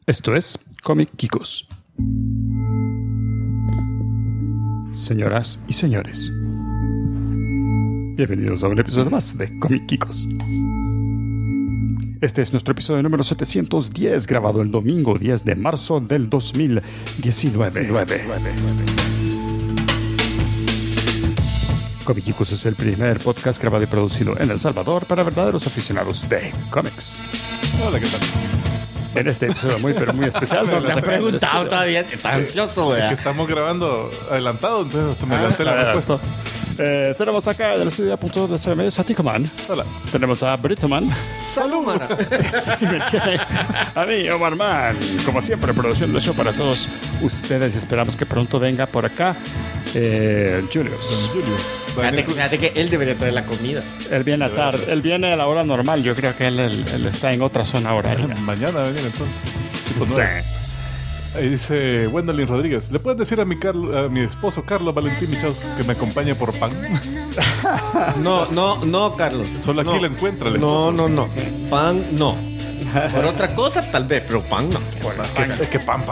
Esto es Comic Kikos. Señoras y señores, bienvenidos a un episodio más de Comic Kikos. Este es nuestro episodio número 710, grabado el domingo 10 de marzo del 2019. Comic Kikos es el primer podcast grabado y producido en El Salvador para verdaderos aficionados de cómics. Hola, ¿qué tal? En este episodio muy especial. No te han preguntado todavía. Estás ansioso, Es que estamos grabando adelantado, entonces me adelanté la respuesta. Tenemos acá en el estudio a punto de ser medio Saticoman. Hola. Tenemos a Britoman. ¡Salud, mana! Y me tiene a mí, Omar Man. Como siempre, produciendo el show para todos ustedes. Y esperamos que pronto venga por acá Julius. Fíjate que él debería traer la comida. Él viene a tarde. Él viene a la hora normal. Yo creo que él está en otra zona horaria. Mañana va a venir entonces. Tipo Sí. 9. Ahí dice Wendolyn Rodríguez. ¿Le puedes decir a mi esposo Carlos Valentín Michaus que me acompañe por pan? No, Carlos. Solo aquí No. le encuentra el No. esposo. Pan, no. Por otra cosa, tal vez, pero pan no. Es que pan.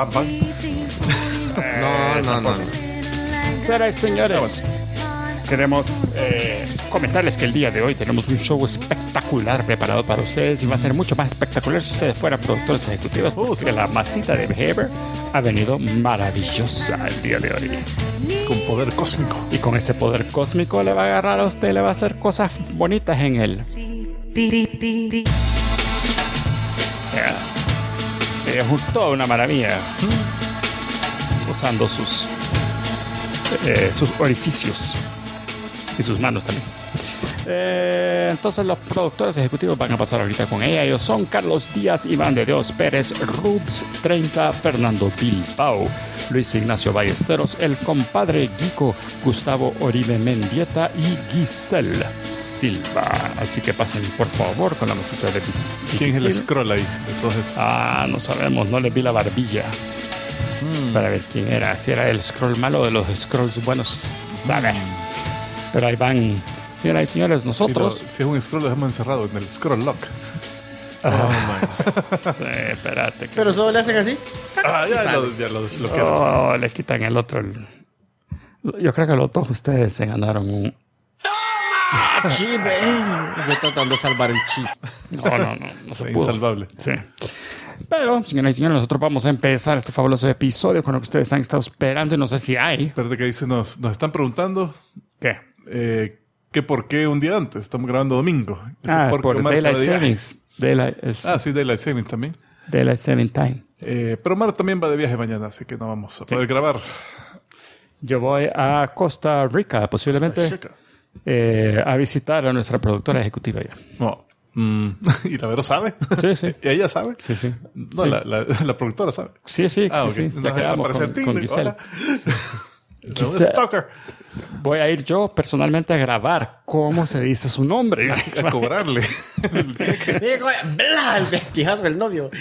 No. Señoras y señores, queremos comentarles que el día de hoy tenemos un show espectacular preparado para ustedes y va a ser mucho más espectacular si ustedes fueran productores ejecutivos, porque la masita de Behavior ha venido maravillosa el día de hoy. Con poder cósmico. Y con ese poder cósmico le va a agarrar a usted, le va a hacer cosas bonitas en él. Es toda una maravilla. Usando sus orificios y sus manos también. Entonces los productores ejecutivos van a pasar ahorita con ella. Ellos son Carlos Díaz, Iván de Dios Pérez, Rubs 30, Fernando Bilbao, Luis Ignacio Ballesteros, el compadre Guico, Gustavo Oribe Mendieta y Giselle Silva. Así que pasen por favor con la mesita de ¿Quién es el scroll ahí? Entonces, no sabemos, no le vi la barbilla para ver quién era, si era el scroll malo de los scrolls buenos, sabe. Pero ahí van, señoras y señores, nosotros. si es un scroll, lo dejamos encerrado en el scroll lock. Sí, espérate. que- Pero solo le hacen así. Ya lo desbloquearon. Le quitan el otro. Yo creo que los dos ustedes se ganaron un. Chive. Yo tratando de salvar el chiste. No se pudo. Insalvable. Sí. Pero, señoras y señores, nosotros vamos a empezar este fabuloso episodio con lo que ustedes han estado esperando y no sé si hay. Espérate que dice, nos están preguntando ¿Qué? que por qué un día antes. Estamos grabando domingo. Por Omar se va Daylight de viaje. Savings. Sí, Daylight Savings también. Daylight Saving Time. Pero Omar también va de viaje mañana, así que no vamos a poder grabar. Yo voy a Costa Rica, posiblemente, a visitar a nuestra productora ejecutiva ya. No. ¿Y la Vero sabe? Sí. ¿Y ella sabe? Sí. No, Sí. la productora sabe. Sí. Ok. Sí. Ya Entonces, quedamos aparece el con Tinder. Giselle. Hola. Giselle. Stalker. Voy a ir yo personalmente a grabar cómo se dice su nombre. A cobrarle. El vestijazo del novio.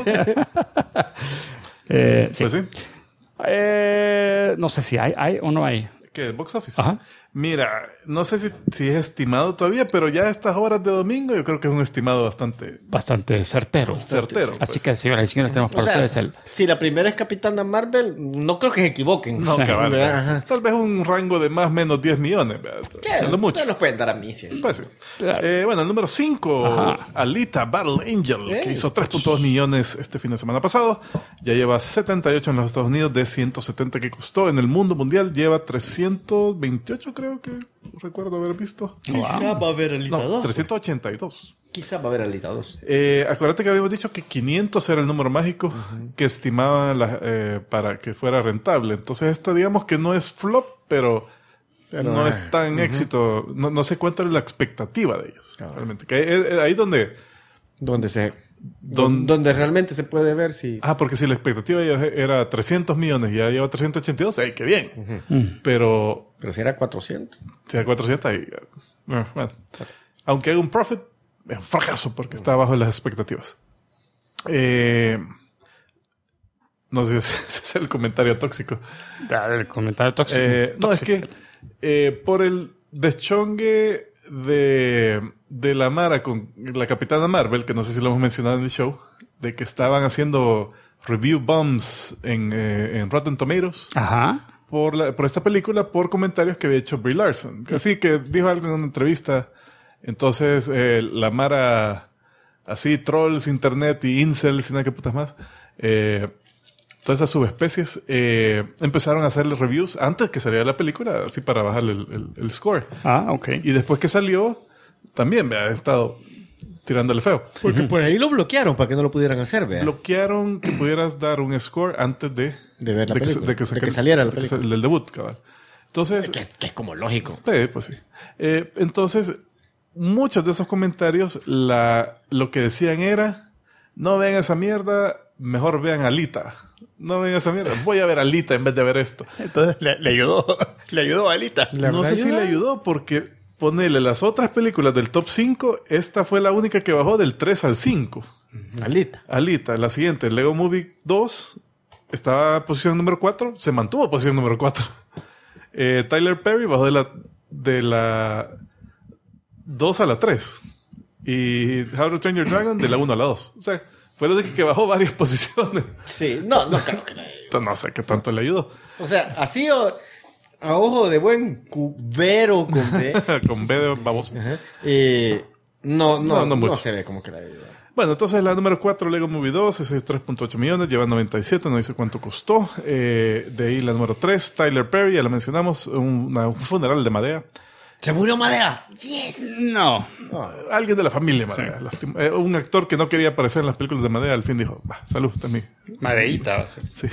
Sí. Pues sí. No sé si hay o no hay. ¿Qué? ¿Box Office? Ajá. Mira, no sé si es estimado todavía, pero ya a estas horas de domingo yo creo que es un estimado bastante Certero. certero. Así que, señoras y señores, tenemos para O sea, ustedes el... si la primera es Capitana Marvel, no creo que se equivoquen. No, Sí. cabal. Ajá. Tal vez un rango de más o menos 10 millones. ¿Qué? Lo mucho. No nos pueden dar a mí, sí. Pues sí. Claro. Bueno, el número 5, Ajá. Alita Battle Angel, que Ey. hizo 3.2 millones este fin de semana pasado. Ya lleva 78 en los Estados Unidos de 170 que costó. En el mundo mundial lleva 328, creo que recuerdo haber visto. Quizá va a haber Alita No, 2. 382. Quizá va a haber Alita 2. Acuérdate que habíamos dicho que 500 era el número mágico que estimaban para que fuera rentable. Entonces esta digamos que no es flop, pero no es tan éxito. No sé cuánto es la expectativa de ellos. Claro. Realmente. Que es ahí donde... Donde realmente se puede ver si... porque si la expectativa ya era 300 millones y ya lleva 382, ¡ay, qué bien! Pero Pero si era 400. si era 400, ahí... bueno. Aunque haga un profit, es un fracaso porque está bajo las expectativas. No sé si ese es el comentario tóxico. El comentario tóxico. No, es que por el deschongue de la Mara con la Capitana Marvel, que no sé si lo hemos mencionado en el show, de que estaban haciendo review bombs en Rotten Tomatoes Ajá. por esta película por comentarios que había hecho Brie Larson. Así que dijo algo en una entrevista. Entonces, la Mara, así, trolls, internet y incels y nada que putas más, todas esas subespecies empezaron a hacerle reviews antes que saliera la película, así para bajarle el score. Ah, ok. Y después que salió, también ha estado tirándole feo. Porque por ahí lo bloquearon para que no lo pudieran hacer, vea. Bloquearon que pudieras dar un score antes de ver la que película. de que saliera la película. del debut, cabal. Entonces, Que es como lógico. sí, pues sí. Entonces, muchos de esos comentarios lo que decían era: no vean esa mierda, mejor vean Alita. No vean esa mierda, voy a ver Alita en vez de ver esto. Entonces le ayudó a Alita. No sé si le ayudó porque ponele las otras películas del top 5, esta fue la única que bajó del 3 al 5. Alita, la siguiente, Lego Movie 2, estaba en posición número 4, se mantuvo en posición número 4. Tyler Perry bajó de la 2 a la 3. Y How to Train Your Dragon de la 1 a la 2. O sea, fue lo de que bajó varias posiciones. Sí, no creo que le ayudó. No sé qué tanto le ayudó. O sea, así a ojo de buen cubero con B. Con B de baboso. No se ve como que le ayudó. Bueno, entonces la número 4, Lego Movie 2, ese es 3.8 millones, lleva 97, no dice cuánto costó. De ahí la número 3, Tyler Perry, ya la mencionamos, un funeral de Madea. ¿Se murió Madea? ¡Yes! No. Alguien de la familia Madea. Sí. Un actor que no quería aparecer en las películas de Madea, al fin dijo, salud también. Madeíta va a ser. Sí.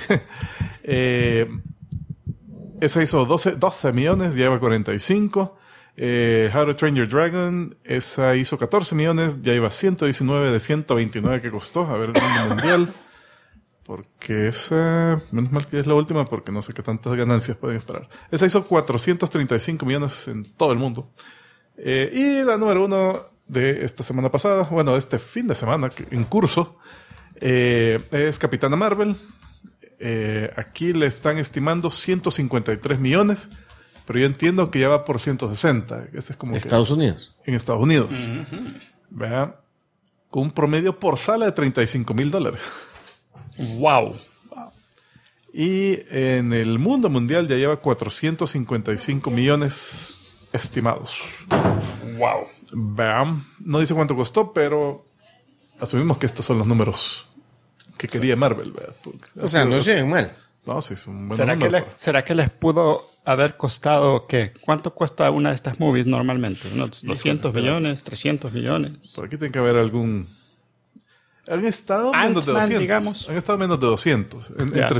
Esa hizo 12 millones, lleva 45. How to Train Your Dragon, esa hizo 14 millones, ya iba 119 de 129 que costó. A ver, el mundo mundial. Porque esa, menos mal que es la última, porque no sé qué tantas ganancias pueden esperar. Esa hizo 435 millones en todo el mundo. Y la número 1 de esta semana pasada, bueno, de este fin de semana, en curso, es Capitana Marvel. Aquí le están estimando 153 millones. Pero yo entiendo que ya va por 160. Ese es como Estados Unidos. En Estados Unidos. Vea, con un promedio por sala de $35,000. Wow. Y en el mundo mundial ya lleva 455 millones estimados. Wow. Vea, no dice cuánto costó, pero asumimos que estos son los números que quería Marvel. Vea, o sea, no se ven mal. No, sí, es un buen número. ¿Será que les pudo haber costado qué? ¿Cuánto cuesta una de estas movies normalmente? ¿Unos 200 millones? ¿300 millones? Por aquí tiene que haber algún... Han estado menos de 200. Digamos. Han estado menos de 200. Entre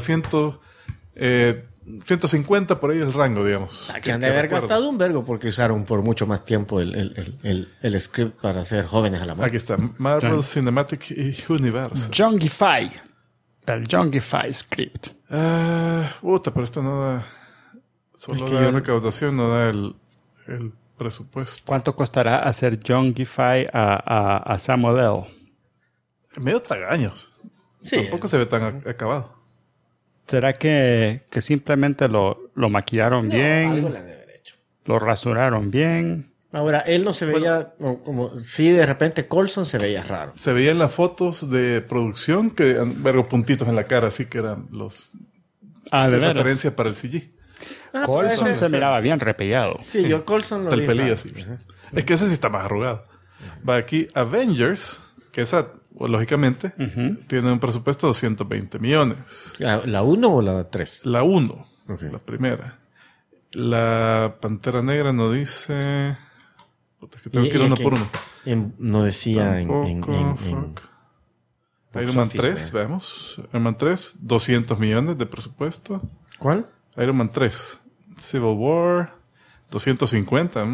150 por ahí el rango, digamos. Que han de haber gastado un vergo porque usaron por mucho más tiempo el script para hacer jóvenes a la mano. Aquí está. Marvel Cinematic Universe. Jungify. El Jungify script. Pero esto no da... Solo da recaudación, no da el presupuesto. ¿Cuánto costará hacer Jungify a Samuel L? Medio tragaños. Sí. Tampoco se ve tan acabado. ¿Será que simplemente lo maquillaron bien? Algo le han de haber hecho. ¿Lo rasuraron bien? Ahora, él no se veía como... Sí, de repente Coulson se veía raro. Se veían las fotos de producción que vergo puntitos en la cara, así que eran los... de referencia para el CG. Coulson se miraba bien repellado. Sí, yo Coulson lo vi. El pelillo, sí. Es que ese sí está más arrugado. Va aquí Avengers, que esa, lógicamente, tiene un presupuesto de 220 millones. ¿La 1 o la 3? La 1, Okay. la primera. La Pantera Negra no dice... Puta, es que tengo que ir uno por uno. No decía Tampoco, Iron Man 3, veamos. Iron Man 3, 200 millones de presupuesto. ¿Cuál? Iron Man 3. Civil War, 250.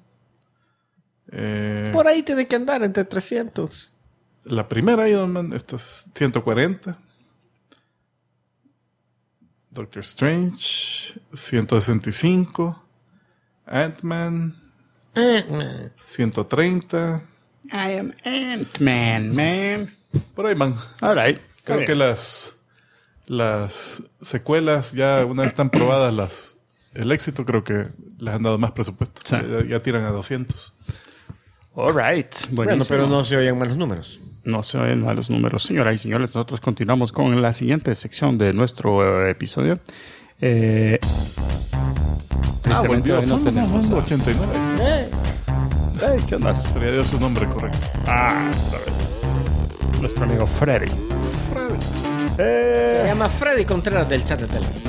Por ahí tiene que andar entre 300. La primera Iron Man, esta es 140. Doctor Strange, 165. Ant-Man, 130. I am Ant-Man, man. Por ahí van. All right. Creo que las secuelas, ya una vez están probadas el éxito, creo que les han dado más presupuesto. Sí. Ya tiran a 200. All right. Buenísimo. Bueno, pero no se oían mal los números. No se oyen mal los números. Señoras y señores, nosotros continuamos con la siguiente sección de nuestro episodio. Tristemente volvió. hoy no tenemos... 89. ¿Qué onda? Pero ya dio su nombre correcto. Otra vez. Nuestro amigo Freddy. Se llama Freddy Contreras del chat de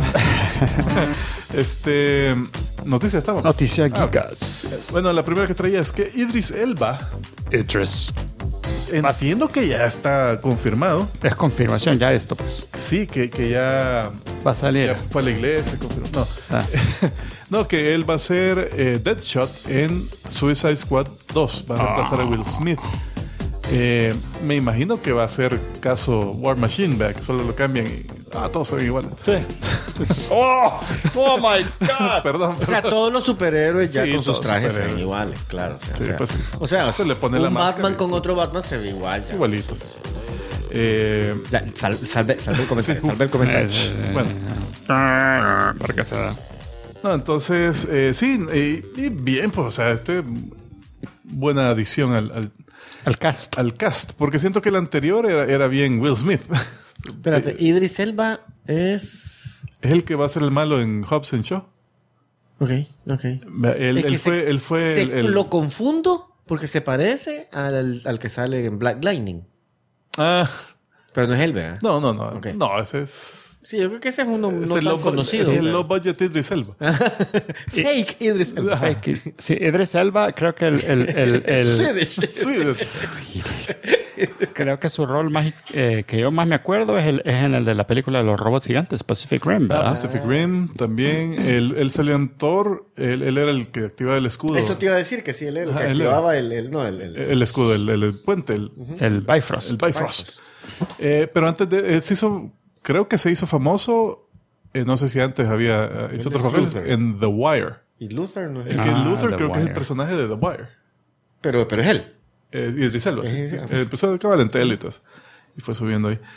Telegram. Noticia estamos. Noticia Geekas. Bueno, la primera que traía es que Idris Elba. Idris. Entiendo que ya está confirmado. Es confirmación ya esto, pues. Sí, que ya Va a salir. ya fue a la iglesia, confirmó. No. No, que él va a ser Deadshot en Suicide Squad 2. Va a reemplazar a Will Smith. Me imagino que va a ser caso War Machine, ¿verdad? Que solo lo cambian y todos son iguales. Sí. oh my God. Perdón. O sea, todos los superhéroes ya Sí, con sus todos trajes se superhéroes. ven iguales, claro. Sí, pues sí. O sea, Se le pone un la máscara Batman y- con otro Batman se ve igual. Ya. Igualitos. Ya, salve el comentario. Sí, salve el comentario. Bueno. Para que se da. No, entonces, sí, y bien, pues, o sea, buena adición El cast. al cast, porque siento que el anterior era bien Will Smith. Espérate, Idris Elba es... Es el que va a ser el malo en Hobbs and Shaw. Ok. Él fue el... Lo confundo porque se parece al que sale en Black Lightning. Ah, Pero no es él, ¿verdad? no. Ok. No, ese es... Sí, yo creo que ese es uno es no el tan low, conocido. es el ¿verdad? low budget Idris Elba. Fake Idris Elba. Sí, Idris Elba, creo que Swedish. creo que su rol más que yo más me acuerdo es en el de la película de los robots gigantes, Pacific Rim, ¿verdad? Pacific Rim también. Él salió en Thor. Él era el que activaba el escudo. Eso te iba a decir, que sí, él era el que Ajá, él activaba el escudo, el puente, El Bifrost. el Bifrost. Pero antes de... creo que se hizo famoso... no sé si antes había hecho otros papeles. Luther. En The Wire. Y Luther no es El él. que Luther The creo que es el Wire. personaje de The Wire. Pero es él. Idris Elba. Sí. Sí. Empezó de cabal en Télitas. Y fue subiendo ahí.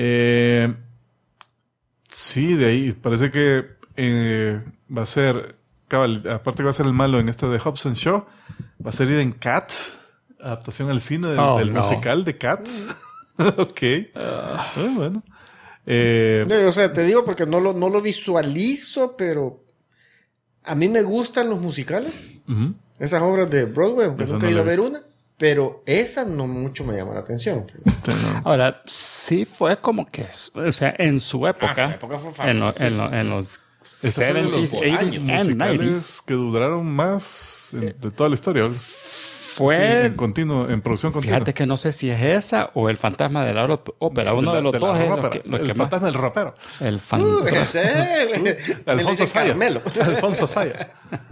Sí, de ahí. Parece que va a ser... Cabal, aparte que va a ser el malo en esta de Hobbs and Shaw, va a salir en Cats. Adaptación al cine del no. musical de Cats. Ok. Bueno. O sea, te digo porque no lo visualizo, pero a mí me gustan los musicales. Ujú. Esas obras de Broadway, aunque Esa nunca no he ido a la he ver una. Pero esa no mucho me llama la atención. Sí, no. Ahora, sí fue como que, o sea, en su época, en su época fue en los Ese fue de 70s, los 80s años and musicales 90s, que duraron más de toda la historia. fue... En continuo, en producción continua. Fíjate que no sé si es esa o el fantasma de la ópera. Uno de los la dos es ópera. lo que El más... fantasma del rapero. El fantasma. Ese es el Alfonso de Saya. Carmelo. Alfonso Saya.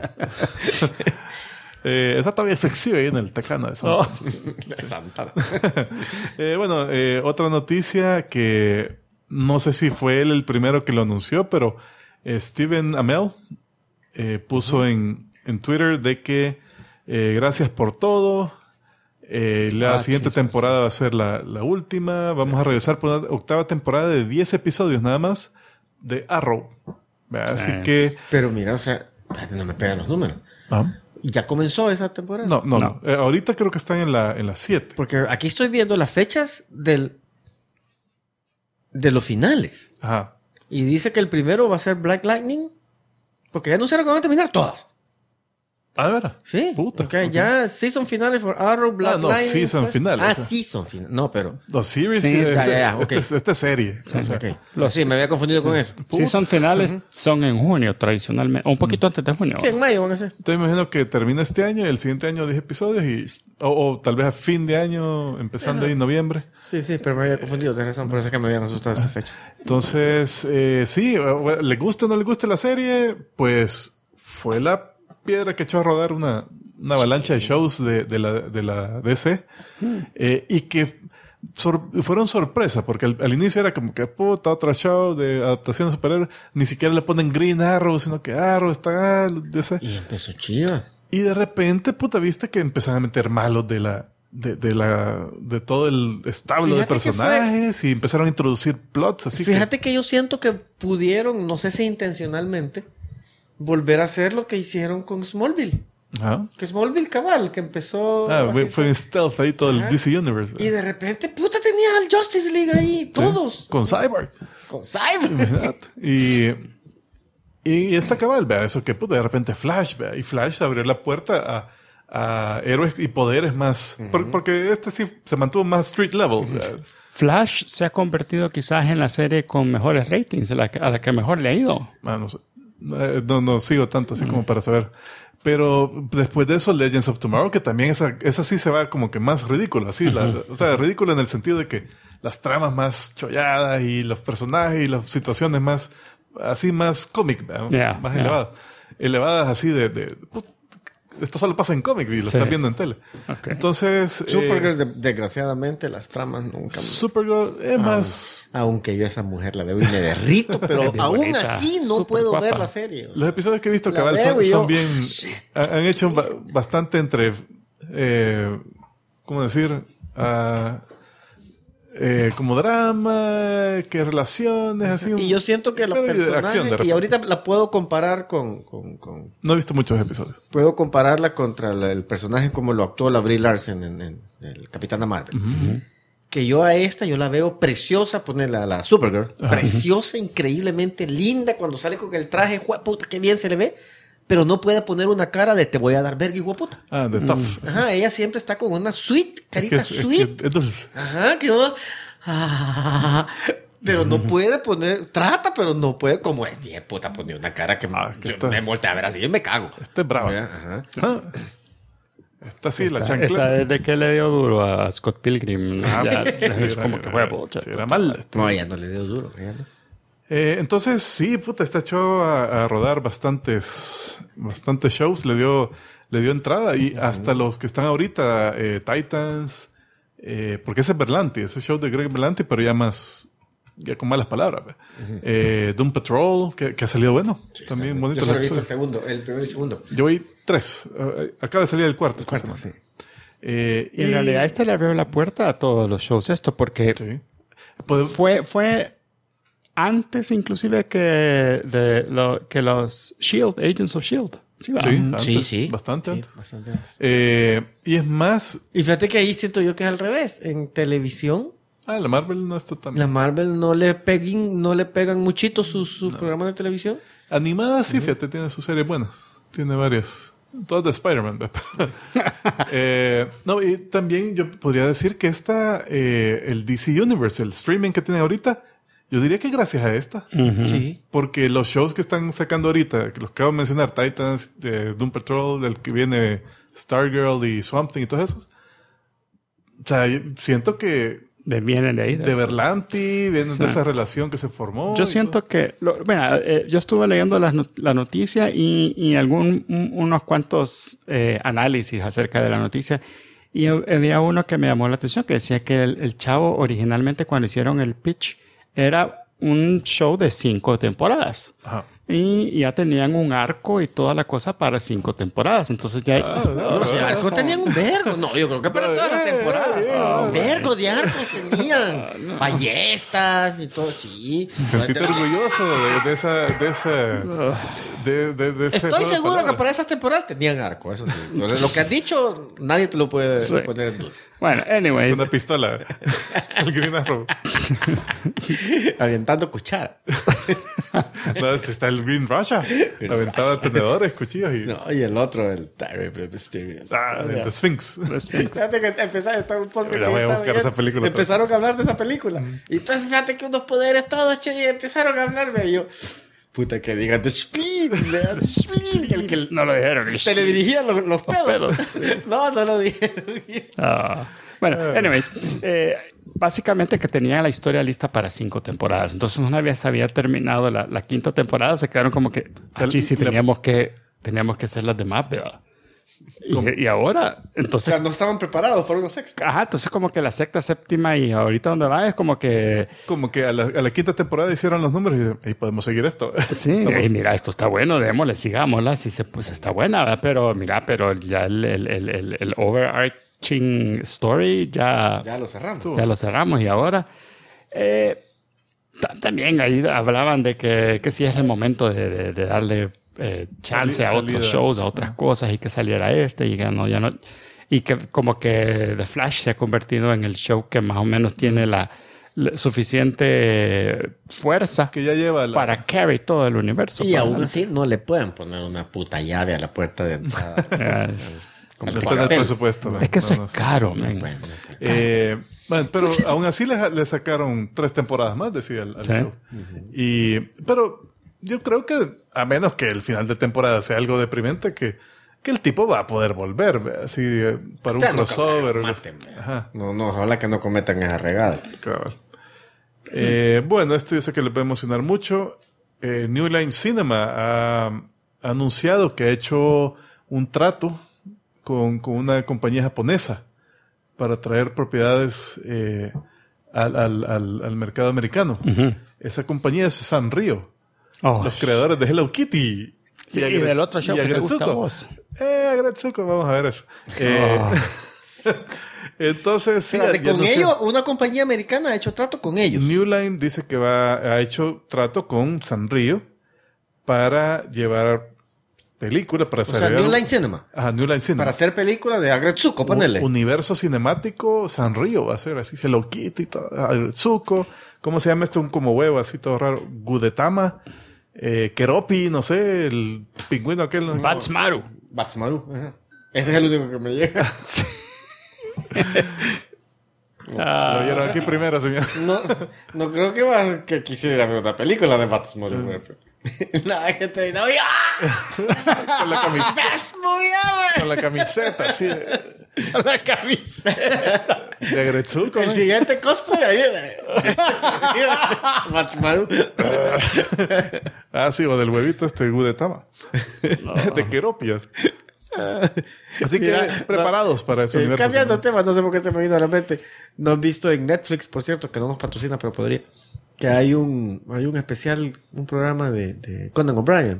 Esa todavía se exhibe ahí en el Tecano de Santa. De Santa. Bueno, otra noticia que no sé si fue él el primero que lo anunció, pero Stephen Amell puso en Twitter de que gracias por todo. La siguiente temporada va a ser la última. Vamos a regresar por una octava temporada de 10 episodios nada más de Arrow. Así que... Pero mira, o sea, no me pegan los números. ¿Ya comenzó esa temporada? No. Ahorita creo que están en la 7. Porque aquí estoy viendo las fechas de los finales. Ajá. Y dice que el primero va a ser Black Lightning. Porque ya anunciaron que van a terminar todas. A ver. Sí. Puta. Ok, ya season finales for Arrow, Black no, Lightning. season fue- finales. season final. No, pero... Los series. Sí, ya, ok. Esta es serie. O sea, Ok. Sí, me había confundido con eso. Si son finales, son en junio tradicionalmente. O un poquito antes de junio. Sí, en mayo van a ser. Te imagino que termina este año y el siguiente año 10 episodios o tal vez a fin de año, empezando ahí en noviembre. Sí, pero me había confundido. Tienes razón, por eso es que me habían asustado esta fecha. Entonces, sí, le guste o no le guste la serie, pues fue la piedra que echó a rodar una avalancha de shows de la DC y que fueron sorpresa, porque al inicio era como que puta, otro show de adaptación de superhéroes, ni siquiera le ponen Green Arrow, sino que Arrow está DC. Y empezó chiva. Y de repente, puta, viste que empezaron a meter malos de todo el establo de Fíjate que personajes y empezaron a introducir plots, así Fíjate que yo siento que pudieron, no sé si intencionalmente, volver a hacer lo que hicieron con Smallville. Ajá. Que Smallville cabal, que empezó... Fue en stealth ahí todo el DC Universe. Y de repente, puta, tenía al Justice League ahí, todos. Sí, con Cyborg. Con Cyborg. Y está cabal, vea, eso que puta, de repente Flash, vea, y Flash abrió la puerta a héroes y poderes más... Porque este sí se mantuvo más street level. Flash se ha convertido quizás en la serie con mejores ratings, a la que mejor le ha ido. No sé. No sigo tanto así como para saber. Pero después de eso, Legends of Tomorrow, que también esa sí se va como que más ridícula, así. O sea, ridícula en el sentido de que las tramas más cholladas y los personajes y las situaciones más, así más cómic, más elevadas. Elevadas así esto solo pasa en cómic y lo estás viendo en tele. Okay. Entonces... Supergirl, desgraciadamente, las tramas nunca... Supergirl es más... Aunque yo a esa mujer la veo y me derrito, pero aún bonita, así no puedo guapa. Ver la serie. Los episodios que he visto, cabal, son bien... Han hecho bastante entre... ¿cómo decir? Como drama, que relaciones, así. Y yo siento que los personajes... Y ahorita la puedo comparar con... No he visto muchos episodios. Puedo compararla contra el personaje como lo actuó la Brie Larson en el Capitana Marvel. Que yo la veo preciosa, poner la Supergirl. Preciosa, increíblemente linda. Cuando sale con el traje, puta, qué bien se le ve. Pero no puede poner una cara de te voy a dar verga y guaputa. De tough. Ajá, ella siempre está con una carita sweet. Es dulce. Ajá, que no... pero no puede poner... Trata, pero no puede. Como puta, pone una cara que me voltea a ver así. Yo me cago. Esta es brava. Ajá. Esta sí, la chancla. Esta desde que le dio duro a Scott Pilgrim. Es como que huevo. Era mal. No, ella no le dio duro. Ella no. Entonces, sí, puta, está echó a rodar bastantes shows, le dio entrada y hasta los que están ahorita, Titans, porque ese es Berlanti, ese show de Greg Berlanti, pero ya con malas palabras. Doom Patrol, que ha salido bueno. Sí, también bonito. Yo solo he visto el primero y segundo. Yo vi 3. Acaba de salir el cuarto. Sí. Y en realidad le abrió la puerta a todos los shows porque fue antes inclusive que los Shield, Agents of Shield. Sí. Bastante antes. Bastante antes. Y es más... Y fíjate que ahí siento yo que es al revés. En televisión... la Marvel no está tan... La Marvel no le pegan muchito sus programas de televisión. Animada sí, fíjate, tiene sus series buenas. Tiene varias. Todas de Spider-Man. Y también yo podría decir que el DC Universe, el streaming que tiene ahorita... Yo diría que gracias a esta. Sí. Porque los shows que están sacando ahorita, que los que acabo de mencionar, Titans, Doom Patrol, del que viene Stargirl y Swamp Thing y todos esos. O sea, siento que... Vienen de ahí. De Berlanti, vienen de esa relación que se formó. Yo siento que... yo estuve leyendo la noticia y unos cuantos análisis acerca de la noticia. Y había uno que me llamó la atención, que decía que el chavo originalmente cuando hicieron el pitch... Era un show de 5 temporadas. Ajá. Y ya tenían un arco y toda la cosa para 5 temporadas. Entonces ya... arcos tenían un vergo. No, yo creo que para todas las temporadas. Vergo de arcos tenían. Ballestas y todo, sí. Sentite orgulloso de esa... Estoy seguro que para esas temporadas tenían arco, eso sí. Entonces, lo que has dicho, nadie te lo puede poner en duda. Bueno, anyways. Una pistola. El Green Arrow. Aventando cuchara. No, está el Green Russia. Aventaba tenedores, cuchillos y... No, y el otro, el Terrible Mysterious. The Sphinx. Fíjate que empezaron a hablar de esa película. Y entonces fíjate que unos poderes todos, y empezaron a hablarme. Y yo... Puta, que digan The Spleen. No lo dijeron. Se le dirigían los pedos. No lo dijeron. Bueno, anyways. Básicamente que tenían la historia lista para 5 temporadas. Entonces una vez había terminado la 5ª temporada, se quedaron como que... sí, teníamos que hacer las demás, ¿verdad? Y ahora, entonces... O sea, no estaban preparados para una sexta. Ajá, entonces como que la sexta, séptima y ahorita donde va es como que... Como que a la 5ª temporada hicieron los números y podemos seguir esto. Sí, y mira, esto está bueno, démosle, sigámosla. Sí, pues está buena, ¿verdad? Pero ya el overarching story ya lo cerramos. Ya lo cerramos y ahora... también ahí hablaban de que sí es el momento de darle chance a Salida. otros shows, a otras cosas, y que saliera y ya no. Y que como que The Flash se ha convertido en el show que más o menos tiene la suficiente fuerza Que ya lleva para carry todo el universo. Y para aún adelante. así no le pueden poner una puta llave a la puerta de entrada. Como No está en el papel. presupuesto. ¿no? Es que eso No, no es sé. caro, No man. pueden, no pueden. Bueno, pero aún así le sacaron 3 temporadas más, decía al Sí. show. Pero yo creo que, a menos que el final de temporada sea algo deprimente, que el tipo va a poder volver, ¿ve? Así para un O sea, no crossover. que o lo algo así. maten, ¿ve? Ajá, No, ojalá que no cometan esa regada. cabal. Bueno, esto yo sé que les va a emocionar mucho. New Line Cinema ha anunciado que ha hecho un trato con una compañía japonesa para traer propiedades al mercado americano. Esa compañía es Sanrio, Oh, los creadores de Hello Kitty. sí, y del otro show y que te gusta a Agretsuko. vos. Agretsuko, vamos a ver eso. Entonces, sí, Fíjate, ya con no sé. ellos, una compañía americana ha hecho trato con ellos. New Line dice que ha hecho trato con Sanrio para llevar películas, para O sea, desarrollar New Line Cinema. Ajá, New Line Cinema. Para hacer película de Agretsuko, ponele. Universo cinemático Sanrio va a ser así, Hello Kitty, todo, Agretsuko. ¿Cómo se llama esto? Un como huevo así todo raro. Gudetama, Keropi, no sé, el pingüino aquel. ¿no? Batsmaru. Batsmaru. Ajá. Ese es el único que me llega. Lo vieron aquí primero, señor. No creo que quisiera ver una película de Batsmaru. güey. La gente no, Con la camiseta. Best movie ever. Con la camiseta, sí. La camisa. De Agretsuko. El ¿no? siguiente cosplay ahí. Batsmaru. Sí, o del huevito Gudetama. De Keropias. Así que Mira, preparados para ese universo. Cambiando temas, no sé por qué se me vino a la mente. No han visto en Netflix, por cierto, que no nos patrocina, pero podría. Que hay un especial, un programa de Conan O'Brien.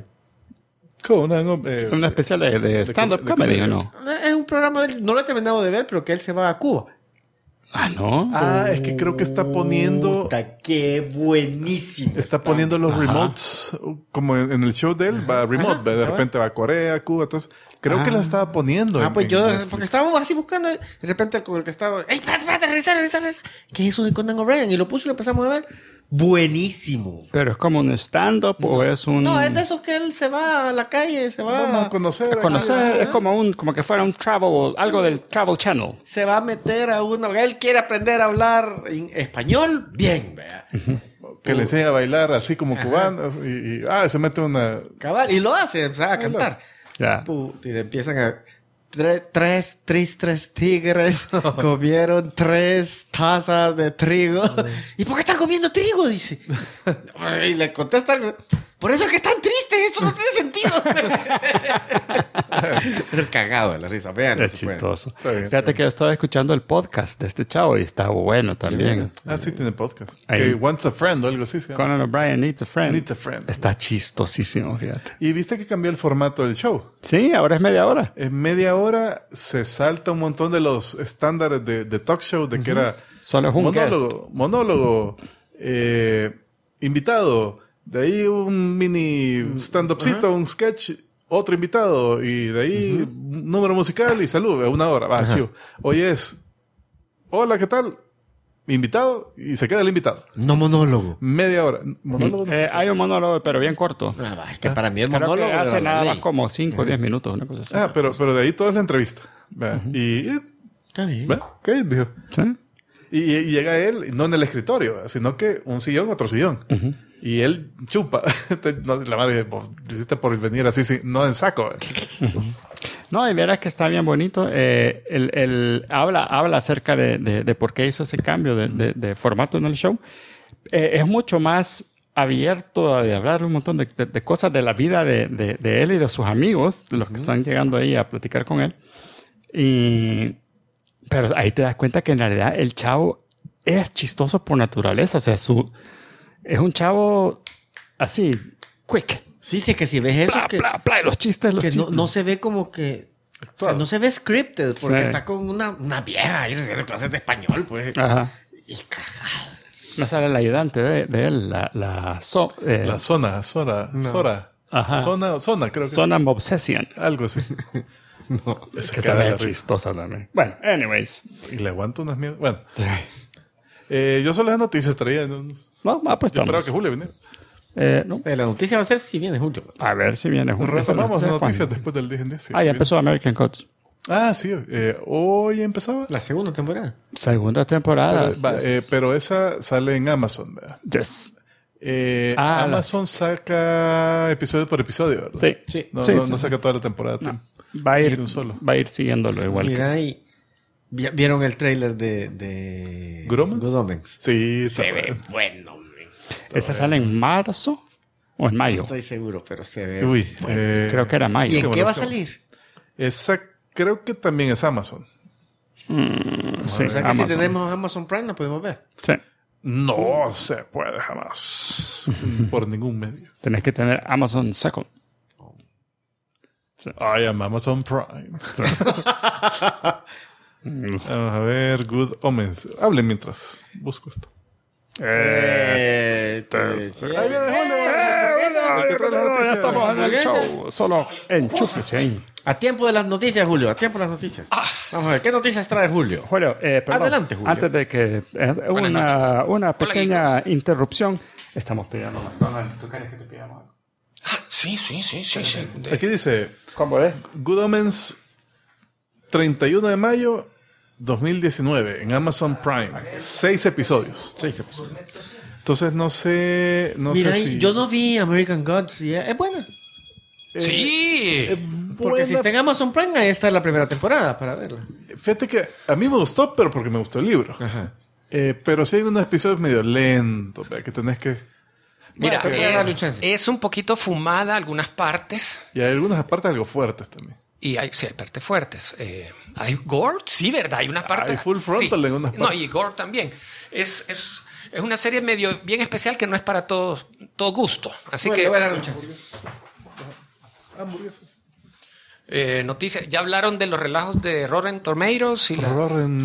Un especial de stand-up de comedy, comedia. ¿o no? Es un programa, no lo he terminado de ver, pero que él se va a Cuba. Ah, ¿no? Es que creo que está poniendo. Puta, qué buenísimo. Está poniendo los Ajá. remotes, como en el show de él, va remote, Ajá, de repente va a Corea, Cuba, entonces creo que la estaba poniendo. Pues porque estábamos así buscando, de repente con el que estaba, ¡ey, espérate, revisa! ¿Qué es eso de Conan O'Brien? Y lo puso y lo empezamos a ver. Buenísimo. Pero es como un stand-up o es un... No, es de esos que él se va a la calle, se va Vamos a conocer. a conocer, Ajá. es como que fuera un travel, algo del Travel Channel. se va a meter a una... Él quiere aprender a hablar en español bien, vea. Que le enseña a bailar así como cubano se mete una. Cabal, y lo hace, o sea, a cantar. Ya. Y le empiezan a... Tres tigres comieron 3 tazas de trigo. ¿Y por qué están comiendo trigo? Dice. Y le contesta algo. Por eso es que están tristes. Esto no tiene sentido. Pero cagado de la risa. Vean. Es se puede. chistoso. Está bien, Fíjate que yo estaba escuchando el podcast de este chavo y está bueno también. Sí, tiene podcast. Ahí. Que Wants a Friend o algo así. se llama. Conan O'Brien Needs a Friend. Needs a Friend. Está chistosísimo, fíjate. Y viste que cambió el formato del show. Sí, ahora es media hora. En media hora se salta un montón de los estándares de talk show, de que era Solo es un monólogo, invitado, de ahí un mini stand-upcito, un sketch, otro invitado, y de ahí un número musical y salud, a 1 hora. Va, chivo. Hoy es, hola, ¿qué tal? Invitado, y se queda el invitado. No monólogo. Media hora. Monólogo. no sé. Hay un monólogo, pero bien corto. Es que para mí el Creo monólogo... que hace era la nada ley. más como 5 o 10 minutos, una cosa así. Pero de ahí toda es la entrevista. ¿Ve? Y Está bien. ¿ve? ¿Qué dijo? ¿Sí? Y llega él, no en el escritorio, sino que un sillón, otro sillón. Y él chupa. La madre dice, lo hiciste por venir así, no en saco. No, y verás que está bien bonito. Él habla acerca de por qué hizo ese cambio de formato en el show. Es mucho más abierto de hablar un montón de cosas de la vida de él y de sus amigos, de los que están llegando ahí a platicar con él. Pero ahí te das cuenta que en realidad el chavo es chistoso por naturaleza. O sea, es un chavo así, quick. Sí, sí, que si ves eso... Bla, los chistes, que chistes. no se ve como que... O sea, no se ve scripted porque Sí. está con una vieja ahí haciendo clases de español, pues. Ajá. Y cagado. Me sale el ayudante de él, la La Sora. Ajá. Zona, creo que. Son Obsession. Algo así. No. Es que está bien chistosa también. Bueno, anyways. Y le aguanto unas mierdas. Bueno. Yo solo las noticias traía. No, Pues yo esperaba vamos. que Julio viniera. No. La noticia va a ser si viene Julio. A ver si viene Julio. Retomamos ¿Cuándo? noticias después del 10 en 10. Sí, Ya empezó American Gods. Sí. Hoy empezaba. La segunda temporada. Segunda temporada. Pero esa sale en Amazon, ¿verdad? Yes. Amazon saca episodio por episodio, ¿verdad? Sí. Sí. No saca toda la temporada. Va a ir un solo. Va a ir siguiéndolo igual. Mira, y ¿vieron el trailer de ¿Good Omens? Good Omens? Sí, Se ve Bueno, hombre. ¿Esa sale en marzo o en No mayo? estoy seguro, pero se ve. Uy, Creo que era mayo. ¿Y en qué qué bueno, va a qué salir? esa creo que también es Amazon. Sí, O sea que Amazon. si tenemos Amazon Prime, la podemos ver. Sí. No se puede jamás. Por ningún medio. Tenés que tener Amazon Second. I am Amazon Prime. Vamos a ver, Good Omens. Hablen mientras busco esto. Sí. Ahí viene Julio. El que trae las Ya noticias. estamos en el show. Solo enchúfese ahí. A tiempo de las noticias, Julio. A tiempo de las noticias. Vamos a ver, ¿qué noticias trae Julio? Julio, perdón. Adelante, Julio. Antes de que una pequeña interrupción, estamos pidiendo más. ¿Tú quieres que te pidamos algo? Sí. Aquí dice ¿Cómo es? Good Omens 31 de mayo 2019 en Amazon Prime. 6 episodios. 6 episodios. Entonces no sé Mira, sé si yo no vi American Gods. Y es buena. Sí. Porque si está en Amazon Prime, ahí está la primera temporada para verla. Fíjate que a mí me gustó, pero porque me gustó el libro. Ajá. Pero sí hay unos episodios medio lentos, ¿verdad? Que tenés que... Mira, te voy a dar un chance. es un poquito fumada algunas partes. Y hay algunas partes algo fuertes también. Y hay partes fuertes. ¿Hay gore? Sí, ¿verdad? Hay unas partes... Hay full frontal en unas No, partes. y gore también. Es una serie medio bien especial que no es para todo gusto. Así Bueno, que... le voy a dar un chance. Hamburguesas. Noticias. Ya hablaron de los relajos de Rotten Tomatoes y la... Rotten.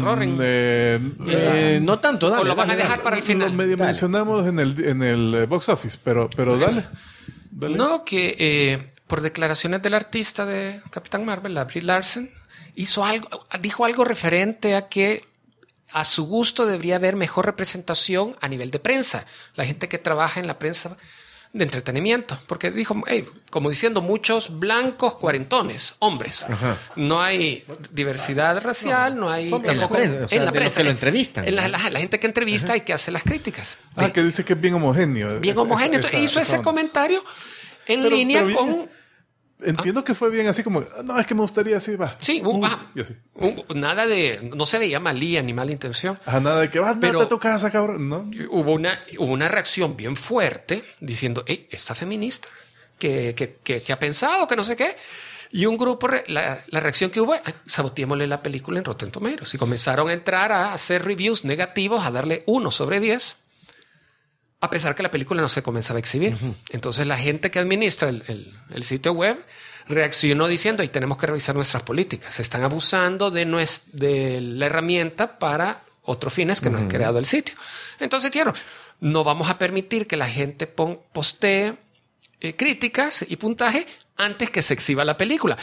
No tanto, dale. o lo van dale, a dejar dale. para el final. Lo medio Dale. mencionamos en el box office, pero dale. No, que por declaraciones del artista de Capitán Marvel, la Brie Larson, dijo algo referente a que a su gusto debería haber mejor representación a nivel de prensa. La gente que trabaja en la prensa de entretenimiento. Porque dijo, como diciendo, muchos blancos cuarentones, hombres. Ajá. No hay diversidad racial, no hay... En la prensa, o sea, de los que lo entrevistan. En la gente que entrevista y que hace las críticas. Que dice que es bien homogéneo. Bien homogéneo. Entonces, hizo ese comentario en línea pero con... Entiendo que fue bien así como, no, es que me gustaría así, va. Sí, y así. nada de... No se veía malía ni mala intención. Nada de que vas Pero- a tu casa, cabrón. ¿No? Hubo una reacción bien fuerte diciendo, esta feminista que ha pensado, que no sé qué. Y un grupo, la reacción que hubo, saboteémosle la película en Rotten Tomatoes. Y comenzaron a entrar a hacer reviews negativos, a darle 1/10, a pesar que la película no se comenzaba a exhibir. Entonces la gente que administra el sitio web reaccionó diciendo, tenemos que revisar nuestras políticas. Se están abusando de la herramienta para otros fines que no han creado el sitio. Entonces, no vamos a permitir que la gente postee críticas y puntaje antes que se exhiba la película.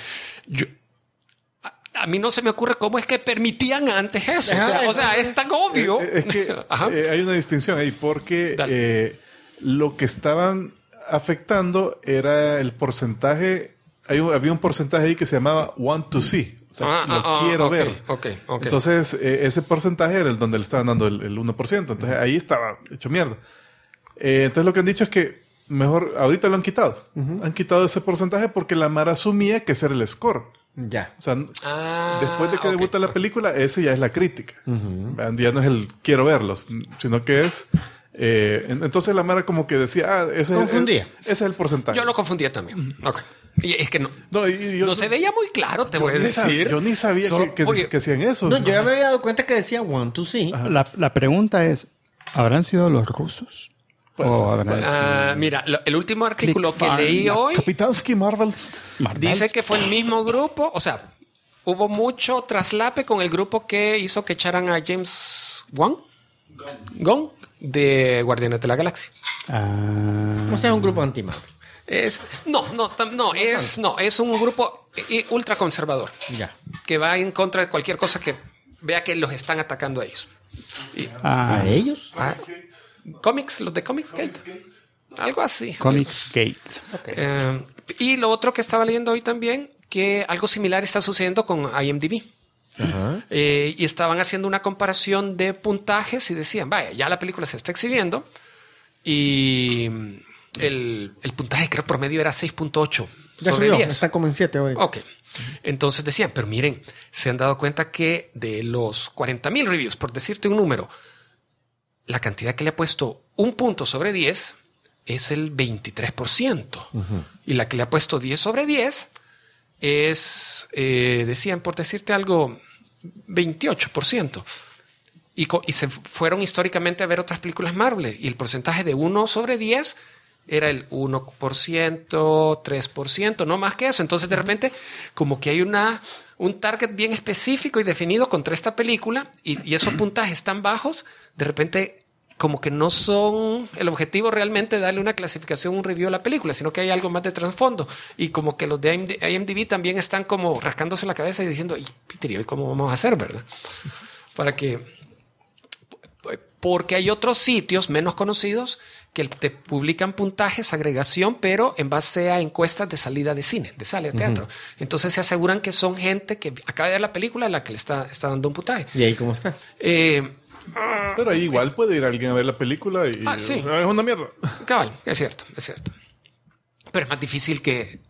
A mí no se me ocurre cómo es que permitían antes eso. O sea, es tan obvio. Es que hay una distinción ahí, porque lo que estaban afectando era el porcentaje. Había un porcentaje ahí que se llamaba want to see. O sea, lo quiero ver. Okay. Entonces, ese porcentaje era el donde le estaban dando el 1%. Entonces, ahí estaba hecho mierda. Entonces, lo que han dicho es que mejor, ahorita lo han quitado. Han quitado ese porcentaje porque la Mara asumía que ese era el score. Ya. O sea, después de que debuta la película, ese ya es la crítica. Ya no es el quiero verlos, sino que es... entonces la Mara como que decía, confundía. Ese es el porcentaje. Yo lo confundía también. Ok. Y es que no yo se veía muy claro, te voy a decir. Yo ni sabía que hacían eso. No, yo ya me había dado cuenta que decía want to see. La pregunta es, ¿habrán sido los rusos? ¿O habrán sido Mira, el último artículo que leí hoy Kapitansky Marvels. dice que fue el mismo grupo. O sea, hubo mucho traslape con el grupo que hizo que echaran a James Gunn de Guardianes de la Galaxia. O sea, es un grupo anti-Marvel. Es un grupo ultra conservador Ya. que va en contra de cualquier cosa que vea que los están atacando a ellos. ¿A ellos? Comics, los de Comics Gate. Algo así. Comics Gate. Y lo otro que estaba leyendo hoy también, que algo similar está sucediendo con IMDb. Ajá. Y estaban haciendo una comparación de puntajes y decían, vaya, ya la película se está exhibiendo y el puntaje creo promedio era 6.8 Ya sobre subió, 10. está como en 7 hoy. Ok. Entonces decían, pero miren, se han dado cuenta que de los 40,000 reviews, por decirte un número, la cantidad que le ha puesto un punto sobre 10 es el 23%. Y la que le ha puesto 10 sobre 10 es, decían, por decirte algo, 28%. Y se fueron históricamente a ver otras películas Marvel y el porcentaje de 1 sobre 10 era el 1%, 3%, no más que eso. Entonces, de repente, como que hay un target bien específico y definido contra esta película y esos puntajes tan bajos, de repente, como que no son el objetivo realmente darle una clasificación, un review a la película, sino que hay algo más de trasfondo. Y como que los de IMDb también están como rascándose la cabeza y diciendo, y Peter, ¿y hoy cómo vamos a hacer, verdad? Porque hay otros sitios menos conocidos que te publican puntajes, agregación, pero en base a encuestas de salida de cine, de sala de teatro. Entonces se aseguran que son gente que acaba de ver la película a la que le está dando un puntaje. ¿Y ahí cómo está? Pero ahí igual puede ir alguien a ver la película y sí. es una mierda. Cabal, es cierto. Pero es más difícil que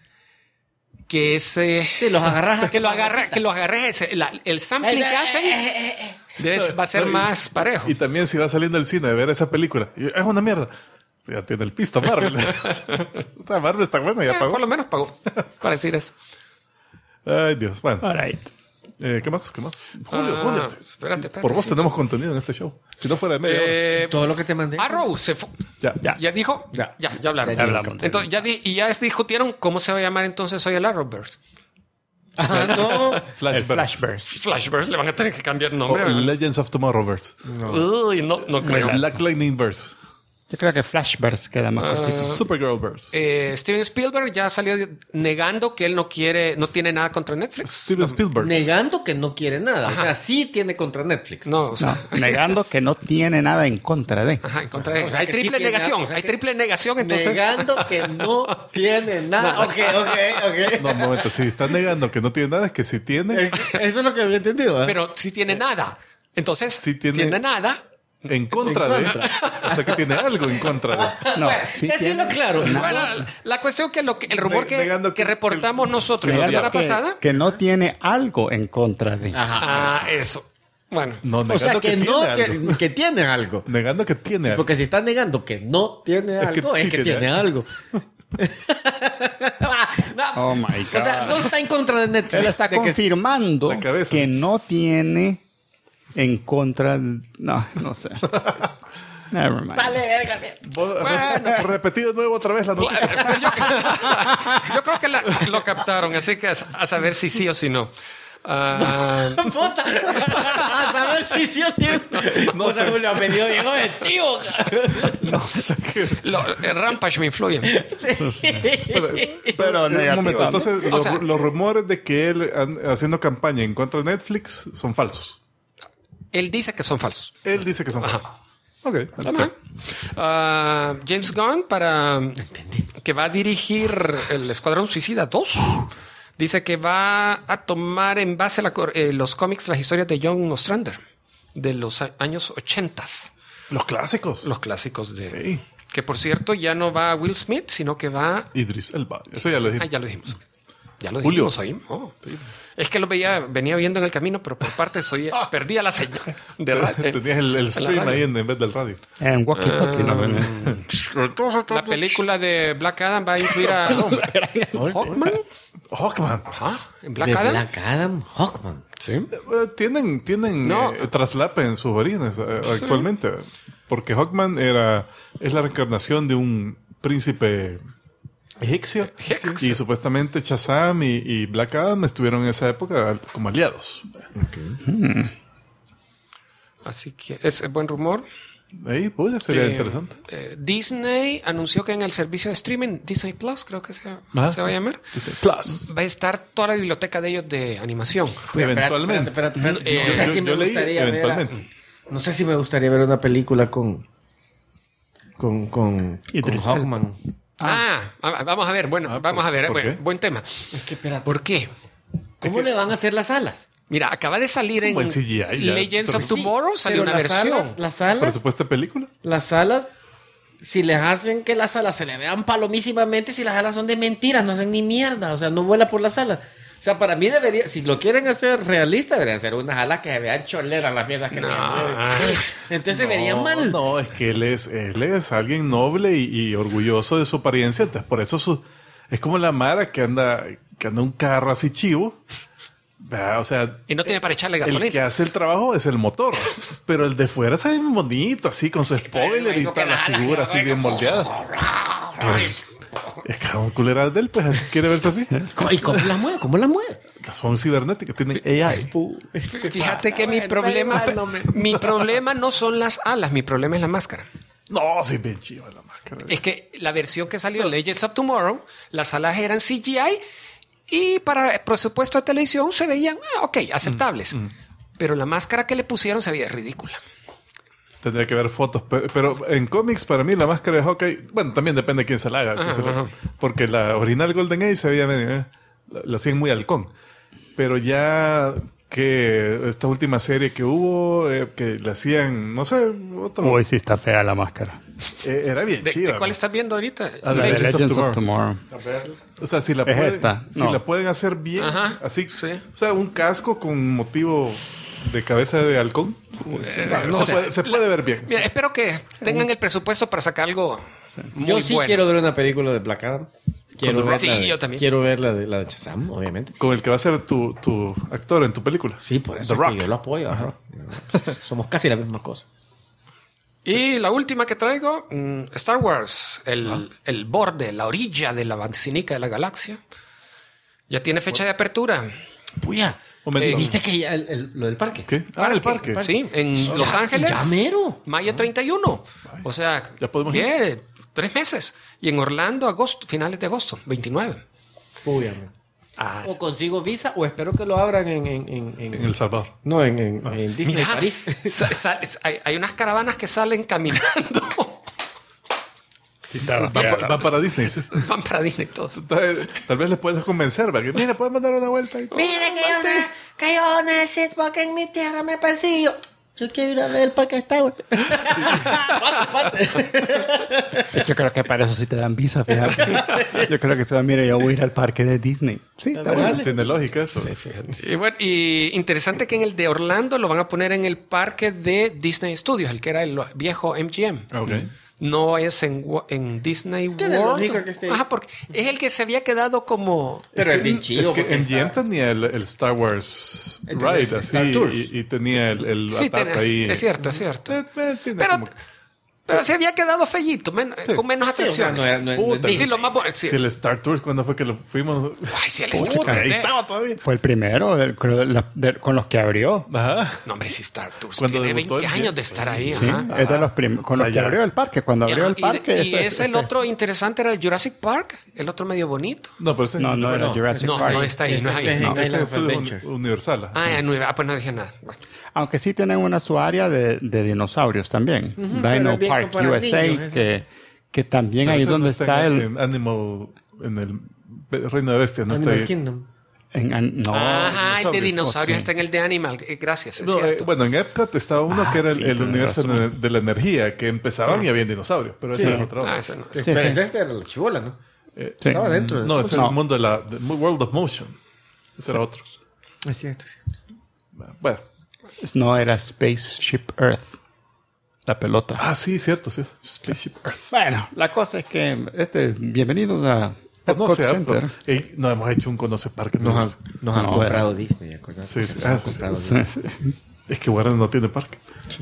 ese... Sí, los agarras. que lo agarres. El sampling que hacen va a ser más parejo. Y también si va saliendo del cine de ver esa película y es una mierda, ya tiene el pisto Marvel. Marvel está bueno, ya pagó. Por lo menos pagó para decir eso. Ay, Dios. Bueno. All right. ¿Qué más? Julio. Espérate, Por vos sí. tenemos contenido en este show. Si no fuera de media hora. Todo lo que te mandé. Arrow se fue. Ya. dijo. Ya. Ya hablaron. Ya hablamos. Entonces, ya discutieron cómo se va a llamar entonces hoy el Arrowverse. Ajá, no. Flashverse. Flashverse le van a tener que cambiar el nombre. O Legends of Tomorrowverse. Uy, no creo. Black Lightningverse. Yo creo que Flashverse queda más cortito. Supergirlverse. Steven Spielberg ya salió negando que él no tiene nada contra Netflix. Steven Spielberg. Negando que no quiere nada. O sea, sí tiene contra Netflix. No, o sea, No, negando que no tiene nada en contra de. ajá, en contra de O sea, hay que sí triple tiene negación. nada, o sea, Hay que- triple negación, entonces. Negando que no tiene nada. Ok. No, un momento. Si está negando que no tiene nada, es que sí tiene. Eso es lo que había entendido. ¿eh? Pero si tiene nada. Entonces, Sí tiene- tiene nada. En contra de. O sea, que tiene algo en contra de. No, Bueno, sí decirlo tiene claro. Bueno, la cuestión que el rumor Negando que que- reportamos nosotros la negando semana pasada. que no tiene algo en contra de. Eso. Bueno. No, O negando sea, que tiene no, algo. que tiene algo. Negando que tiene algo. Porque si está negando que no tiene Es que algo, es sí que tiene tiene algo. No, Oh my God. o sea, no está en contra de Netflix. Él está De que- confirmando la cabeza. que no tiene en contra de... No sé. Never mind. Vale, verga. Repetí de nuevo otra vez la noticia. Pero yo creo que lo captaron, así que a saber si sí o si no. Puta. A saber si sí o si no. O sea, Julio me dio bien objetivo. No sé qué. Rampage me influye. Pero Un negativo, momento. ¿no? Entonces, O sea- los rumores de que él haciendo campaña en contra de Netflix son falsos. Él dice que son falsos. Él dice que son falsos. Ok. James Gunn que va a dirigir el Escuadrón Suicida 2. Dice que va a tomar en base los cómics las historias de John Ostrander de los años 80. Los clásicos. Los clásicos de... Sí. Que por cierto ya no va Will Smith, sino que va... Idris Elba. Eso ya lo dije. Ya lo dijimos. Ya lo Julio. dijimos hoy. Oh. Es que venía viendo en el camino, pero por partes perdía la señal de Tenías el stream radio. ahí en vez del radio. En Walkie Talkie, ¿no? La película de Black Adam va a incluir a Hawkman. Hawkman. Ajá, en De Black Adam. Black Adam Hawkman. Sí. Tienen No. traslape en sus orígenes actualmente. Porque Hawkman es la reencarnación de un príncipe egipcio. Y supuestamente Shazam y Black Adam estuvieron en esa época como aliados. Así que es buen rumor. Ahí, pues, sería interesante. Disney anunció que en el servicio de streaming, Disney Plus, creo que se va a llamar, Disney Plus. va a estar toda la biblioteca de ellos de animación. Eventualmente. Espérate. No Yo sé si me leí gustaría ver. eventualmente. No sé si me gustaría ver una película con Idris Hawkman. Vamos a ver. Bueno, vamos a ver. ¿por qué? Buen tema. Es que espérate. ¿Por qué? ¿Cómo le van a hacer las alas? Mira, acaba de salir en Buen CGI ya. Legends of Pero- Tomorrow, salió Pero una versión. Las alas, ¿Presupuesto de película? las alas, si les hacen que las alas se le vean palomísimamente, si las alas son de mentiras, no hacen ni mierda, o sea, no vuela por las alas. O sea, para mí debería, si lo quieren hacer realista, deberían ser unas alas que se vean choleras las mierdas que tienen. Entonces se verían mal. No, es que él es alguien noble y orgulloso de su apariencia. Entonces, por eso es como la Mara que anda un carro así chivo. O sea, Y no tiene para echarle el gasolina. que hace el trabajo es el motor. Pero el de fuera se ve bien bonito, así, con su spoiler y digo que toda la las alas figura que así bien moldeada. Pues, es que un culera de él, pues, así quiere verse así. ¿Y cómo la mueve? ¿Cómo la mueve? Son cibernéticas, tienen AI. Fíjate que mi problema no son las alas, mi problema es la máscara. No, sí, bien chiva la máscara. Es que la versión que salió en Legends of Tomorrow, las alas eran CGI y para el presupuesto de televisión se veían, aceptables. Pero la máscara que le pusieron se veía ridícula. Tendría que ver fotos. Pero en cómics, para mí, la máscara de Hawkeye... Bueno, también depende de quién se la haga. Porque la original Golden Age se veía medio... la hacían muy halcón. Pero ya que esta última serie que hubo, que le hacían... No sé, otro... Uy, sí está fea la máscara. Era bien ¿De chida. cuál estás viendo ahorita? Ah, La de Legends of Legends of Tomorrow. Tomorrow. O sea, si la Es pueden, esta. si No. la pueden hacer bien, Ajá, así... sí. O sea, un casco con motivo de cabeza de halcón. Se puede ver bien. Mira, espero que tengan el presupuesto para sacar algo muy Yo sí bueno. quiero ver una película de Black Adam. Quiero ver, Sí, yo también. Quiero ver la de Shazam, obviamente. Con el que va a ser tu actor en tu película. Sí, por eso The es Rock. que yo lo apoyo. Ajá. Somos casi la misma cosa. Y la última que traigo, Star Wars, el borde, la orilla de la vacinica de la galaxia. Ya tiene fecha de apertura. Puya. Momento. ¿Viste que ya lo del parque? ¿Qué? El parque. Sí, en Los Ángeles. Ya mero. Mayo 31. O sea, Ya podemos ¿qué? 3 meses. Y en Orlando, finales de agosto, 29. Puya. O consigo visa o espero que lo abran en En El Salvador. No, en Disney Mira, París. hay unas caravanas que salen caminando. Sí estaba Va para Disney. Sí. Van para Disney todos. Tal vez les puedes convencer. ¿Va? Que, mira, puedes mandar una vuelta. Y... Mire que yo necesito porque en mi tierra me persigo. Yo quiero ir a ver el parque de Star Wars. Yo creo que para eso sí te dan visa, fíjate. Yo creo que se va, mira, yo voy a ir al parque de Disney. Sí, está bueno. Tiene lógica eso. Y bueno, y interesante que en el de Orlando lo van a poner en el parque de Disney Studios, el que era el viejo MGM. Ok. No es en Disney Tiene World. lógica que esté ahí. Ajá, porque es el que se había quedado como... Pero es bien chido. Es que porque MGM está- tenía el Star Wars Tenía Ride Star así Tours. y tenía el Sí, ataque ahí. es cierto, es cierto. Tiene Pero, como- pero se había quedado fellito, con menos Sí, o sea, atracciones. no es Puta, Disney. Sí, lo más bueno. Sí. Si el Star Tours, ¿cuándo fue que lo fuimos? Ay, sí, el Puta, Star Tours. ahí estaba todavía. Fue el primero, creo, con los que abrió. Ajá. No, hombre, sí, Star Tours. Cuando Tiene debutó 20 el- años de estar ahí. Sí, Ajá. es de los primeros. Con O sea, los que ya. abrió el parque. Cuando abrió el Y- parque. y ese el otro interesante era el Jurassic Park, el otro medio bonito. No, pero ese No, no era Jurassic No, Park. no está ahí, no es Ese ahí. es No. en Ese Island of estudio Adventure. Universal. ajá. Ah, pues no dije nada. Bueno. Aunque sí tienen su área de dinosaurios también. pero Dino es bien Park para USA, niños, que también Pero ahí ese donde no está en, el... en Animal, en el Reino de Bestias, no está Animal ahí. Kingdom. No, Ajá, el de dinosaurios. dinosaurios Sí. está en el de Animal. Gracias, es No, cierto. bueno, en Epcot estaba uno que era sí, el tienes universo razón. de la energía, que empezaban y había dinosaurios, pero ese era otro. Ah, ese no. Sí, Pero sí. ese era la chibola, ¿no? Sí. Estaba dentro. No, ese No. era el mundo de World of Motion. Ese era otro. Es cierto, es cierto. Bueno. No, era Spaceship Earth. La pelota. Ah, sí, cierto, sí. Spaceship Earth. Bueno, la cosa es que bienvenidos a Conoce Epcot Center. no hemos hecho un Conoce Parque. Nos han No, comprado Disney, ¿acordás? Sí, sí. Nos han Ah, sí, comprado Sí, Disney. sí. Es que Warner no tiene parque.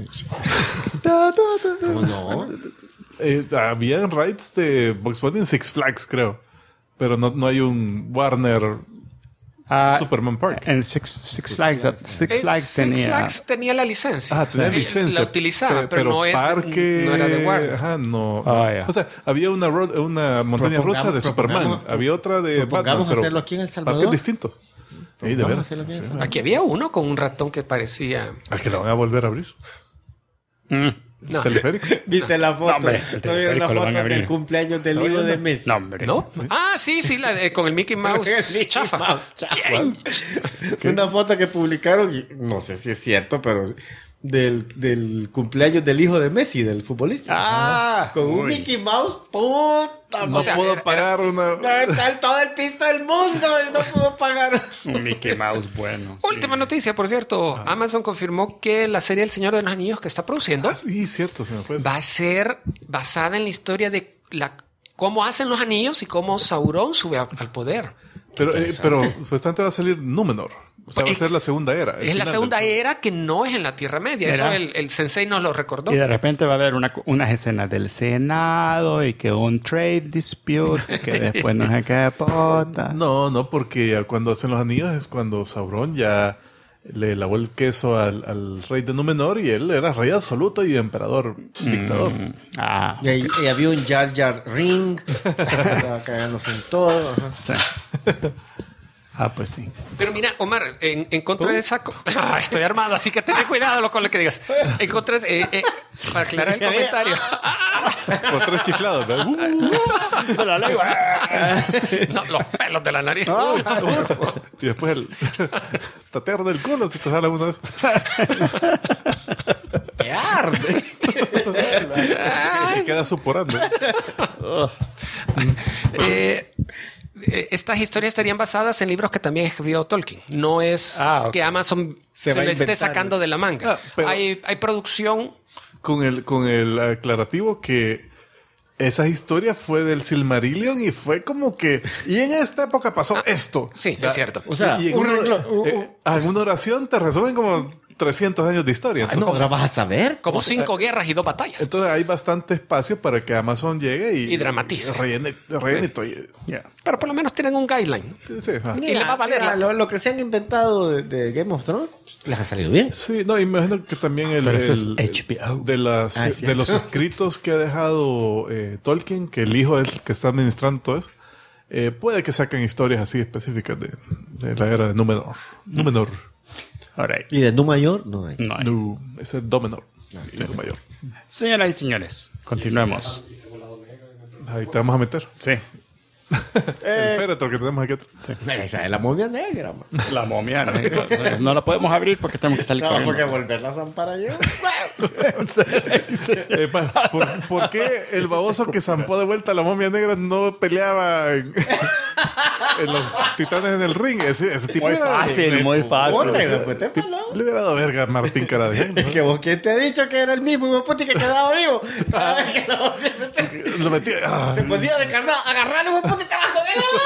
¿Cómo no? Habían rides de Bugs Bunny en Six Flags, creo. Pero no hay un Warner Superman Park. En Six Flags Six tenía... Flags tenía la licencia. Tenía licencia. La utilizaba, pero no era de Warner. Ajá, no. Ya. O sea, había una montaña rusa de Superman. Había otra de Batman. Vamos a hacerlo aquí en El Salvador. Parques distintos. De veras. Aquí había uno con un ratón que parecía... ¿A que lo van a volver a abrir? No. ¿Teleférico? ¿Viste la foto? hombre, el ¿No vieron la teleférico lo van foto a abrir. del cumpleaños del hijo de Messi? No, hombre. ¿No? Sí, con el Mickey Mouse Mickey chafa. Mouse chafa. Una foto que publicaron, y no sé si es cierto, pero del cumpleaños del hijo de Messi, del futbolista. Con un Mickey Mouse, puta. No puedo pagar una... Está todo el pisto del mundo y no pudo pagar. Un Mickey Mouse bueno. Última noticia, por cierto. Amazon confirmó que la serie El Señor de los Anillos que está produciendo Sí, cierto, se me fue. va a ser basada en la historia de cómo hacen los anillos y cómo Sauron sube al poder. Pero supuestamente va a salir Númenor. O sea, va a ser la segunda era. Es la segunda era que no es en la Tierra Media. Eso el sensei nos lo recordó. Y de repente va a haber unas escenas del Senado y que un trade dispute, que después no sé qué pota. No, porque cuando hacen los anillos es cuando Sauron ya le lavó el queso al rey de Númenor y él era rey absoluto y emperador dictador. Y había un Jar Jar Ring. Estaba cagándose en todo. Ajá. Sí. Pues sí. Pero mira, Omar, en contra de esa... estoy armado, así que ten cuidado con lo que digas. En contra para aclarar el comentario. Por 3 chiflados, ¿no? La lengua. No, los pelos de la nariz. Y después el tatear del culo si te sale uno de esos. ¡Qué arde! Que queda suporando. Estas historias estarían basadas en libros que también escribió Tolkien. No es que Amazon se lo esté sacando de la manga. Hay producción. Con el aclarativo que esa historia fue del Silmarillion y fue como que... Y en esta época pasó esto. Sí, es cierto. O sea, y en una oración te resumen como 300 años de historia. Entonces, ahora vas a saber. Como 5 guerras y 2 batallas. Entonces hay bastante espacio para que Amazon llegue y dramatice. Rellene todo. Pero por lo menos tienen un guideline. Sí, Y le va a valer. Lo que se han inventado de Game of Thrones les ha salido bien. Sí, no, imagino que también Pero eso es HBO. de los escritos que ha dejado Tolkien, que el hijo es el que está administrando todo eso, puede que saquen historias así específicas de la era de Númenor. Right. ¿Y de Númenor? No hay. No, ese es Domenor. Mayor. Señoras y señores, continuemos. Ahí te vamos a meter. Sí. El féretro que tenemos aquí atrás. Sí. Esa es la momia negra, man. La momia. No la podemos abrir porque tenemos que salir No, corriendo. porque volverla a zampar yo. ¿Por qué el baboso que zampó de vuelta a la momia negra no peleaba en los titanes en el ring? Ese tipo Muy fácil, muy fácil. le hubiera dado verga a Martín Caradian, ¿no? Es que vos, ¿quién te ha dicho que era el mismo hijo puti que quedaba vivo? Cada vez que Lo metía. se ponía de carnado, agarrarlo, hijo puti, te bajo.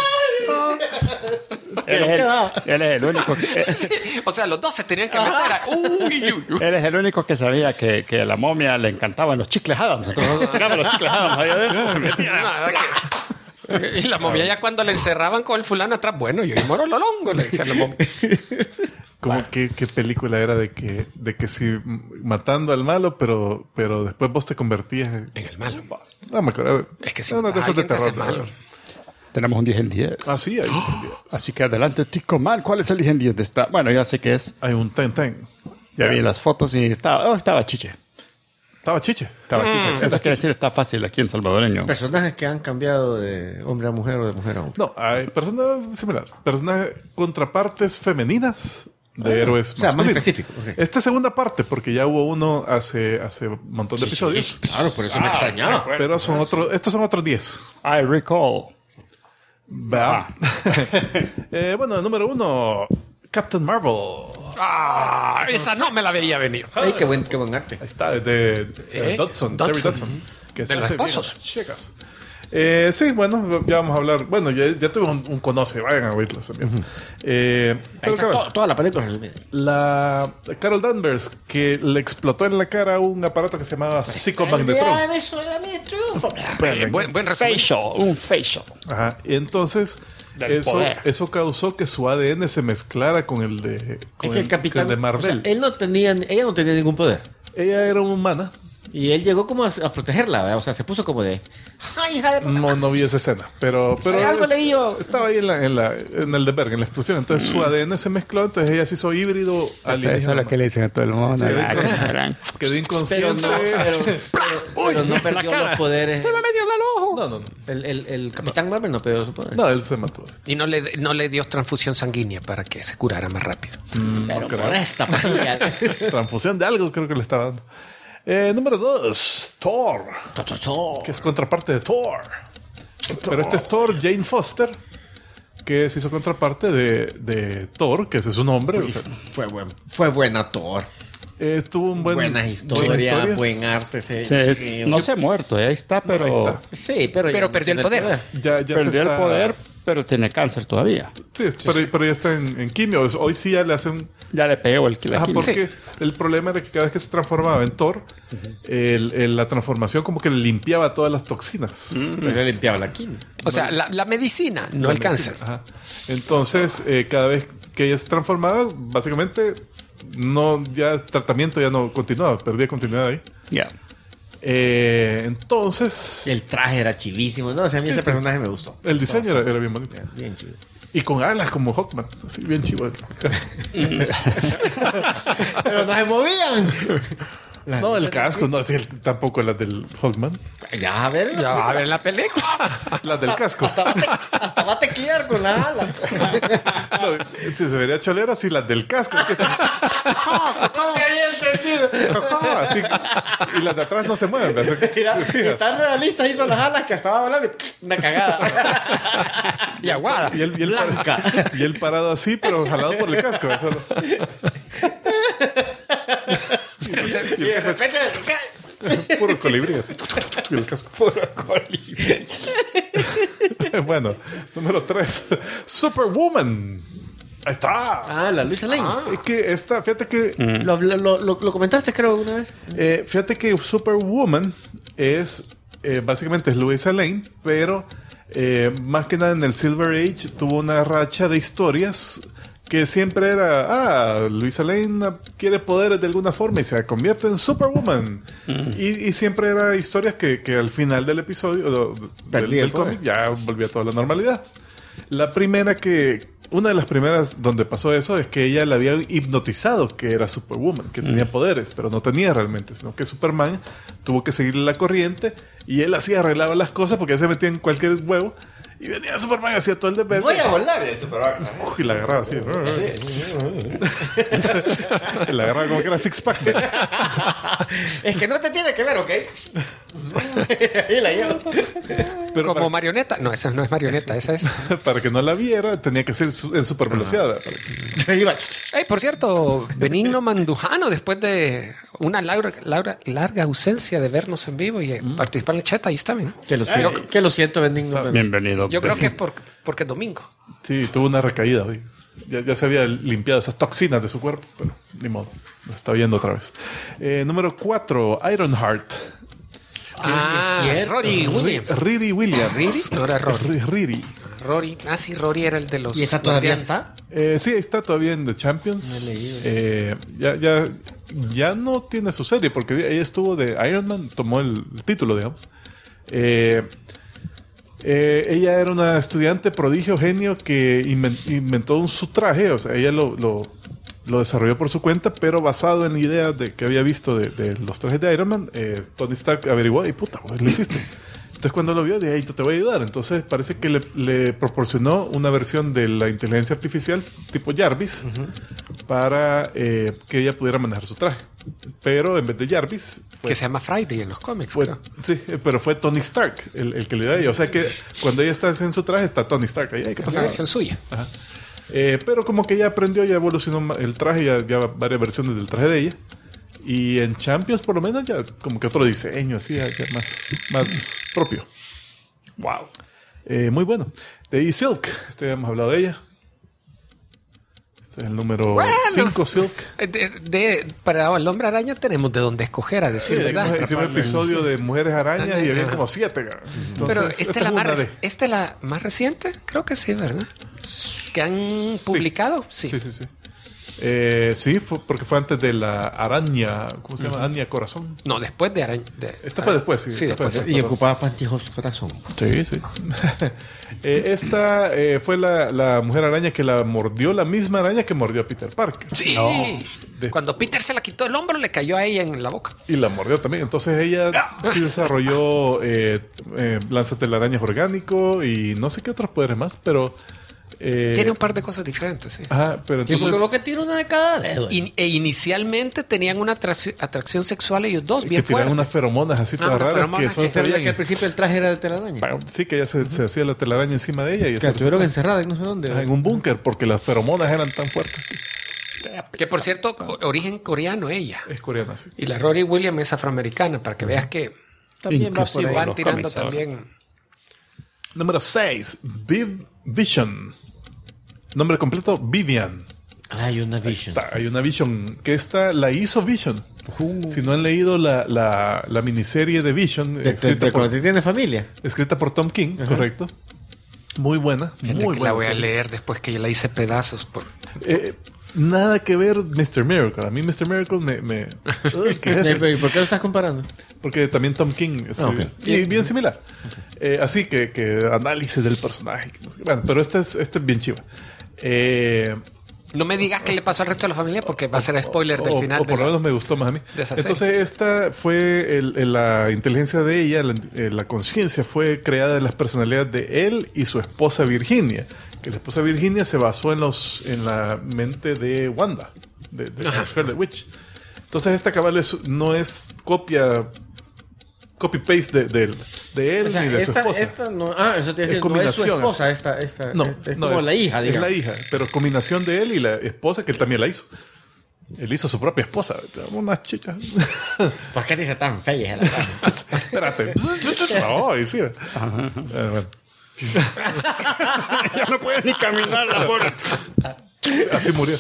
Él es el único Sí, o sea, los dos se tenían que meter. Él es el único que sabía que a la momia le encantaban los chicles Adams. Entonces tiraba los chicles Adams ahí adentro. Se metía. Y la momia ya cuando le encerraban con el fulano atrás, bueno, yo moro lo longo, le decía la momia. Como qué película era de que si matando al malo, pero después vos te convertías En el malo. No me acuerdo. Es que si una de esas de alguien te hace terror. malo. Tenemos un 10 en 10. Ah, sí, hay Así que adelante, Tico Man. ¿Cuál es el 10 en 10 de esta? Bueno, ya sé qué es. hay un ten. Ya vi las fotos y estaba chiche. Estaba chiche. Estaba chiche. Eso quiere decir está fácil aquí en salvadoreño. Personajes que han cambiado de hombre a mujer o de mujer a hombre. No, hay personas similares. Personas contrapartes femeninas de héroes o sea, más masculinos. específico. Okay. Esta segunda parte, porque ya hubo uno hace un montón de episodios. Claro, por eso me extrañaba. Pero estos son otros 10. I recall. Va. Bueno, el número 1, Captain Marvel. Esa no me la veía venir. Ay, qué buen arte. Ahí está, de Dodson, Terry Dodson. Dodson. Que De los hace bien esposos. chicas. Sí, bueno, ya vamos a hablar. Bueno, ya tuve un conoce, vayan a oírlo también. Ahí está toda la película resumida. La Carol Danvers, que le explotó en la cara un aparato que se llamaba psicomagnetron. Eso era mi triunfo. Buen resumen. Un facial. Ajá. Y entonces Del poder. eso causó que su ADN se mezclara con el de, Es que el capitán, con el de Marvel. ella no tenía ningún poder. Ella era una humana. Y él llegó como a protegerla, ¿verdad? O sea, se puso como de... ¡Ay, hija de... No vi esa escena, pero algo leí yo. estaba ahí en el de Berg, en la explosión. Entonces su ADN se mezcló, entonces ella se hizo híbrido Eso es alienígena. lo que le dicen a todo el mundo. Sí, quedó Pero inconsciente. pero no perdió los poderes. Se me metió del ojo. No. El Capitán Marvel no perdió su poder. No, él se mató. Así. Y no le dio transfusión sanguínea para que se curara más rápido. Pero no creo. por esta pastilla. Transfusión de algo creo que le estaba dando. Número 2, Thor, que es contraparte de Thor. Pero este es Thor Jane Foster, que se hizo contraparte de Thor, que ese es su nombre. O sea, Fue buena Thor. tuvo un Buenas historias, buen arte. Sí. No se ha muerto, ahí está, pero Ahí está. Sí, pero Pero ya perdió el poder. Ya se perdió el está- poder, pero tiene cáncer todavía. Sí, pero ya está en quimio. Hoy sí ya le hacen... Ya le pegó el Ajá, quimio. porque el problema era que cada vez que se transformaba en Thor, la transformación como que le limpiaba todas las toxinas. Pero le limpiaba la química. O sea, la medicina, no La el cáncer. medicina. Ajá. Entonces, cada vez que ella se transformaba, básicamente, ya el tratamiento ya no continuaba, perdía continuidad ahí. Ya. Entonces, El traje era chivísimo. No, o sea, a mí ese personaje me gustó. el diseño era bien bonito. Bien chido. Y con alas como Hawkman, así bien chivo. Pero no se movían. No, el casco, no, sí, tampoco las del Hawkman. Ya, a ver. Ya va a ver la película. Las del casco. Hasta va a tequillar con la ala. No, si se vería cholero, sí, las del casco. Es que están- así, y las de atrás no se mueven. Así, Mira, fíjate. tan realista hizo las alas que estaba hablando y una cagada. Y aguada. Y él parado así, pero jalado por el casco. Eso no. Y de repente Puro colibrí así. Y el casco. Puro colibrí. Bueno, número 3. Superwoman. Ahí está. Ah, la Luisa Lane. Es que esta, fíjate que... Lo comentaste, creo, una vez. Fíjate que Superwoman es... básicamente es Louisa Lane, pero más que nada en el Silver Age tuvo una racha de historias que siempre era, Louisa Lane quiere poderes de alguna forma y se convierte en Superwoman. Y siempre era historias que al final del episodio Perdía el del cómic poder. ya volvía a toda la normalidad. Una de las primeras donde pasó eso es que ella le había hipnotizado que era Superwoman, que tenía poderes, pero no tenía realmente, sino que Superman tuvo que seguirle la corriente y él así arreglaba las cosas porque él se metía en cualquier huevo y venía Superman y hacía todo el deber. Voy a volar el Superman. Y la agarraba así. Y la agarraba como que era six pack. Es que no te tiene que ver, ¿ok? Ahí la llevo. Pero Como marioneta. No, esa no es marioneta, esa es. para que no la viera, tenía que ser en super velocidad. Ahí va. Hey, por cierto, Benigno Mandujano, después de una larga ausencia de vernos en vivo y participar en el chat, ahí está. ¿ven? Que lo siento, Benigno. Bienvenido. Yo creo que es porque es domingo. Sí, tuvo una recaída hoy. Ya se había limpiado esas toxinas de su cuerpo, pero ni modo. Lo está viendo otra vez. Número 4, Ironheart. Ah, Rory Williams. Riri Williams. ¿Riri? No era Rory. Riri. Rory. Ah, sí, Rory era el de los. ¿Y esta todavía Guardianes. está? Sí, está todavía en The Champions. No he leído Ya no tiene su serie porque ella estuvo de Iron Man, tomó el título, digamos. Ella era una estudiante prodigio, genio que inventó su traje, o sea, ella lo desarrolló por su cuenta, pero basado en ideas que había visto de los trajes de Iron Man. Tony Stark averiguó y puta, pues, lo hiciste. Entonces cuando lo vio, dije, ahí te voy a ayudar. Entonces parece que le proporcionó una versión de la inteligencia artificial tipo Jarvis para que ella pudiera manejar su traje. Pero en vez de Jarvis... Que se llama Friday en los cómics. Fue, creo. sí, pero fue Tony Stark el que le dio a ella. O sea que cuando ella está en su traje está Tony Stark ahí. ¿Qué Es una pasa? versión suya. Ajá. Pero como que ya aprendió, ya evolucionó el traje, ya varias versiones del traje de ella. Y en Champions por lo menos ya como que otro diseño, así, ya más propio. Wow. Muy bueno. De ahí Silk. Hemos hablado de ella. Este es el número 5, Silk. Para el Hombre Araña tenemos de dónde escoger, a decir verdad. Hicimos un episodio de Mujeres Arañas y había como 7. Entonces, Pero esta es la más reciente, creo que sí, ¿verdad? Que han publicado. Sí. Sí, porque fue antes de la araña. ¿Cómo se llama? Araña Corazón. No, después de Araña. Esta fue después, sí. Y ocupaba Pantijos Corazón. Sí. Esta fue la Mujer Araña que la mordió la misma araña que mordió a Peter Parker. Sí. Cuando Peter se la quitó del hombro, le cayó a ella en la boca. Y la mordió también. Entonces ella sí desarrolló lanzatelarañas orgánico y no sé qué otros poderes más, pero... tiene un par de cosas diferentes, sí. Ajá, pero entonces... Yo creo que tiene una de cada dedo. Inicialmente tenían una atracción sexual ellos dos, bien que tiran fuerte. unas feromonas así todas raras que son... ¿Sabía que al principio el traje era de telaraña? Bueno, sí, que ella se hacía la telaraña encima de ella. Y que la tuvieron encerrada en no sé dónde. En un búnker porque las feromonas eran tan fuertes. Que por cierto, origen coreano ella. Es coreana, sí. Y la Rory Williams es afroamericana, para que veas que También va por ahí van los tirando cómics ahora. también. Número 6. Vision. Nombre completo, Vivian. Hay una Vision. Hay una Vision. Que esta la hizo Vision. Si no han leído la miniserie de Vision. Cuando tiene familia. Escrita por Tom King, correcto. Muy buena. Gente Muy que buena. la voy a serie. leer después que yo la hice pedazos. Nada que ver Mr. Miracle. A mí Mr. Miracle me... Uy, ¿qué es esto? ¿Y por qué lo estás comparando? Porque también Tom King escribió. Y bien similar. Así que análisis del personaje. No sé qué. Bueno, pero este es bien chiva. No me digas qué le pasó al resto de la familia porque va a ser spoiler del final. O por lo menos me gustó más a mí. de esa serie. Entonces esta fue la inteligencia de ella, la conciencia fue creada de las personalidades de él y su esposa Virginia. Que la esposa Virginia se basó en la mente de Wanda, de Scarlet Witch. Entonces esta cabal no es copy-paste de él ni de su esposa. Esta no, eso te decía, no es su esposa, esta es como la hija, digamos. Es la hija, pero combinación de él y la esposa, que él también la hizo. Él hizo su propia esposa. Unas chichas. ¿Por qué te dice tan fea? Espérate. No, y sí. Bueno. Ya no puede ni caminar la pobre. Así murió.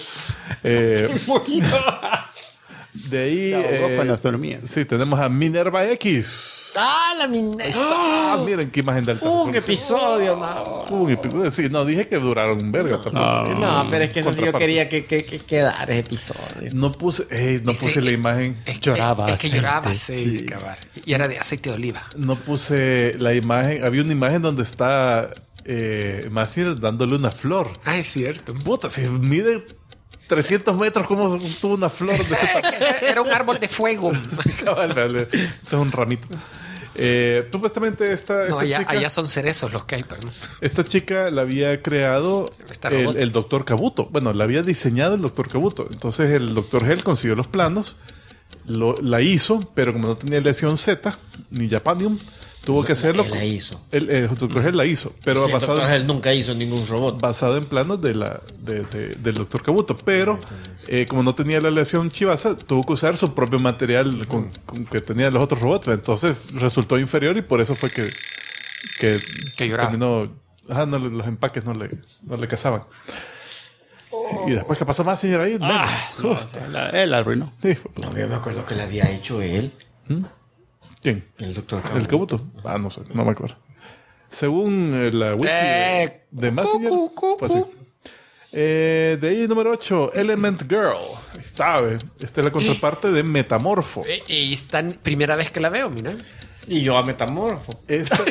De ahí... Se ahogó con las dormías. Sí, tenemos a Minerva X. La Minerva. Miren qué imagen de alta Un resolución. episodio, no. Un episodio. Sí, no, dije que duraron un verga tampoco. No, pero es que eso sí yo Contraparte. quería que quedara ese episodio. No puse la imagen. Lloraba Es que aceite. lloraba aceite, Sí. cabrón. Y era de aceite de oliva. No puse la imagen. Había una imagen donde está Massinger dándole una flor. Ah, es cierto. Puta, si mide 300 metros, ¿cómo tuvo una flor de ese tamaño? Era un árbol de fuego. Sí, cabal, vale. Esto es un ramito. Supuestamente esta chica... allá son cerezos los que hay, perdón. Esta chica la había creado el Dr. Kabuto. Bueno, la había diseñado el Dr. Kabuto. Entonces el Dr. Hell consiguió los planos, la hizo, pero como no tenía lesión Z ni Japanium, tuvo que hacerlo. Él la hizo. El Dr. Hell la hizo, pero Sí, basado, él nunca hizo ningún robot. basado en planos del Dr. Kabuto. Pero como no tenía la lesión Chivasa, tuvo que usar su propio material con que tenía los otros robots. Entonces resultó inferior y por eso fue que lloraba. terminó. Los empaques no le casaban. Y después que pasó más, señor, ahí menos. No, o sea, él la arruinó. Sí. No, yo me acuerdo que la había hecho él, ¿Quién? el doctor ¿El Kabuto? No sé, no me acuerdo. Según la wiki de Massinger, pues sí. De ahí, número 8, Element Girl. Ahí está, esta es la contraparte de Metamorfo. Y esta primera vez que la veo, mira. Y yo a Metamorfo.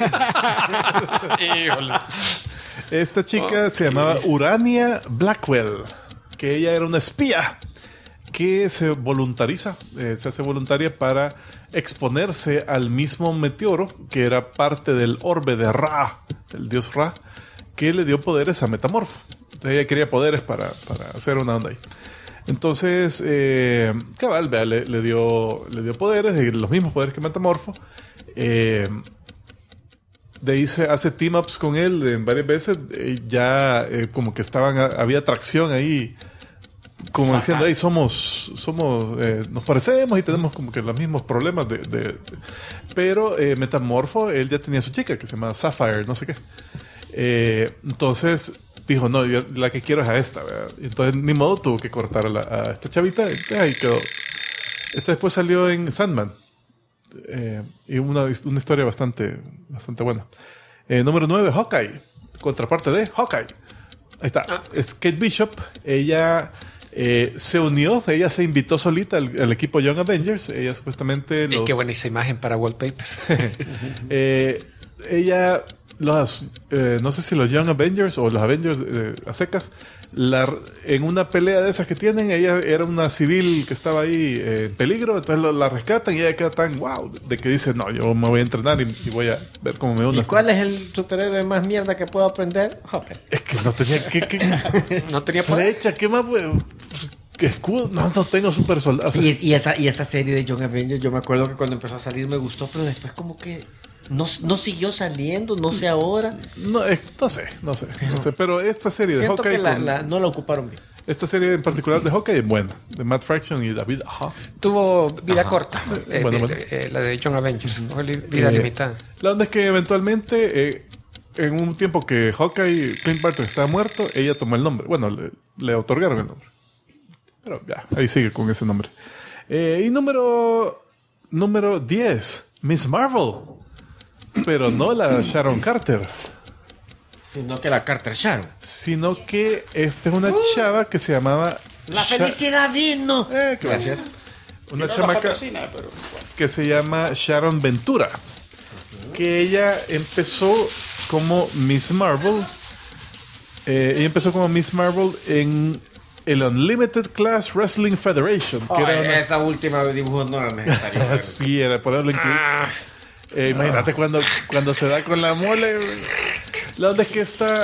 Esta chica se llamaba Urania Blackwell, que ella era una espía que se voluntariza, se hace voluntaria para exponerse al mismo meteoro que era parte del orbe de Ra, el dios Ra, que le dio poderes a Metamorfo. Entonces ella quería poderes para hacer una onda ahí. Entonces, cabal, vea, le dio poderes, los mismos poderes que Metamorfo. De ahí se hace team-ups con él varias veces. Como que había atracción ahí como diciendo, hey, nos parecemos y tenemos como que los mismos problemas pero Metamorfo, él ya tenía su chica que se llama Sapphire, no sé qué. Entonces dijo, no, yo la que quiero es a esta, ¿verdad? Entonces ni modo, tuvo que cortar a esta chavita. Entonces, ahí quedó. Esta después salió en Sandman. Y una historia bastante buena. Número 9, Hawkeye. Contraparte de Hawkeye. Ahí está. Es Kate Bishop. Ella se unió. Ella se invitó solita al equipo Young Avengers. Ella supuestamente... Y qué buena esa imagen para wallpaper. Ella... no sé si los Young Avengers o los Avengers a secas, en una pelea de esas que tienen, ella era una civil que estaba ahí en peligro, entonces la rescatan y ella queda tan wow de que dice, no, yo me voy a entrenar y voy a ver cómo me uno. ¿Y cuál es el superhéroe más mierda que puedo aprender? Okay. Es que no tenía no tenía flecha, ¿qué más? ¿Qué escudo? No tengo super soldados. O sea, y esa serie de Young Avengers, yo me acuerdo que cuando empezó a salir me gustó, pero después como que no siguió saliendo, no sé ahora. No sé, pero esta serie de siento Hawkeye... que no la ocuparon bien. Esta serie en particular de Hawkeye es buena, de Matt Fraction y David. Tuvo vida corta, bueno. la de Young Avengers, vida limitada. La onda es que eventualmente, en un tiempo que Hawkeye, Clint Barton estaba muerto, ella tomó el nombre. Bueno, le otorgaron el nombre. Pero ya, ahí sigue con ese nombre. Y número 10, Miss Marvel. Pero no la Sharon Carter. Sino que la Carter Sharon. Sino que esta es una chava que se llamaba... ¡La felicidad vino! Gracias. Una chamaca que se llama Sharon Ventura. Que ella empezó como Miss Marvel. Ella empezó como Miss Marvel en el Unlimited Class Wrestling Federation. Que era esa última dibujo no era necesario. Sí, era poderlo incluir. Imagínate cuando se da con la mole. La onda es que esta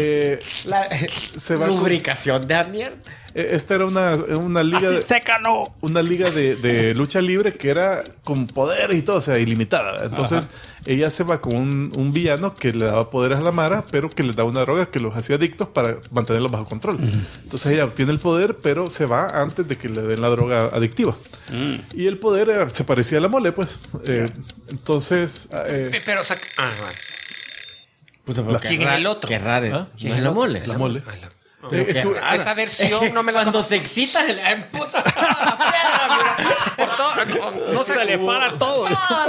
se va lubricación de mierda. Esta era una liga. Así seca, no. Una liga de lucha libre que era con poderes y todo, o sea, ilimitada. Entonces, ella se va con un villano que le daba poderes a la Mara, pero que le daba una droga que los hacía adictos para mantenerlos bajo control. Entonces, ella obtiene el poder, pero se va antes de que le den la droga adictiva. Y el poder se parecía a la mole, pues. Entonces. Pero ¿quién es el otro? Qué raro. ¿Quién es la mole? La mole. Esa versión no me la... Cuando se excita, se le emputa. No se le para todo.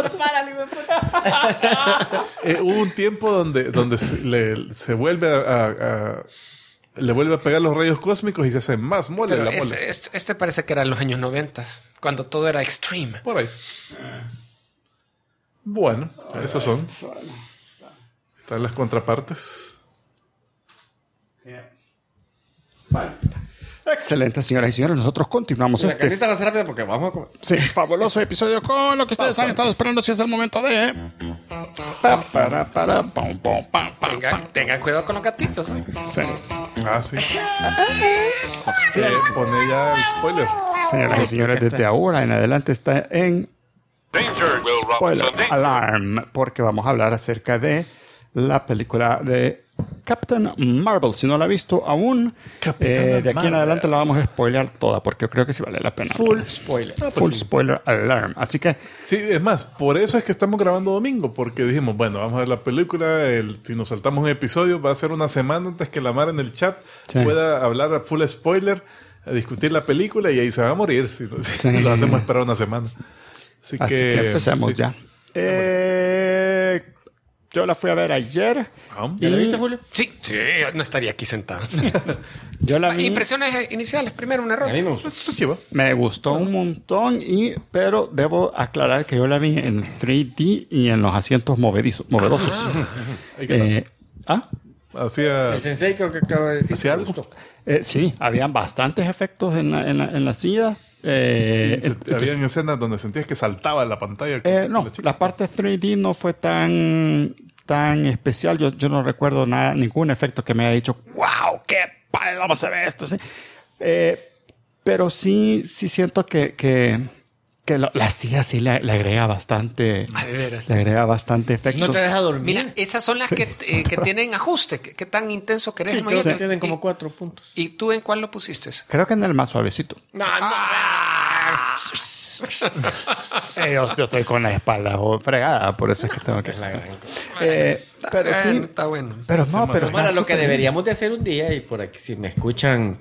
Hubo un tiempo donde se vuelve le vuelve a pegar los rayos cósmicos y se hace más mole. Pero la mole. Este parece que era en los años 90, cuando todo era extreme. Por ahí. Bueno, esos son. Están las contrapartes. Excelente, señoras y señores. Nosotros continuamos La carnita va a ser rápida porque vamos a comer. Sí, fabuloso episodio con lo que ustedes han estado esperando. Si es el momento de... Tengan cuidado con los gatitos. Sí. Sí. Pone ya el spoiler. Señoras y señores, desde ahora en adelante está en Spoiler Alarm, porque vamos a hablar acerca de la película de Captain Marvel. Si no la ha visto aún, de aquí en adelante la vamos a spoilear toda, porque yo creo que sí vale la pena. Full spoiler. Full spoiler alarm. Así que... Sí, es más, por eso es que estamos grabando domingo, porque dijimos, bueno, vamos a ver la película, si nos saltamos un episodio, va a ser una semana antes que la Mara en el chat pueda hablar a full spoiler, a discutir la película, y ahí se va a morir si lo hacemos esperar una semana. Así que empecemos ya. Yo la fui a ver ayer. ¿Ya la viste, Julio? Sí, no estaría aquí sentado. Yo la vi. Impresiones iniciales, primero un error. A mí me gustó. Me gustó un montón, pero debo aclarar que yo la vi en 3D y en los asientos movedosos. Hacía... El sensei creo que acaba de decir. ¿Hacía que algo? gustó. Sí, habían bastantes efectos en la silla. Habían escenas donde sentías que saltaba la pantalla. No, la parte 3D no fue tan especial. Yo no recuerdo ningún efecto que me haya dicho, wow, qué padre, vamos a ver esto. ¿Sí? Pero sí siento que que la CIA sí le agrega bastante. Ah, de veras. Le agrega bastante efecto. No te deja dormir. Mira, esas son las que tienen ajuste. ¿Qué tan intenso querés? Sí, el creo que mojito? tienen como 4 puntos. ¿Y tú en cuál lo pusiste? Creo que en el más suavecito. No. Yo estoy con la espalda fregada, por eso es que tengo que. Pero sí. Está bueno. Pero no, pero Bueno, está lo que súper deberíamos de hacer un día, y por aquí si me escuchan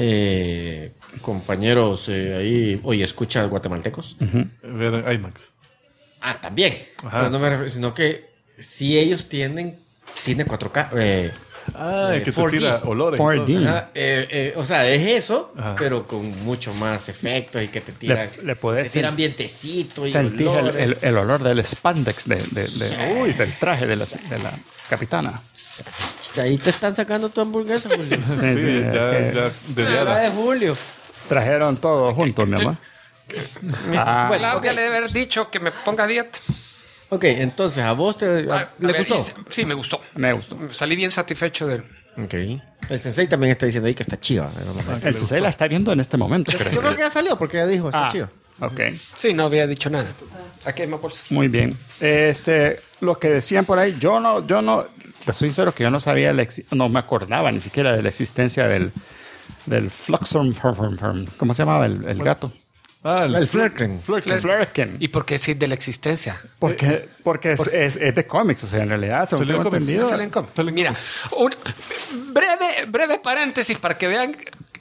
compañeros ahí, oye, escuchas guatemaltecos. Ver IMAX. Ah, también. Ajá. Pero no me refiero, sino que si ellos tienen cine 4K. Que te 4D. tira olores. y 4D. todo. Ajá, o sea, es eso, Ajá. pero con mucho más efectos y que te tiran, Le podés te tiran vientecito y sentir olores. el olor del spandex del traje de la capitana. Ahí te están sacando tu hamburguesa, Julio. Sí, Sí, ya que de La diada. de Julio. trajeron todo juntos, mi amor. Bueno, Claudia le debe haber dicho que me ponga a dieta. Ok, entonces, ¿a vos A le ver, gustó? Sí, me gustó. Me gustó. Salí bien satisfecho de él. Ok. El sensei también está diciendo ahí que está chiva. El Sensei la está viendo en este momento, creo. Yo creo que ya salió porque ya dijo, está chiva. Ok. Sí, no había dicho nada. Aquí hay más bolsas. Muy bien. Lo que decían por ahí, yo no, te soy sincero que yo no sabía, no me acordaba ni siquiera de la existencia del Fluxum, ¿cómo se llamaba el gato? El Flerken. Flerken. ¿Y por qué decir de la existencia? Porque es de cómics, o sea, en realidad, según Salió en tengo cómics. entendido. Salen com- Salen Mira, un breve paréntesis para que vean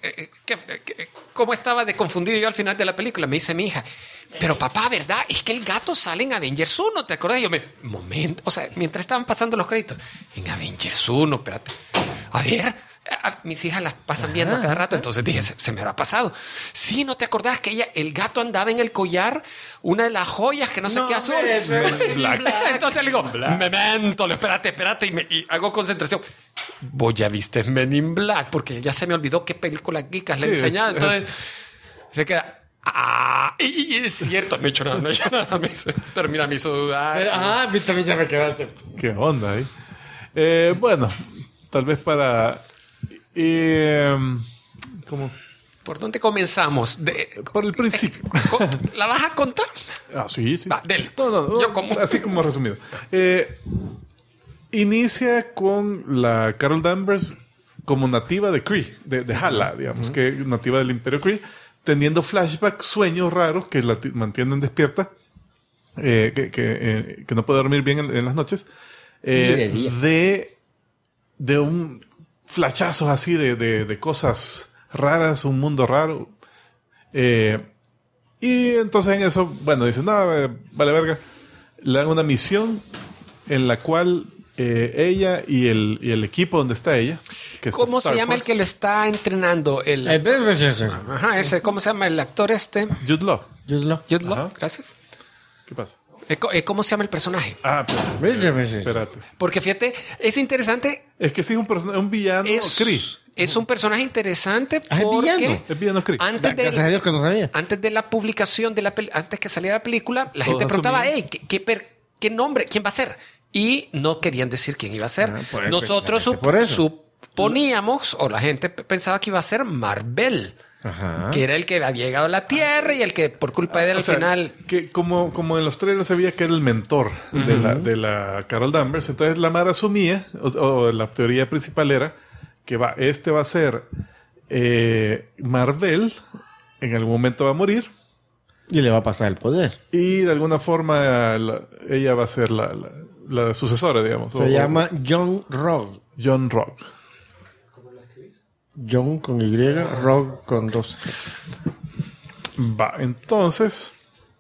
cómo estaba de confundido yo al final de la película. Me dice mi hija, pero papá, ¿verdad? Es que el gato sale en Avengers 1, ¿te acuerdas? Y yo momento, o sea, mientras estaban pasando los créditos, en Avengers 1, espérate. A ver, mis hijas las pasan viendo a cada rato, entonces dije, se me habrá pasado. Sí, ¿no te acordás que el gato andaba en el collar? Una de las joyas que no sé qué azul. Entonces le digo, Memento, espérate, y hago concentración. Vos ya viste Men in Black, porque ya se me olvidó qué película geekas le he Sí, enseñado. Entonces se queda. Y es cierto, no he hecho nada, me dice. Pero mira, me hizo dudar. Ah, a mí también ya me quedaste. ¿Qué onda ahí? Bueno, tal vez para... ¿cómo? ¿Por dónde comenzamos? Por el principio. ¿La vas a contar? Sí. Va, dele. No, Yo como- así como resumido. Inicia con la Carol Danvers como nativa de Kree, de Hala, digamos, que es nativa del Imperio Kree, teniendo flashbacks, sueños raros que la mantienen despierta, que no puede dormir bien en las noches, de día. de un flashazos así de cosas raras, un mundo raro. Y entonces en eso, bueno, dicen, no, vale verga. Le dan una misión en la cual ella y el equipo donde está ella, que es ¿Cómo Star se llama el Force, que lo está entrenando? Ajá, ese, ¿cómo se llama el actor este? Jude Law. Jude Law, Ajá. gracias. ¿Qué pasa? ¿Cómo se llama el personaje? Espérate. Porque fíjate, es interesante. Es que sí es un villano Kree. Es un personaje interesante Ah, es porque villano. Es villano Kree. Gracias a Dios que no sabía. antes de la publicación de antes que saliera la película, la Todos gente preguntaba, asumían. hey, ¿qué nombre? ¿Quién va a ser? Y no querían decir quién iba a ser. pues, Nosotros precisamente por eso. suponíamos, o la gente pensaba que iba a ser Marvel, Ajá. que era el que había llegado a la Tierra y el que por culpa de él O al sea, final... que como en los trailers se veía que era el mentor de la Carol Danvers, entonces la Mara asumía, o la teoría principal era que este va a ser Marvel, en algún momento va a morir, Y le va a pasar el poder. y de alguna forma ella va a ser la sucesora, digamos. Se llama John Rogue. John Rogue. John con Y, Rogue con 2 X. Va, entonces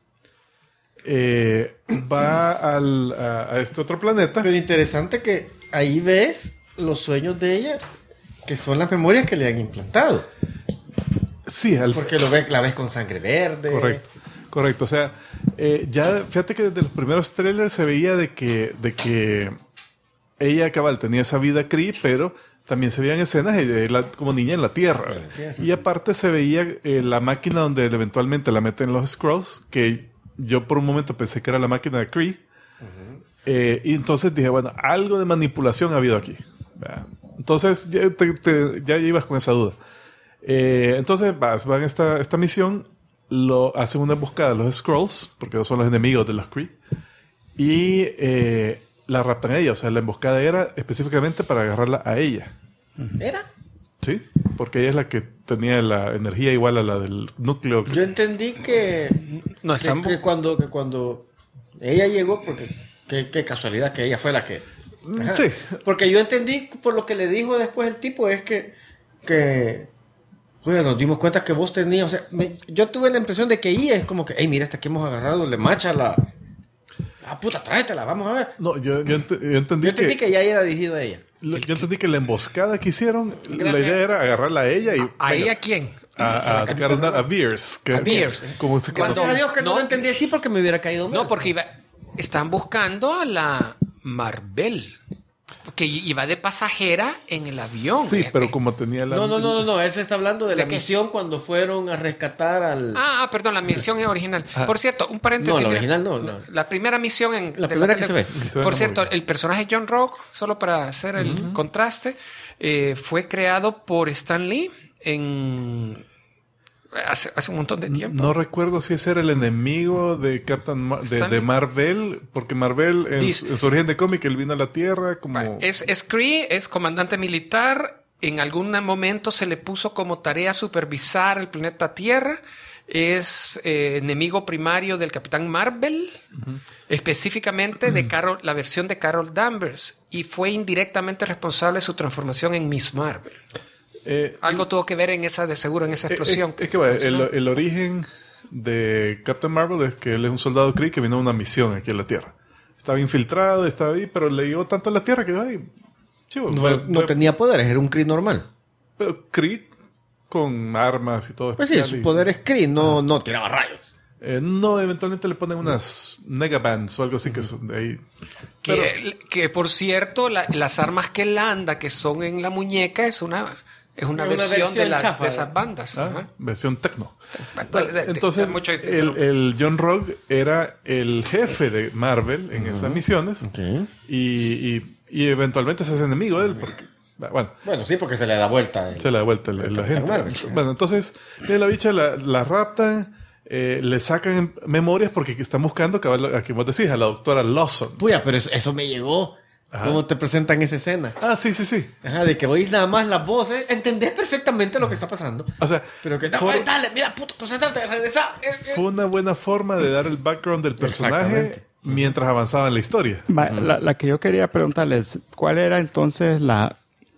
va a este otro planeta. Pero interesante que ahí ves los sueños de ella, que son las memorias que le han implantado. Sí, Porque la ves con sangre verde. Correcto. O sea, ya fíjate que desde los primeros trailers se veía de que ella, cabal, tenía esa vida Kree, pero también se veían escenas de ella como niña en la Tierra. En la Tierra. Y aparte se veía la máquina donde eventualmente la meten los Skrulls, que yo por un momento pensé que era la máquina de Kree. Y entonces dije, bueno, algo de manipulación ha habido aquí. ¿Verdad? Entonces ya ibas con esa duda. Entonces van a esta misión hacen una emboscada a los Skrulls, porque son los enemigos de los Kree, y la raptan a ella. O sea, la emboscada era específicamente para agarrarla a ella. ¿Era? Sí, porque ella es la que tenía la energía igual a la del núcleo. Yo entendí que cuando ella llegó, porque qué casualidad que ella fue la que... Ajá. Sí. Porque yo entendí por lo que le dijo después el tipo, es que pues, nos dimos cuenta que vos tenías, o sea, yo tuve la impresión de que ella es como que, hey, mira, esta que hemos agarrado, le macha la... Ah, puta, tráetela, vamos a ver. No, yo entendí que ya era dirigido a ella. Yo entendí que la emboscada que hicieron, la idea era agarrarla a ella y... ¿A ella quién? A Beers. A Beers. Como se Gracias a Dios que no lo entendí así porque me hubiera caído mal. No, porque están buscando a la Marvel. Que iba de pasajera en el avión. Sí, pero como tenía la... No, él se está hablando de la misión cuando fueron a rescatar al... Perdón, la misión es original. Por cierto, un paréntesis. No, la original no. La primera misión La primera que se ve. Por cierto, el personaje John Rogue, solo para hacer el contraste, fue creado por Stan Lee hace un montón de tiempo. No recuerdo si ese era el enemigo de de Marvel, porque Marvel en su origen de cómic él vino a la Tierra como... Es Kree, es comandante militar. En algún momento se le puso como tarea supervisar el planeta Tierra. Es enemigo primario del Capitán Marvel, específicamente de la versión de Carol Danvers, y fue indirectamente responsable de su transformación en Miss Marvel. Algo tuvo que ver de seguro en esa explosión. Es que el origen de Captain Marvel es que él es un soldado Kree que vino a una misión aquí en la Tierra. Estaba infiltrado, estaba ahí, pero le llegó tanto a la Tierra que chivo, no tenía poderes, era un Kree normal. Pero Kree con armas y todo. Pues sí, su poder es Kree, no tiraba rayos. No, eventualmente le ponen unas Negabands o algo así que son de ahí. Que por cierto, las armas que él anda, que son en la muñeca, es una versión de esas bandas. Versión techno. Entonces, el John Rogue era el jefe de Marvel en esas misiones. Okay. Y eventualmente se hace enemigo de él. Porque, bueno, sí, porque se le da vuelta. Se le da vuelta la gente. Marvel. Bueno, entonces, la bicha la raptan. Le sacan memorias porque están buscando a quien vos decís, a la doctora Lawson. Puya, pero eso me llegó. Ajá. ¿Cómo te presentan esa escena? Sí. Ajá, de que oís nada más las voces, entendés perfectamente lo que está pasando. O sea, pero que dale, mira, puto, concéntrate, regresa. Fue una buena forma de dar el background del personaje mientras avanzaba en la historia. La que yo quería preguntarles, ¿cuál era entonces la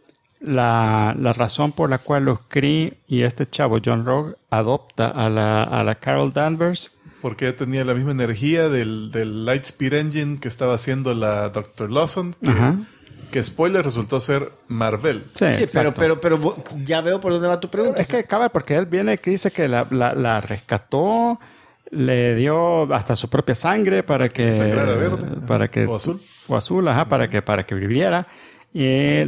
razón por la cual los Kree y este chavo John Rogue adopta a la Carol Danvers? Porque ella tenía la misma energía del Lightspeed Engine que estaba haciendo la Dr. Lawson, que spoiler resultó ser Marvel. Sí, pero ya veo por dónde va tu pregunta. Es que cabe, porque él viene que dice que la rescató, le dio hasta su propia sangre para que sangrara verde, o azul, para que viviera. Y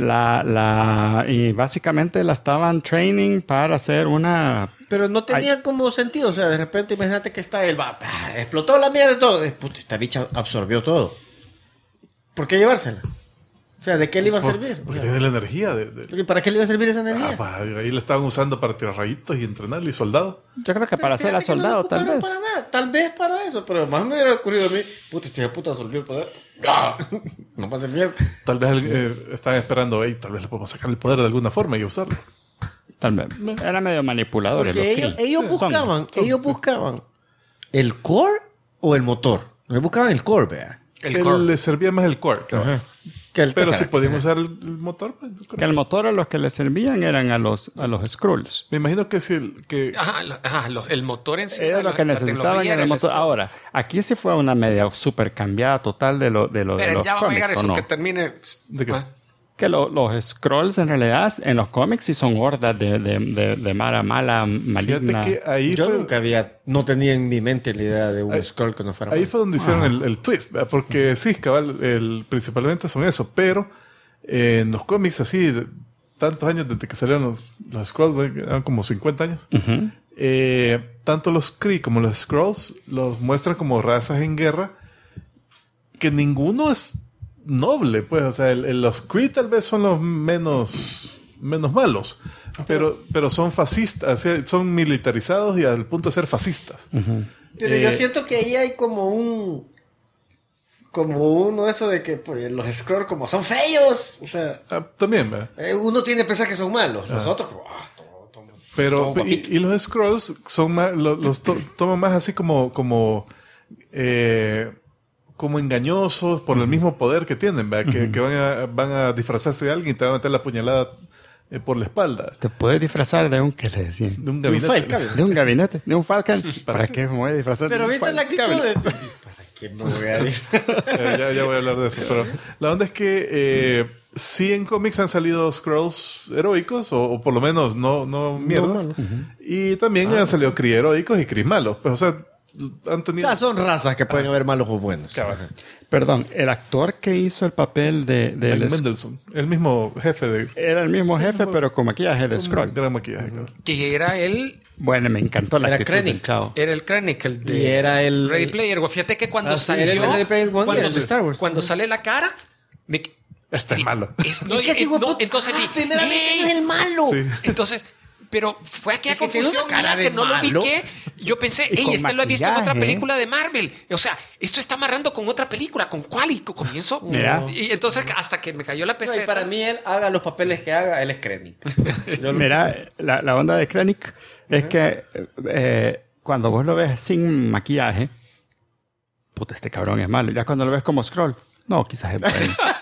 y básicamente la estaban training para hacer una... Pero no tenía como sentido. O sea, de repente imagínate que explotó la mierda y todo. Puta, esta bicha absorbió todo. ¿Por qué llevársela? O sea, ¿de qué le iba a servir? Porque tiene la energía. ¿Y para qué le iba a servir esa energía? Ahí la estaban usando para tirar rayitos y entrenarle y soldado. Yo creo que para ser a soldado, tal vez. Para nada. Tal vez para eso. Pero más me hubiera ocurrido a mí. Puta, este puta absorbió el poder. No va a ser mierda. Tal vez estaban esperando, tal vez le podemos sacar el poder de alguna forma y usarlo. Tal vez. Era medio manipulador. Porque ellos buscaban el core o el motor. No buscaban el core, vea. Le servía más el core. Ajá. Pero si podíamos usar el motor, pues, que el motor a los que le servían eran a los Skrulls. Me imagino que el motor en sí era lo que necesitaban en el motor. Ahora, aquí sí fue una media super cambiada total de lo de los ya vamos a llegar a eso, no. que termine. ¿De qué? Que los Skrulls en realidad en los cómics sí son hordas de mala, maligna. Que ahí yo no tenía en mi mente la idea de un Skrull que no fuera ahí malo. fue donde hicieron el twist, ¿verdad? Porque sí, cabal, principalmente son eso, pero en los cómics así, tantos años desde que salieron los Skrulls, eran como 50 años, tanto los Kree como los Skrulls los muestran como razas en guerra que ninguno es noble, pues, o sea, los Kree tal vez son los menos malos. Pero son fascistas, o sea, son militarizados y al punto de ser fascistas. Pero yo siento que ahí hay como uno eso de que pues, los Skrull como son feos. O sea, también, ¿verdad? uno tiene que pensar que son malos. Los otros como, Pero, y los Skrulls son más, toman más así como engañosos por el mismo poder que tienen, ¿verdad? Que van a disfrazarse de alguien y te van a meter la puñalada por la espalda. Te puedes disfrazar de un, ¿qué le decían? De un gabinete. De un gabinete, de un Falcon. ¿Para qué me voy a disfrazar? Pero de un viste la actitud de... ¿Para qué me voy a disfrazar? ya voy a hablar de eso. Pero la onda es que sí en cómics han salido Skrulls heroicos, o por lo menos no mierdas. Y también han salido Kree heroicos y Kree malos. Pues, o sea, han tenido... O sea, son razas que pueden haber malos o buenos. Perdón, el actor que hizo el papel de Mendelsohn, el mismo jefe de... Era el mismo jefe, pero con maquillaje de Skrull. Gran maquillaje, claro. Que era él. Bueno, me encantó la Era actitud Krennic. del chavo. Era el Krennic, el de Y era el... Ready Player. Fíjate que cuando salió. era el Ready Player One, cuando, el de Star Wars. cuando sale la cara. Este es malo. No, ¿Y qué ese huevo? entonces Primera vez que no es el malo. Sí. Entonces, pero fue aquella Es que tiene confusión una cara mía de que no lo malo. ubiqué. Yo pensé, Y con lo he visto en otra maquillaje. película de Marvel. O sea, esto está amarrando con otra película. ¿Con cuál? Y comienzo. Mira. Y entonces, hasta que me cayó la No, PC. y para mí, él haga los papeles que haga, él es Krennic. Mira, la onda de Krennic es que cuando vos lo ves sin maquillaje, puta, este cabrón es malo. Ya cuando lo ves como Skrull, no, quizás es bueno.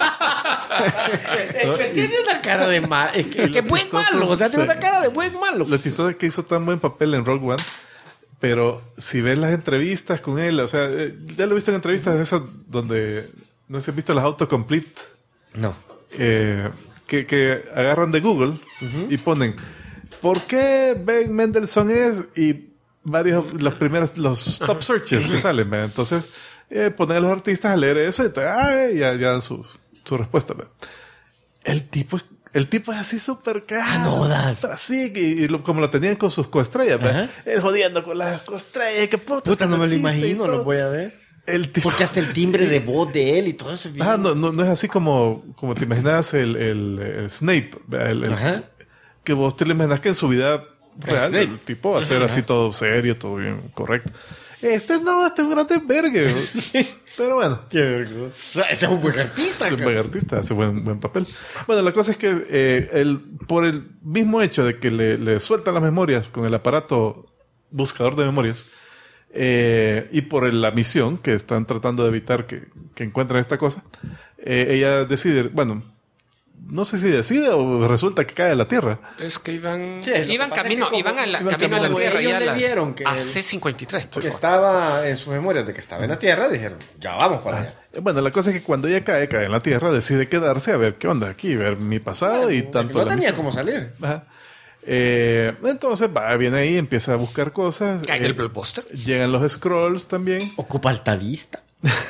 Es que tiene una cara de malo. Es que buen malo. O sea, tiene una cara de buen malo. Lo chistoso es que hizo tan buen papel en Rogue One, pero si ves las entrevistas con él, o sea, ya lo he visto en entrevistas de esas donde, no sé si has visto las autocomplete, No. que agarran de Google y ponen, ¿por qué Ben Mendelsohn es? Y varios, los top searches que salen, ¿ve? Entonces ponen a los artistas a leer eso y ya dan su respuesta, ¿ve? El tipo es así súper nodas. así, como lo tenían con sus coestrellas, ¿ve? Él jodiendo con las coestrellas, que Puta, no me lo imagino, lo voy a ver. El tipo... Porque hasta el timbre de voz de él y todo eso. no es así como te imaginas el Snape, ¿ve? Que vos te lo imaginas que en su vida real Snape. el tipo va a ser así todo serio, todo bien correcto. Este es un gran envergue. Pero bueno. O sea, ese es un buen artista. Es un buen artista, hace buen papel. Bueno, la cosa es que por el mismo hecho de que le sueltan las memorias con el aparato buscador de memorias, y por la misión que están tratando de evitar que encuentren esta cosa, ella decide, bueno, no sé si decide o resulta que cae a la Tierra. Es que iban Sí, lo que iban pasa camino, es que iban a la, como camino a la Tierra. ellos Ya le vieron que a el- C-53. Que estaba en sus memorias de que estaba en la Tierra, dijeron, ya vamos para allá. Bueno, la cosa es que cuando ella cae en la Tierra, decide quedarse a ver qué onda aquí, ver mi pasado y tanto No la tenía misión. cómo salir. Ajá. Entonces viene ahí, empieza a buscar cosas. Cae en el blockbuster. Llegan los Skrulls también. Ocupa altavista.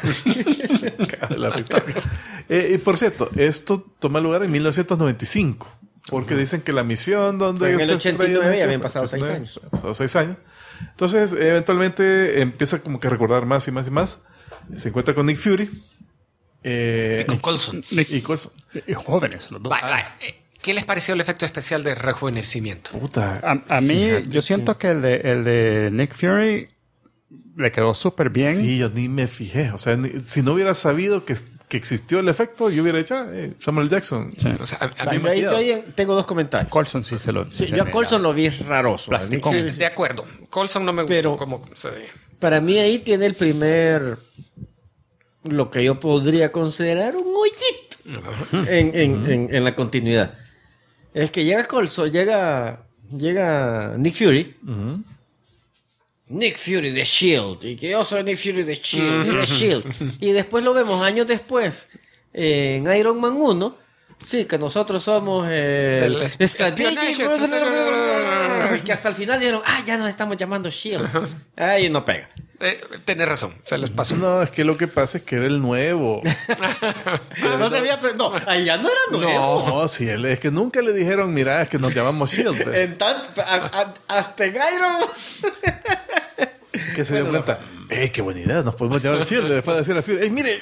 La risa. Y por cierto, esto toma lugar en 1995. Porque dicen que la misión donde... Fue en el se 89 estrella- y habían pasado 6 años. habían pasado 6 años. Entonces, eventualmente empieza como que a recordar más y más y más. Se encuentra con Nick Fury. Y con Coulson. Y Coulson. Y jóvenes los dos. ¿Qué les pareció el efecto especial de rejuvenecimiento? Puta. A mí, yo siento que el de Nick Fury le quedó súper bien. Sí, yo ni me fijé. O sea, si no hubiera sabido que existió el efecto, yo hubiera dicho, Samuel Jackson. Sí. O sea, a Va, mí yo ahí tengo dos comentarios. Colson sí se lo... Sí, se yo a me- Coulson lo vi raroso. Plasticón. A Nick Fury, de acuerdo. Coulson no me gustó Pero- como se ve. Para mí ahí tiene el primer, lo que yo podría considerar un hoyito en la continuidad. Es que llega Coulson, llega Nick Fury. Nick Fury de S.H.I.E.L.D. Y que yo soy Nick Fury de S.H.I.E.L.D. Y después lo vemos años después en Iron Man 1. Sí, que nosotros somos Del Strategic espionaje. y que hasta el final dijeron, ya nos estamos llamando S.H.I.E.L.D. Ahí no pega. Tenés razón, se les pasó. No, es que lo que pasa es que era el nuevo. No se había... No, ahí ya no era nuevo. No, sí, es que nunca le dijeron, mira, es que nos llamamos S.H.I.E.L.D. pues. En tanto, hasta en Iron Que se dio cuenta, qué buena idea, nos podemos llamar S.H.I.E.L.D. Después de decir a Fury, mire,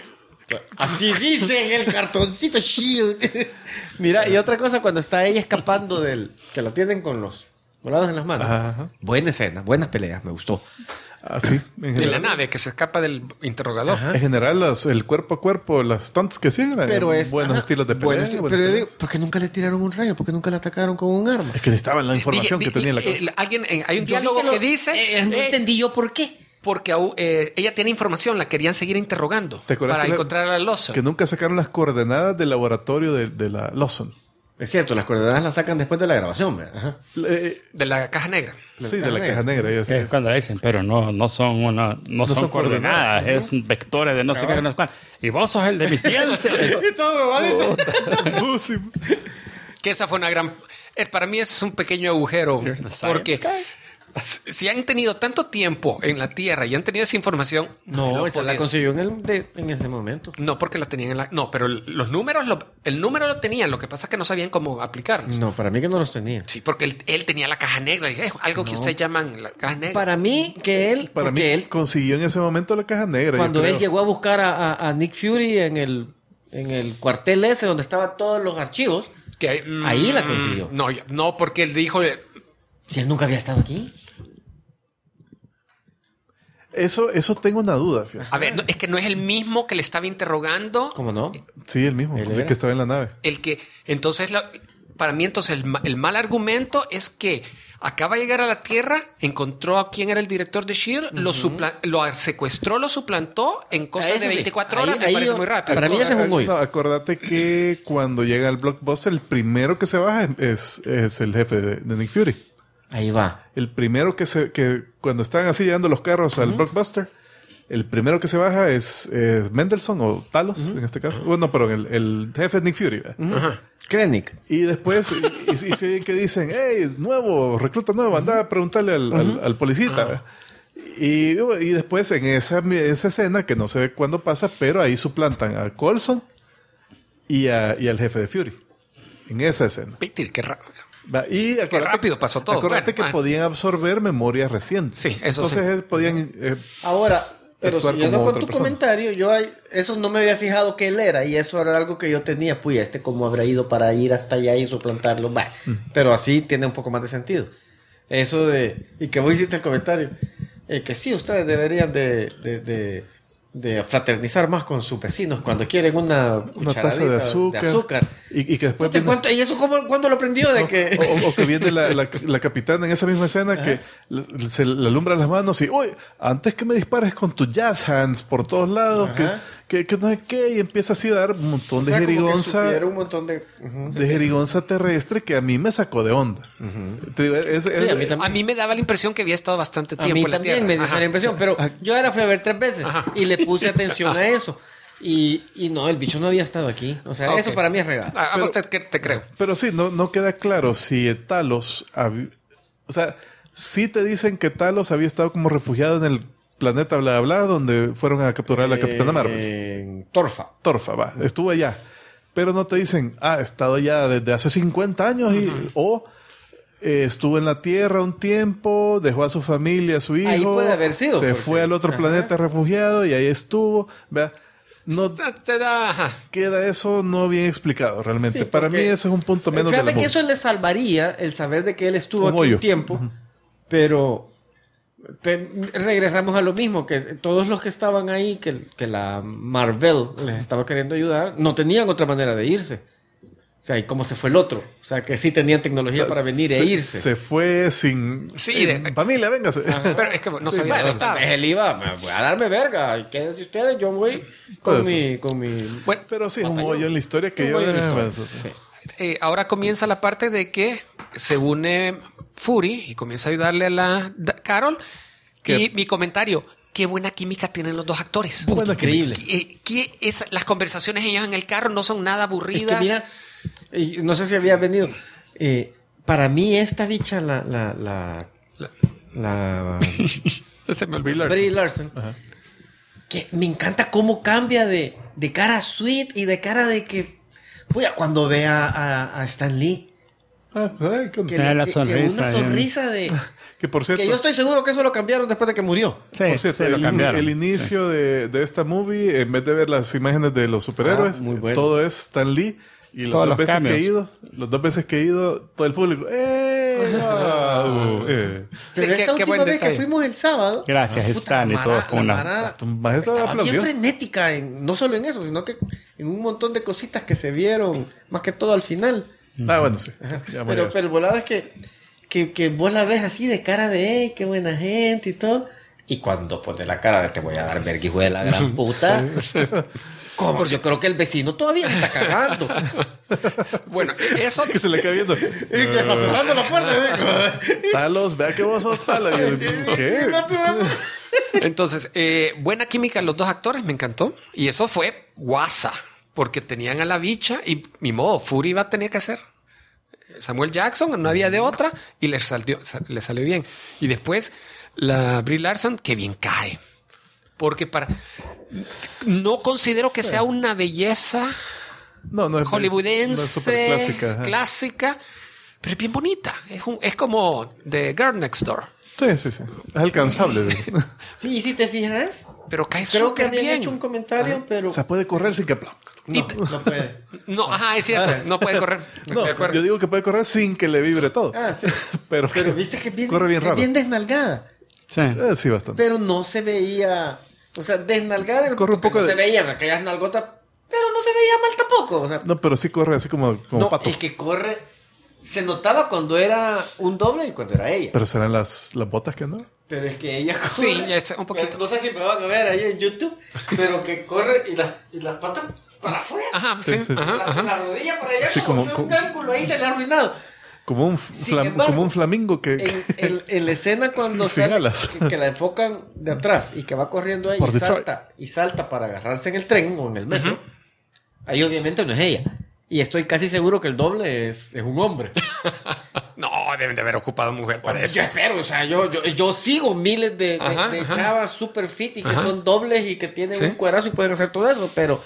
Así dice en el cartoncito Shield. Mira, y otra cosa, cuando está ella escapando que la tienen con los volados en las manos. Ajá. Buena escena, buenas peleas, me gustó. Así. De la nave que se escapa del interrogador. En general, el cuerpo a cuerpo, las stunts que siguen, Pero es buenos estilos de pelea. pero yo digo, ¿por qué nunca le tiraron un rayo? ¿Por qué nunca le atacaron con un arma? Es que necesitaban la información que tenía la cosa. Hay un diálogo que dice... No entendí yo por qué. Porque ella tiene información, la querían seguir interrogando ¿Te acuerdas para que encontrar a la Lawson. Que nunca sacaron las coordenadas del laboratorio de la Lawson. Es cierto, las coordenadas las sacan después de la grabación. ¿Verdad? Ajá. De la caja negra. Sí, de la caja negra. Y así. Es cuando la dicen, pero no son son coordenadas, es vectores de no sé qué, no sé cuál. Y vos sos el de mi ciencia. Y todo huevadito. Sí. Que esa fue una gran... para mí es un pequeño agujero. Porque si han tenido tanto tiempo en la Tierra y han tenido esa información... No, esa la consiguió en ese momento. No, porque la tenían en la... No, pero los números... el número lo tenían. Lo que pasa es que no sabían cómo aplicarlos. No, para mí que no los tenía. Sí, porque él tenía la caja negra. Es algo que ustedes llaman la caja negra. Para mí que él... Para mí, él consiguió en ese momento la caja negra. Cuando él llegó a buscar a Nick Fury en el cuartel ese donde estaban todos los archivos, ahí la consiguió. No, porque él dijo... Si él nunca había estado aquí. Eso tengo una duda, fíjate. A ver, es que no es el mismo que le estaba interrogando. ¿Cómo no? Sí, el mismo, ¿Él el era? que estaba en la nave. El que... Entonces, para mí, entonces, el mal argumento es que acaba de llegar a la Tierra, encontró a quién era el director de S.H.I.E.L.D., lo secuestró, lo suplantó en cosas de 24 horas. Me parece muy rápido. Para mí ese es un muy... No, acuérdate que cuando llega el blockbuster, el primero que se baja es el jefe de Nick Fury. Ahí va. El primero que cuando están así llegando los carros al blockbuster, el primero que se baja es Mendelssohn o Talos, en este caso. Bueno, pero el jefe es Nick Fury. Ajá. Krennic. Y después, y se oyen que dicen, hey, nuevo, recluta nuevo, anda a preguntarle al policita. Y después en esa escena, que no sé cuándo pasa, pero ahí suplantan a Coulson y al jefe de Fury. En esa escena. Peter, qué rápido. Y Qué rápido pasó todo. Acuérdate que podían absorber memorias recientes. Sí, eso Entonces podían... Ahora, pero actuar siguiendo como con otra tu persona. comentario, eso no me había fijado que él era, y eso era algo que yo tenía. Puya, cómo habrá ido para ir hasta allá y suplantarlo. Bah, pero así tiene un poco más de sentido. Eso y que vos hiciste el comentario, que sí, ustedes deberían de fraternizar más con sus vecinos cuando quieren una taza de azúcar. Y que después... ¿Y eso cuándo lo aprendió? O que viene la capitana en esa misma escena que se le alumbra las manos y, uy, antes que me dispares con tus jazz hands por todos lados, que no sé qué, y empieza así a dar un montón de jerigonza. Un montón de jerigonza terrestre que a mí me sacó de onda. Te digo, a mí también. A mí me daba la impresión que había estado bastante tiempo A mí en la también Tierra. me dio esa impresión, pero yo ahora fui a ver 3 veces y le puse atención a eso. Y no, el bicho no había estado aquí. O sea, eso para mí es regalo. A vos te creo. Pero sí, no queda claro si Talos... O sea, sí te dicen que Talos había estado como refugiado en el planeta bla bla, donde fueron a capturar a la Capitana Marvel. En Torfa. Torfa, estuvo allá. Pero no te dicen, ha estado allá desde hace 50 años o estuvo en la Tierra un tiempo, dejó a su familia, a su hijo. Ahí puede haber sido. Se fue al otro planeta refugiado y ahí estuvo. ¿Verdad? No queda eso no bien explicado realmente. Sí, para mí eso es un punto menos de la fíjate que movie. eso le salvaría el saber de que él estuvo Un aquí hoyo. un tiempo, pero regresamos a lo mismo, que todos los que estaban ahí, que la Marvel les estaba queriendo ayudar, no tenían otra manera de irse. O sea, y cómo se fue el otro. O sea, que sí tenían tecnología para venir e irse. Se fue sin... Sí, familia, véngase. Pero es que no sabía Bueno, dónde estaba. él iba, me voy a darme verga. Y quédense ustedes, yo voy con mi... Bueno, Pero sí, es un Batallón. hoyo en la historia que Un yo... hoyo en la historia. Sí. ahora comienza la parte de que se une Fury y comienza a ayudarle a la Carol. Y mi comentario, qué buena química tienen los dos actores. Puta, increíble. Las conversaciones ellos en el carro no son nada aburridas. Es que mira, y no sé si había venido. Para mí esta bicha, la Se me olvidó. Brie Larson, que me encanta cómo cambia de cara sweet y de cara de que... Puya, cuando ve a Stan Lee. Tiene la sonrisa, una sonrisa de... Que por cierto, Que yo estoy seguro que eso lo cambiaron después de que murió. Sí, por cierto, sí, lo cambiaron. el inicio de esta movie, en vez de ver las imágenes de los superhéroes, muy bueno. todo es Stan Lee. Y las Todos dos los veces cambios. que he ido, todo el público, Sí, Pero esta qué buen última vez detalle. que fuimos el sábado... Gracias, puta, Stan y la todos Mara- con la una... Mara Tu maestro estaba bien aplaudió. frenética, no solo en eso, sino que en un montón de cositas que se vieron, más que todo al final. Bueno, sí. Ya Pero murió. el volado es que vos la ves así de cara de, qué buena gente y todo. Y cuando pone la cara de te voy a dar verga, hijo de la gran puta. ¿Cómo? Yo creo que el vecino todavía me está cagando. Bueno, eso Que se le cae viendo. Y que está cerrando la puerta. Talos, vea que vos sos Talos. Y yo, ¿qué? Entonces, buena química los dos actores, me encantó. Y eso fue guasa, porque tenían a la bicha y mi modo, Fury iba a tener que hacer. Samuel Jackson, no había de otra, y le salió bien. Y después, la Brie Larson, que bien cae. Porque no considero que sea una belleza No es hollywoodense, súper clásica. Ajá. clásica, pero es bien bonita. Es como The Girl Next Door. Sí. Es alcanzable. Sí, y si te fijas, Pero cae creo que súper habían bien. hecho un comentario, pero O sea, puede correr sin que aplaude. no puede. No, ajá, es cierto. No puede correr. No, De acuerdo. yo digo que puede correr sin que le vibre todo. Ah, sí. Pero Pero viste que corre bien es raro. bien desnalgada. Sí. Sí, bastante. Pero no se veía, o sea, desnalgada del Corre un poco no de- se veían aquellas nalgotas, pero no se veía mal tampoco, o sea, No, pero sí corre así como no, pato. el que corre se notaba cuando era un doble y cuando era ella. Pero serán las botas que no. Pero es que ella corre. Sí, ya es un poquito. Pero no sé si me van a ver ahí en YouTube, pero que corre y las patas para afuera. Ajá, Sí, sí, sí. ajá, ajá. La rodilla para allá, Sí, como como- que un cálculo ahí se le ha arruinado. Como un, Embargo, como un flamingo que... En la escena cuando Sin sale, alas. que la enfocan de atrás y que va corriendo ahí Por y Detroit. salta para agarrarse en el tren o en el metro, ahí obviamente no es ella. Y estoy casi seguro que el doble es un hombre. No, deben de haber ocupado mujer para eso. Yo espero, o sea, yo sigo miles de Ajá, ajá. chavas super fit y que Ajá. son dobles y que tienen Sí. un cuerazo y pueden hacer todo eso, pero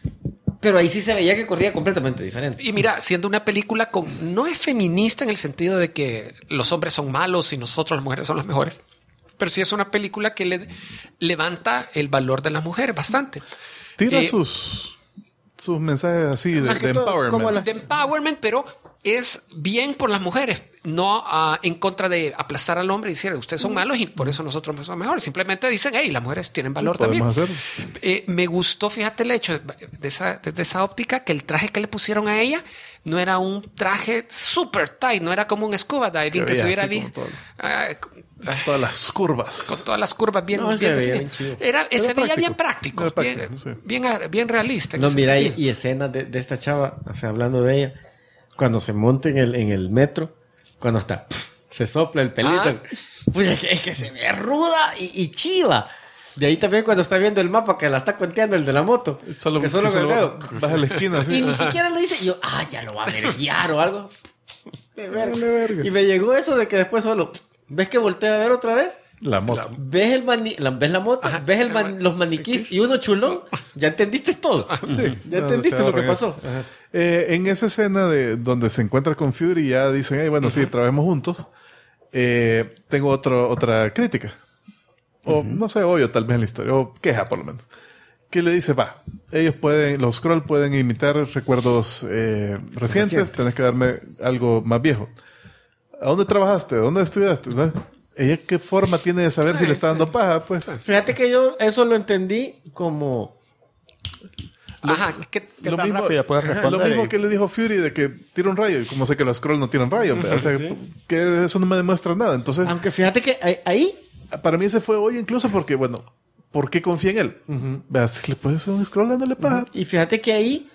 ahí sí se veía que corría completamente diferente. Y mira, siendo una película no es feminista en el sentido de que los hombres son malos y nosotros las mujeres son las mejores, pero sí es una película que le levanta el valor de las mujeres bastante. Tira Eh, sus mensajes así Más que de todo, empowerment. como las- De empowerment, pero es bien por las mujeres, no en contra de aplastar al hombre y decir ustedes son malos y por eso nosotros somos mejores. Simplemente dicen, hey, las mujeres tienen valor también. Podemos hacerlo. Me gustó, fíjate el hecho desde esa óptica que el traje que le pusieron a ella no era un traje super tight, no era como un scuba diving que veía se hubiera así visto como Todas las curvas. con todas las curvas bien, No, se bien veía definidas. bien chido. Se veía práctico. bien práctico, Era práctico, bien, sí. bien realista. en No, ese mira, sentido. y escenas de esta chava, o sea, hablando de ella, cuando se monta en el metro, cuando se sopla el pelito, Ah. pues es que se ve ruda y chiva. De ahí también cuando está viendo el mapa que la está cuenteando el de la moto, que solo con el dedo. Vas a la esquina así. Y ni siquiera le dice, y yo, ya lo va a ver guiar o algo. De verga. Vale, verga. Y me llegó eso de que después solo, ¿ves que voltea a ver otra vez? La moto. ¿Ves ves la moto? Ajá. ¿Ves los maniquís? Y uno chulón. Ya entendiste todo. Sí. Ya No, entendiste se lo que ahorran pasó. eso. En esa escena donde se encuentra con Fury, ya dicen, hey, bueno, sí, trabajemos juntos. Tengo otra crítica. O no sé, obvio, tal vez en la historia. O queja, por lo menos. Que le dice, los Skrull pueden imitar recuerdos recientes. Tenés que darme algo más viejo. ¿A dónde trabajaste? ¿A dónde estudiaste? ¿No? ¿Ella qué forma tiene de saber si le está dando paja? Pues Fíjate que yo eso lo entendí como... Ajá, ¿Qué lo tan mismo, rápido puedes lo responder? mismo que le dijo Fury de que tira un rayo. Y como sé que los Skrull no tiran rayo. O sea, que eso no me demuestra nada. Entonces, Aunque fíjate que ahí... para mí ese fue hoy incluso porque, bueno, ¿por qué confía en él? Veas, si le puede hacer un Skrull dándole paja. Y fíjate que ahí...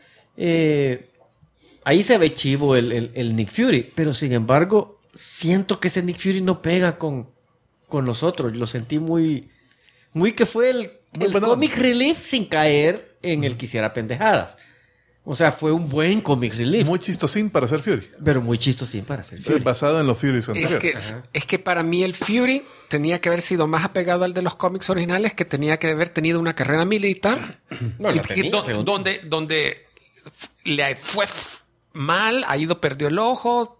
ahí se ve chivo el Nick Fury. Pero sin embargo, siento que ese Nick Fury no pega con los otros. Lo sentí muy que fue el bueno. comic relief sin caer en el que hiciera pendejadas. O sea, fue un buen comic relief. Muy chistosín para ser Fury. pero muy chistosín para ser Fury. Basado en los Furies Es anteriores. que para mí el Fury tenía que haber sido más apegado al de los cómics originales, que tenía que haber tenido una carrera militar. No, la Y tenía, según tú. donde le fue mal, ha ido, perdió el ojo,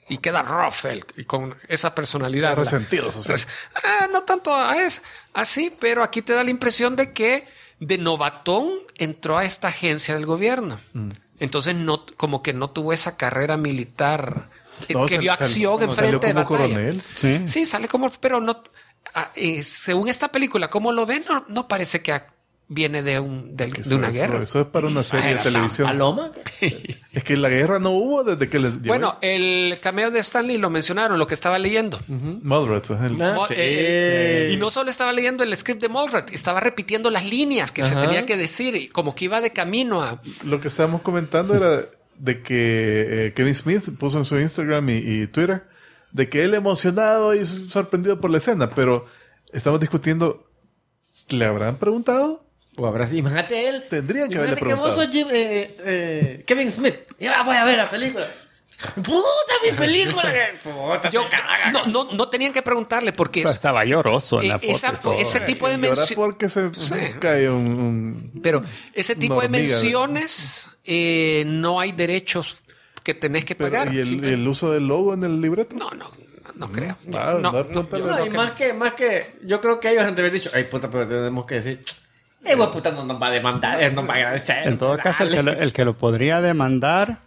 y queda rough él, y con esa personalidad. Resentido, o sea. No tanto es así, pero aquí te da la impresión de que de novatón entró a esta agencia del gobierno. Entonces como que no tuvo esa carrera militar que vio acción enfrente de batalla. Coronel. Sí, sale como, pero no. Según esta película, como lo ven, no parece que viene de una guerra. Eso es para una serie de televisión. ¿Paloma? Es que la guerra no hubo desde que les llevé. Bueno, el cameo de Stanley lo mencionaron, lo que estaba leyendo. Mildred. Y no solo estaba leyendo el script de Mildred, estaba repitiendo las líneas que se tenía que decir, y como que iba de camino a... Lo que estábamos comentando era de que Kevin Smith puso en su Instagram y Twitter de que él emocionado y sorprendido por la escena, pero estamos discutiendo, ¿le habrán preguntado? O habrá, imagínate él. Tendrían que haberle preguntado. Que vos sos Kevin Smith. Ya voy a ver la película. ¡Puta, mi película! Puta, no tenían que preguntarle porque... Pero estaba lloroso en la foto. Ese tipo de menciones... porque se cae Pero ese tipo de menciones no hay derechos que tenés que pagar. ¿Y el uso del logo en el libreto? No creo. Y más que yo creo que ellos han de haber dicho, ay puta, pero tenemos que decir, puta, no nos va a demandar, nos va a agradecer. En todo caso, el que lo podría demandar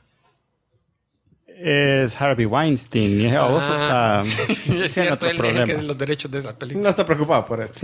es Harvey Weinstein. Y vos está... Es cierto, él es el que de los derechos de esa película. No está preocupado por esto.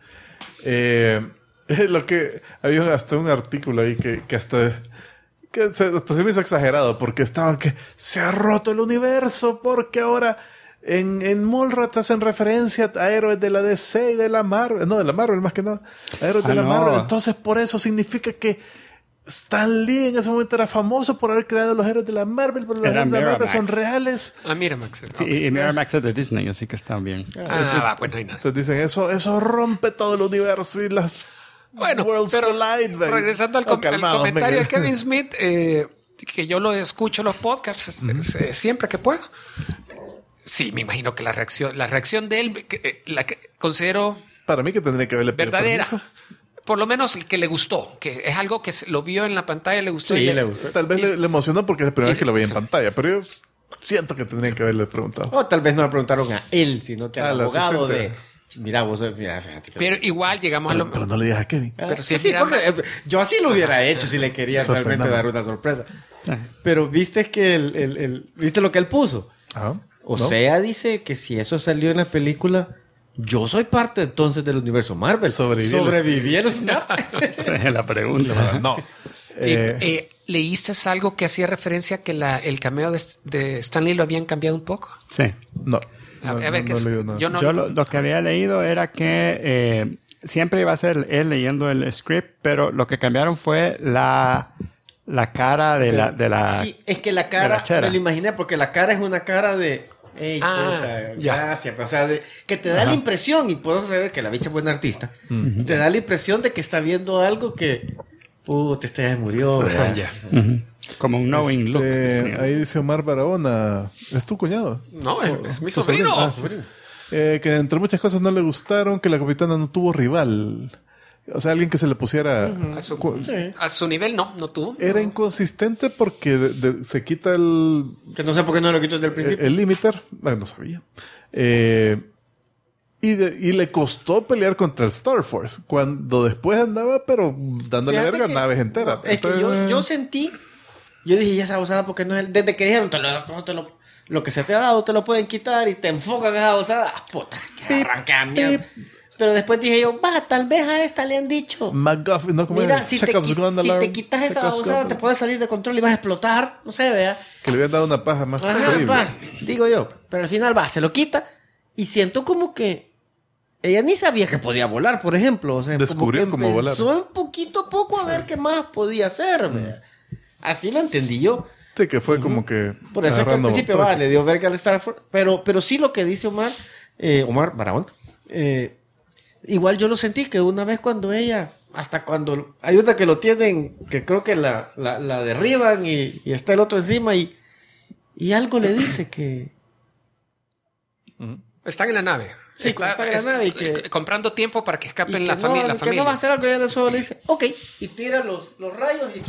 Sí. Lo que había hasta un artículo ahí que hasta se me hizo exagerado porque estaba que se ha roto el universo porque ahora en Mallrats hacen referencia a héroes de la DC y de la Marvel, no de la Marvel más que nada, a héroes de la Marvel, entonces por eso significa que Stan Lee en ese momento era famoso por haber creado los héroes de la Marvel, pero los héroes de la Marvel son reales. Miramax. Sí, y Miramax es de Disney, así que están bien. Pues no hay nada. Entonces dicen, eso rompe todo el universo y las Worlds Collide. Regresando al comentario de Kevin Smith, que yo lo escucho en los podcasts siempre que puedo. Sí, me imagino que la reacción de él, la que considero... Para mí que tendría que haberle pedido verdadera. permiso. Por lo menos que le gustó, que es algo que lo vio en la pantalla, le gustó. Sí, le gustó. Tal vez le emocionó porque es la primera vez que lo veía en pantalla, pero yo siento que tendrían que haberle preguntado. O tal vez no le preguntaron a él, sino que al abogado asistente. Mira, fíjate. Pero igual llegamos a pero no le digas a Kevin. Pero si sí, porque yo así lo hubiera hecho si le quería realmente dar una sorpresa. Pero viste que viste lo que él puso. Sea, dice que si eso salió en la película, yo soy parte entonces del universo Marvel. Sobreviví el snap. Esa es la pregunta. No. ¿Leíste algo que hacía referencia que el cameo de Stan Lee lo habían cambiado un poco? Sí. No. Yo lo que había leído era que siempre iba a ser él leyendo el script, pero lo que cambiaron fue la cara de la sí, es que la cara, me lo imaginé, porque la cara es una cara de... Ey, puta, gracias. O sea, que te da la impresión, y puedo saber que la bicha es buena artista, te da la impresión de que está viendo algo que... este ya murió. Como un knowing look. Ahí dice Omar Barahona. ¿Es tu cuñado? No, es mi sobrino. Que entre muchas cosas no le gustaron que la capitana no tuvo rival. O sea, alguien que se le pusiera... A su nivel no tuvo. Era inconsistente porque se quita el... Que no sé por qué no lo quitó desde el principio. El limiter. No sabía. Y le costó pelear contra el Star Force. Cuando después andaba, pero dándole verga a naves enteras. Es que yo sentí... Yo dije, ya esa osada, porque no es... Desde que dijeron, lo que se te ha dado te lo pueden quitar y te enfocan a esa osada. Puta, que arranca mierda. Pero después dije yo, tal vez a esta le han dicho. McGuffin, ¿no? Como mira, si te quitas esa osada, te puedes salir de control y vas a explotar. No sé, vea. Que le hubieran dado una paja más terrible. Digo yo. Pero al final se lo quita. Y siento como que ella ni sabía que podía volar, por ejemplo. O sea, descubrió cómo volar. Empezó un poquito a poco a ver qué más podía hacer, vea. Así lo entendí yo. Sí, que fue como que... Por eso es que al principio le dio verga al Starford. Pero sí lo que dice Omar Barahona, igual yo lo sentí que una vez cuando ella, hasta cuando hay una que lo tienen, que creo que la derriban y está el otro encima y algo le dice que... Están en la nave. Sí, están en la nave y que... comprando tiempo para que escapen la familia. Que no va a hacer algo, y él solo le dice, ok, y tira los rayos y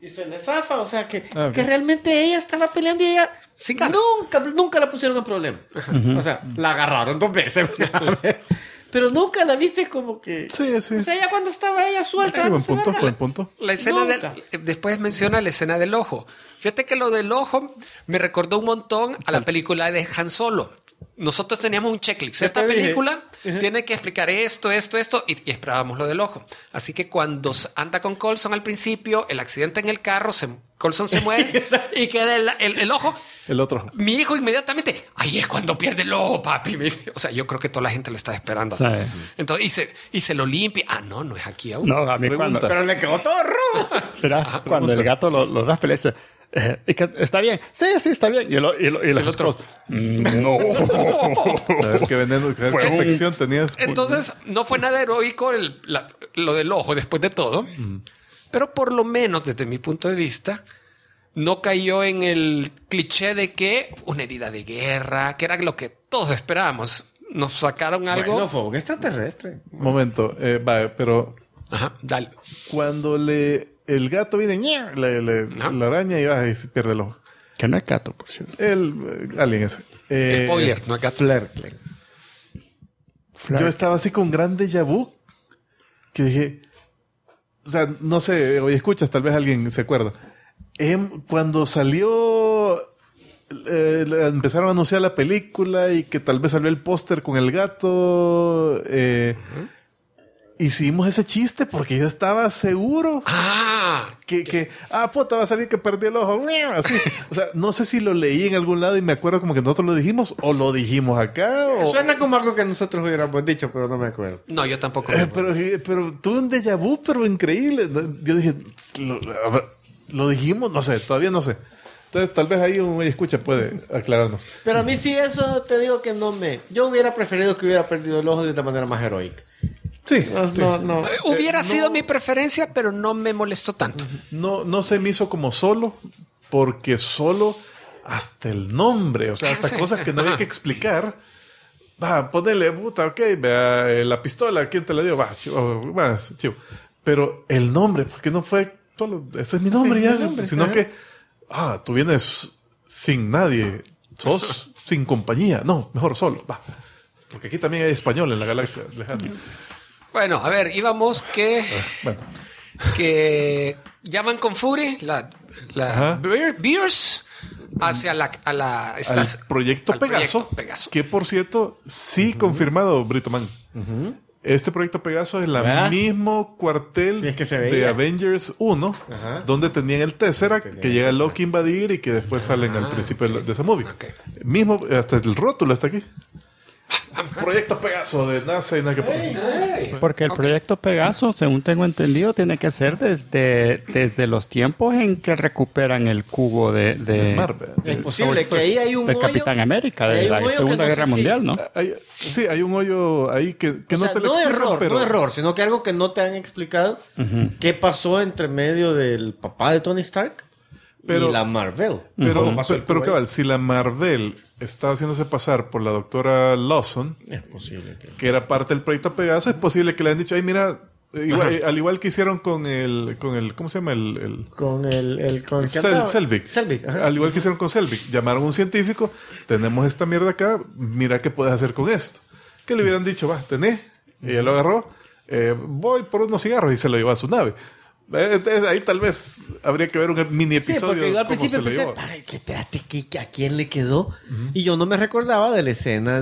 Y se le zafa, o sea, que Ok. realmente ella estaba peleando y ella Sin ganas. nunca la pusieron en problema. O sea, la agarraron 2 veces. Pero nunca la viste como que... Sí, sí. O sea, ya cuando estaba ella suelta... Buen pues, punto, verga. buen punto. La escena Nunca. después menciona la escena del ojo. Fíjate que lo del ojo me recordó un montón a la película de Han Solo. Nosotros teníamos un checklist. Ya Esta te dije. película tiene que explicar esto, y esperábamos lo del ojo. Así que cuando anda con Coulson al principio, el accidente en el carro, Coulson se muere y queda el ojo. El otro. Mi hijo inmediatamente, ahí es cuando pierde el ojo, papi. Me dice, o sea, yo creo que toda la gente lo está esperando. Sí. Entonces, y se lo limpia. Ah, no es aquí aún. No, a mí cuando, Pregunta. Pero le quedó todo rojo. será, cuando el gato lo raspa, le dice, ¿y que está bien? Sí, está bien. Y el otro, no. A ver qué veneno, qué Fue un- infección tenías. Entonces, no fue nada heroico lo del ojo después de todo. Pero por lo menos, desde mi punto de vista, no cayó en el cliché de que una herida de guerra, que era lo que todos esperábamos. Nos sacaron algo. Bueno, fue un extraterrestre. Momento, va, pero Ajá, dale. cuando el gato viene, la araña y va y se pierde el ojo. Que no es gato, por cierto. El alien ese. Spoiler, no es gato. Flerklen. Yo estaba así con gran déjà vu que dije, o sea, no sé, hoy escuchas, tal vez alguien se acuerda. Cuando salió, empezaron a anunciar la película y que tal vez salió el póster con el gato. Hicimos ese chiste porque yo estaba seguro que puta, va a salir que perdió el ojo. Así. O sea, no sé si lo leí en algún lado y me acuerdo como que nosotros lo dijimos o lo dijimos acá. Suena como algo que nosotros hubiéramos dicho, pero no me acuerdo. No, yo tampoco. Pero tuve un déjà vu, pero increíble. Yo dije, lo dijimos, no sé, todavía no sé. Entonces, tal vez ahí un escucha puede aclararnos. Pero a mí sí eso te digo que no me... Yo hubiera preferido que hubiera perdido el ojo de una manera más heroica. Sí, No. Hubiera no. sido mi preferencia, pero no me molestó tanto. no se me hizo como solo, porque solo hasta el nombre, o sea, hasta Sí, cosas que no había que explicar. Va, ponele, puta, ok, vea, la pistola, ¿quién te la dio? Va, chivo, chivo. Pero el nombre, porque no fue solo, ese es mi nombre ya, mi nombre, sino ajá. que, tú vienes sin nadie, sos sin compañía. No, mejor solo, va. Porque aquí también hay español en la galaxia lejana. Bueno, a ver, íbamos Bueno, que llaman con Fury la Ajá. Beers hacia la al proyecto Pegaso, que por cierto, sí confirmado, Brito Man. Este proyecto Pegaso es el ¿verdad? mismo cuartel Sí, es que se veía. de Avengers 1, Ajá. donde tenían el Tesseract, Tenían que el llega Tesseract. Loki a invadir y que después salen al principio de esa movie. Ok. Mismo, hasta el rótulo está aquí. Proyecto Pegaso de NASA y nada que poner. Porque el proyecto Pegaso, según tengo entendido, tiene que ser desde los tiempos en que recuperan el cubo de Marvel. Es posible que ahí hay un del hoyo. Capitán América, hay de un la hoyo que Segunda no sé Guerra si- Mundial, ¿no? Sí, hay un hoyo ahí que O no sea, te lo no explican, error, pero no error, sino que algo que no te han explicado. ¿Qué pasó entre medio del papá de Tony Stark Pero- y la Marvel? Pero, ¿Cómo pasó el pero cubo ahí? cabal, si la Marvel estaba haciéndose pasar por la doctora Lawson, Es posible que... que era parte del proyecto Pegaso, es posible que le hayan dicho, ay, mira, al igual que hicieron con el ¿cómo se llama? Con el que andaba. Selvig. Selvig, ajá. Al igual que hicieron con Selvig. Llamaron a un científico, tenemos esta mierda acá, mira qué puedes hacer con esto. Que le hubieran dicho, va, tenés. Y él lo agarró, voy por unos cigarros y se lo llevó a su nave. Ahí tal vez habría que ver un mini Sí, episodio. porque yo al cómo principio se lo pensé, llevó. "Ay, que espérate, ¿a quién le quedó? Y yo no me recordaba de la escena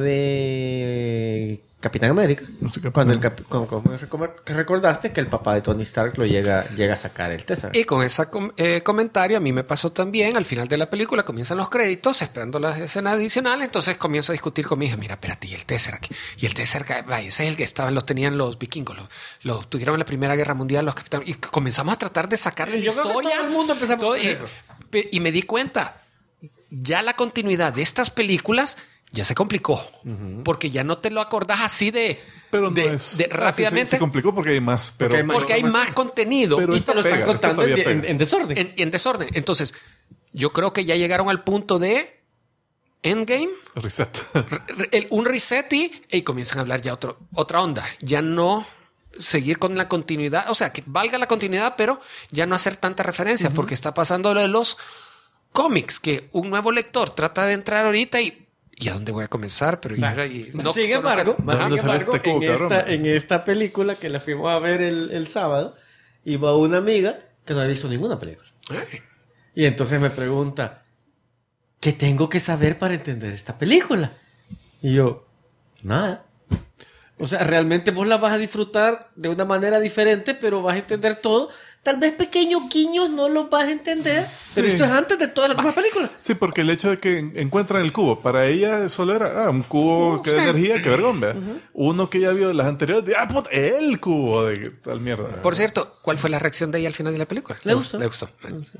de Capitán América. No sé qué Cuando pasó. que recordaste que el papá de Tony Stark lo llega a sacar el Tesseract. Y con ese comentario a mí me pasó también. Al final de la película comienzan los créditos, esperando las escenas adicionales. Entonces comienzo a discutir con mi hija. Mira, espérate, y el Tesseract. Y el Tesseract, ese es el que los tenían los vikingos. Los tuvieron en la Primera Guerra Mundial los capitanes. Y comenzamos a tratar de sacar la Yo creo que historia. todo el mundo empezamos Todo, con eso. y me di cuenta, ya la continuidad de estas películas ya se complicó. Porque ya no te lo acordás así Pero no de es. rápidamente. Se complicó porque hay más. Pero, Porque hay Porque hay más contenido. Pero Y esta te lo están pega, contando esta todavía pega. en desorden. En desorden. Entonces, yo creo que ya llegaron al punto de Endgame, Reset. un reset y comienzan a hablar ya otra onda. Ya no seguir con la continuidad, o sea, que valga la continuidad, pero ya no hacer tanta referencia, porque está pasando lo de los cómics, que un nuevo lector trata de entrar ahorita y ¿a dónde voy a comenzar? Pero Sin embargo, cabrón? en esta película que la fuimos a ver el sábado, iba una amiga que no había visto ninguna película. Y entonces me pregunta, ¿qué tengo que saber para entender esta película? Y yo, nada. O sea, realmente vos la vas a disfrutar de una manera diferente, pero vas a entender todo. Tal vez pequeños guiños no los vas a entender, pero esto es antes de todas las demás películas. Sí, porque el hecho de que encuentran el cubo, para ella solo era un cubo de energía, que vergón, ¿verdad? Uno que ya vio de las anteriores, puta, el cubo de tal mierda. Por cierto, ¿cuál fue la reacción de ella al final de la película? Le gustó. Le gustó.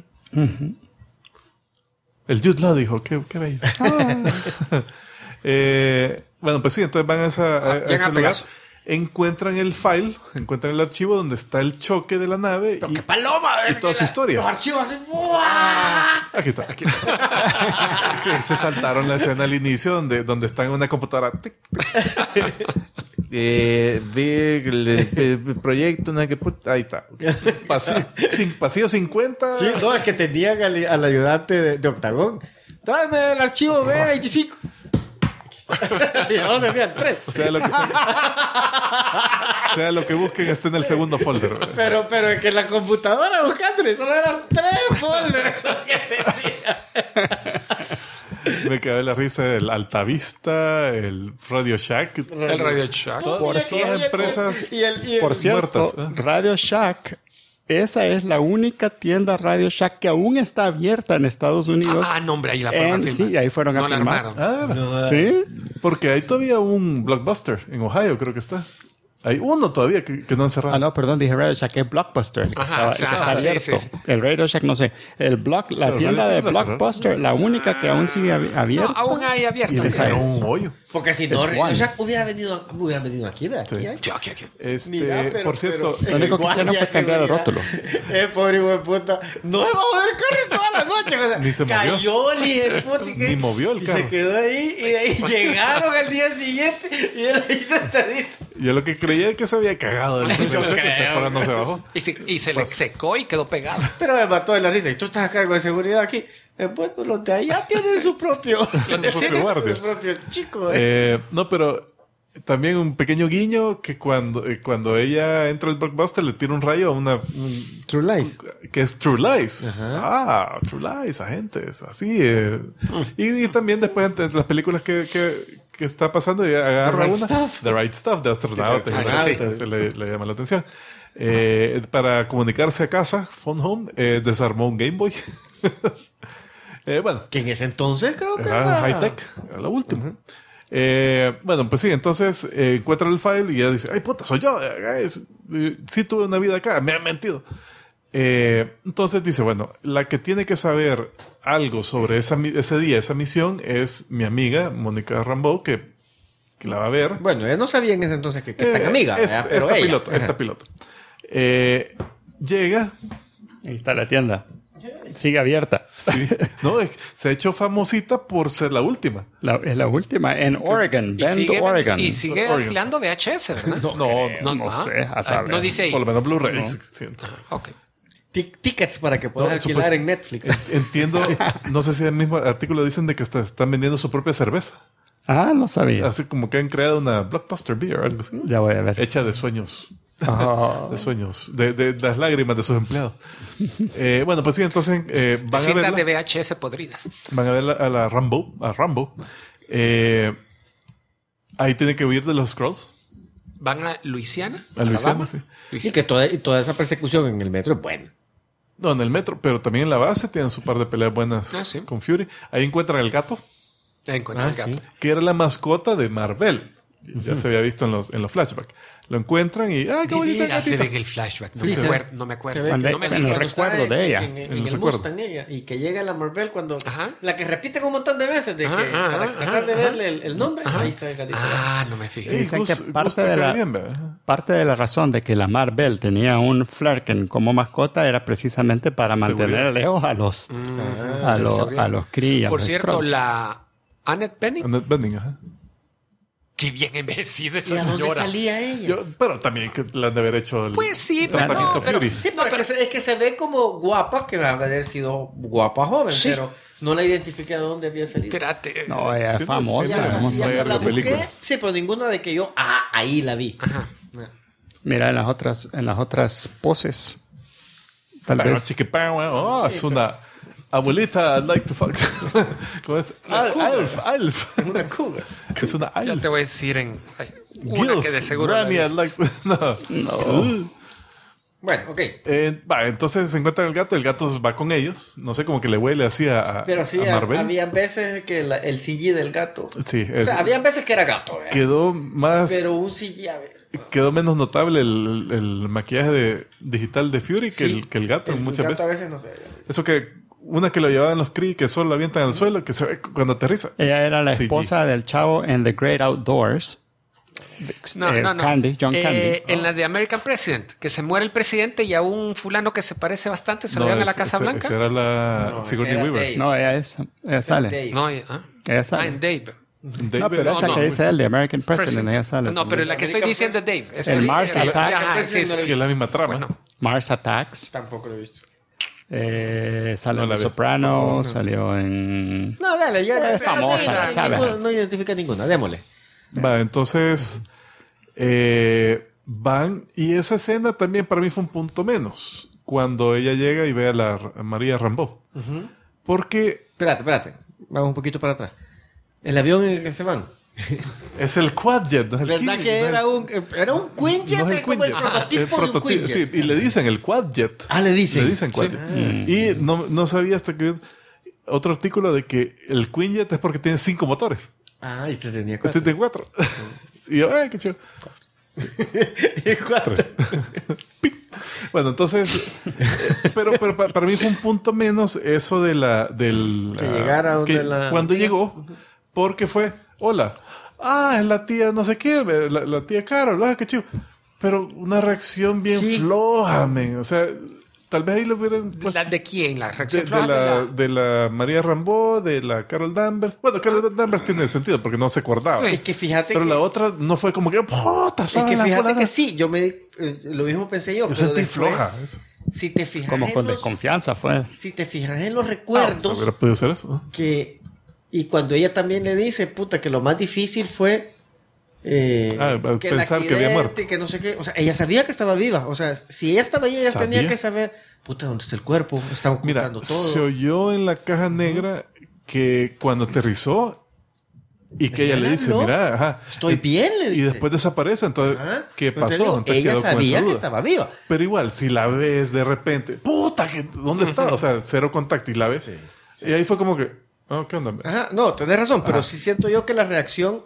El Jude Law dijo, qué bello. Bueno, pues sí, entonces van a ese lugar, encuentran el file, encuentran el archivo donde está el choque de la nave ¡Qué paloma! y toda su historia. Los archivos hacen ¡buah! Aquí está. Que se saltaron la escena al inicio donde están en una computadora. Tic, tic. Ve el proyecto, ahí está. Pasillo 50. Sí, no, es que tenían al ayudante de Octagón. Tráeme el archivo B25. Y ahora tenían 3. Sea lo que busquen, está en el segundo folder. Pero es que la computadora buscándole solo eran 3 folders que tenía. Me quedó la risa el Altavista, el Radio Shack. El Radio Shack. Todas empresas Por cierto, muertas. Radio Shack, esa es la única tienda Radio Shack que aún está abierta en Estados Unidos. No, hombre, ahí la fueron a filmar. Sí, ahí fueron a No la filmar. armaron. ¿Sí? Porque hay todavía un Blockbuster en Ohio, creo que está. Hay uno todavía que no han cerrado. No, perdón, dije Radio Shack, es Blockbuster. Que Ajá, está sí, abierto. sí. El Radio Shack, no sé. La tienda de Radio Shack la Blockbuster, la única que aún sigue abierta. No, aún hay abierta. Y les Era un hoyo. Porque si no, Es Juan. Jack hubiera venido aquí, ¿verdad? Sí. Aquí. Aquí. Mira, pero, por cierto, Lo único que hicieron fue cambiar el rótulo. Pobre hijo de puta. No se bajó del carro toda la noche. O sea, Ni se movió. cayó el hijo de puta. Ni movió el carro. Y se quedó ahí. Y de ahí llegaron al día siguiente. Y él ahí sentadito. yo lo que creía es que se había cagado del Yo primer cheque, creo. pero no se bajó. Y se le secó y quedó pegado. Pero me mató de la risa. Y tú estás a cargo de seguridad aquí. Pues los de allá tienen su propio. propio guardia. Su propio chico. No, pero también un pequeño guiño que cuando ella entra al Blockbuster le tira un rayo a True Lies. que es True Lies. Ajá. True Lies, agentes, así. Y también después entre las películas que está pasando y agarra The Right una. Stuff. The Right Stuff, de astronautas. Sí. Se le llama la atención. Para comunicarse a casa, Phone Home, desarmó un Game Boy. Bueno. Que en ese entonces creo que Era high-tech, era lo último. Bueno, pues sí, entonces encuentra el file y ya dice, ay puta, soy yo, sí tuve una vida acá, me han mentido. Entonces dice, bueno, la que tiene que saber algo sobre ese día, esa misión, es mi amiga, Mónica Rambeau, que la va a ver. Bueno, ella no sabía en ese entonces que tan amiga, ¿verdad? Pero Esta piloto. Llega. Ahí está la tienda. Sigue abierta. Sí. No, se ha hecho famosita por ser la última. Es la última en Oregon, Bend, Oregon. Y sigue Oregon. alquilando VHS, ¿verdad? No sé, a saber. No dice ahí. Por lo menos Blu-ray. Sí. Ok. Tickets para que puedas alquilar en Netflix. Entiendo, no sé si en el mismo artículo dicen de que están vendiendo su propia cerveza. No sabía. Así como que han creado una Blockbuster Beer o algo así. Ya voy a ver. Hecha de sueños. Oh. De sueños. De las lágrimas de sus empleados. Bueno, pues sí, entonces van a Cintas verla. de VHS podridas. Van a ver a la Rambo. Ahí tienen que huir de los Skrulls. Van a Luisiana. A Luisiana, Alabama. sí. Y que toda esa persecución en el metro es buena. No, en el metro, pero también en la base tienen su par de peleas buenas Sí. con Fury. Ahí encuentran el gato, Encuentran el gato. Sí. que era la mascota de Marvel. Ya se había visto en los flashbacks. Lo encuentran y qué bonita Mira, se gatita. ve en el flashback. Sí, No me Se acuerdo. ve Cuando- que- No me cuando fijé. recuerdo está de ella. En En el los recuerdos. Mustang ella. Y que llega la Marvel cuando... Ajá. La que repiten un montón de veces. De Ajá, que ajá, para ajá, tratar de ajá. verle el nombre. Ahí está el gatito. No me fijé. Ey, Dicen que Gus parte te de cae la- bien, ¿verdad? Parte de la razón de que la Marvel tenía un Flerken como mascota era precisamente para mantener lejos a los seguridad. Kree y a Por los cierto, Skrulls. la Annette Bening Annette Bening, ajá. Qué bien envejecido ¿Y esa a dónde señora. salía ella? Pero también que le han de haber hecho el Pues sí, pero tratamiento no, pero- Fury. Sí, pero, es que se ve como guapa, que va a haber sido guapa joven, Sí. pero no la identifiqué de dónde había salido. Espérate. No, ella es Tiene- famosa. Y hasta, Vamos y a hasta ver la la busqué. película. Sí, pero ninguna de que yo, ahí la vi. Ajá. Mira, en las otras poses. Tal Pero vez. chiquipau, es una abuelita, I'd like to fuck. ¿Cómo es? Alf. Es una cougar. Es una Ya Alf. te voy a decir una Gilf, que de seguro la Granny, I'd viste. like no. Bueno, ok. Entonces se encuentran el gato va con ellos. No sé, como que le huele así a Pero sí, a Marvel. habían veces que el CG del gato. Sí, O sea, habían veces que era gato, quedó más... pero un CG, a ver. Quedó menos notable el maquillaje digital de Fury Sí, que el gato muchas gato a veces. veces no se ve. Eso que una que lo llevaban los Kree que solo la avientan al suelo, que se ve cuando aterriza. Ella era la Sí, esposa del chavo en The Great Outdoors. No. John Candy. En la de American President, que se muere el presidente y a un fulano que se parece bastante se lo llevan a la Casa Blanca. Esa era la No, Sigourney ese era Weaver. Dave. No, ella sale. Dave. No, Ella sale. en Dave. Dave No, pero era- esa no. que dice él, de American President, President. ella sale. No, pero la que estoy American diciendo es Dave. Esa El es- Mars Attacks. Ajá, sí, sí. que es la misma trama. Bueno, Mars Attacks. Tampoco lo he visto. Sale No en la Los ves. Sopranos, salió en... No, dale, ya. Es famosa, la chava. No identifica ninguna, démosle. Va, entonces van y esa escena también para mí fue un punto menos cuando ella llega y ve a María Rambeau. Porque Espérate. Vamos un poquito para atrás. El avión en el que se van. es el Quadjet, no es el ¿Verdad King, que no es- era un Quinjet? no es el Como el Quinjet. prototipo de un Quinjet. sí, y le dicen el Quadjet. Ah, le dicen. Le dicen Quadjet. Y no sabía hasta que otro artículo de que el Quinjet es porque tiene 5 motores. Ah, y te tenía Este 4. tiene 4. Y yo, qué chido. 4. Bueno, entonces, pero para mí fue un punto menos eso de del Que llegara donde que la cuando tía. llegó, porque fue, hola, es la tía no sé qué, la tía Carol, qué chido. Pero una reacción bien Sí. floja, men. O sea, tal vez ahí lo hubieran puesto ¿De quién? La de, reacción de floja de la María Rambeau, de la Carol Danvers. Bueno, Carol Danvers tiene sentido porque no se acordaba. Sí. Es que fíjate Pero que... la otra no fue como que, puta, Es que la fíjate fulana". que sí, yo lo mismo pensé yo. Yo pero sentí después, floja. Si te fijas Como en con los, desconfianza fue. si te fijas en los O sea, recuerdos hubiera podido ser eso, ¿no? que y cuando ella también le dice, puta, que lo más difícil fue que el pensar que había accidente, muerto. que no sé qué, o sea, ella sabía que estaba viva, o sea, si ella estaba ahí, ella ¿Sabía? tenía que saber, puta, ¿dónde está el cuerpo? Está Mira, ocultando todo. se oyó en la caja negra que cuando aterrizó y que ella le dice, habló. mira, ajá. Estoy bien, le dice. Y después desaparece, entonces, Ajá. ¿qué Pero te pasó? digo, Entonces ella quedó con esa sabía que duda. estaba viva. Pero igual, si la ves de repente, puta, ¿dónde está? O sea, cero contacto y la ves. Y ahí fue como que, ¿qué onda? Ajá, no, tenés razón, pero Ajá. sí siento yo que la reacción,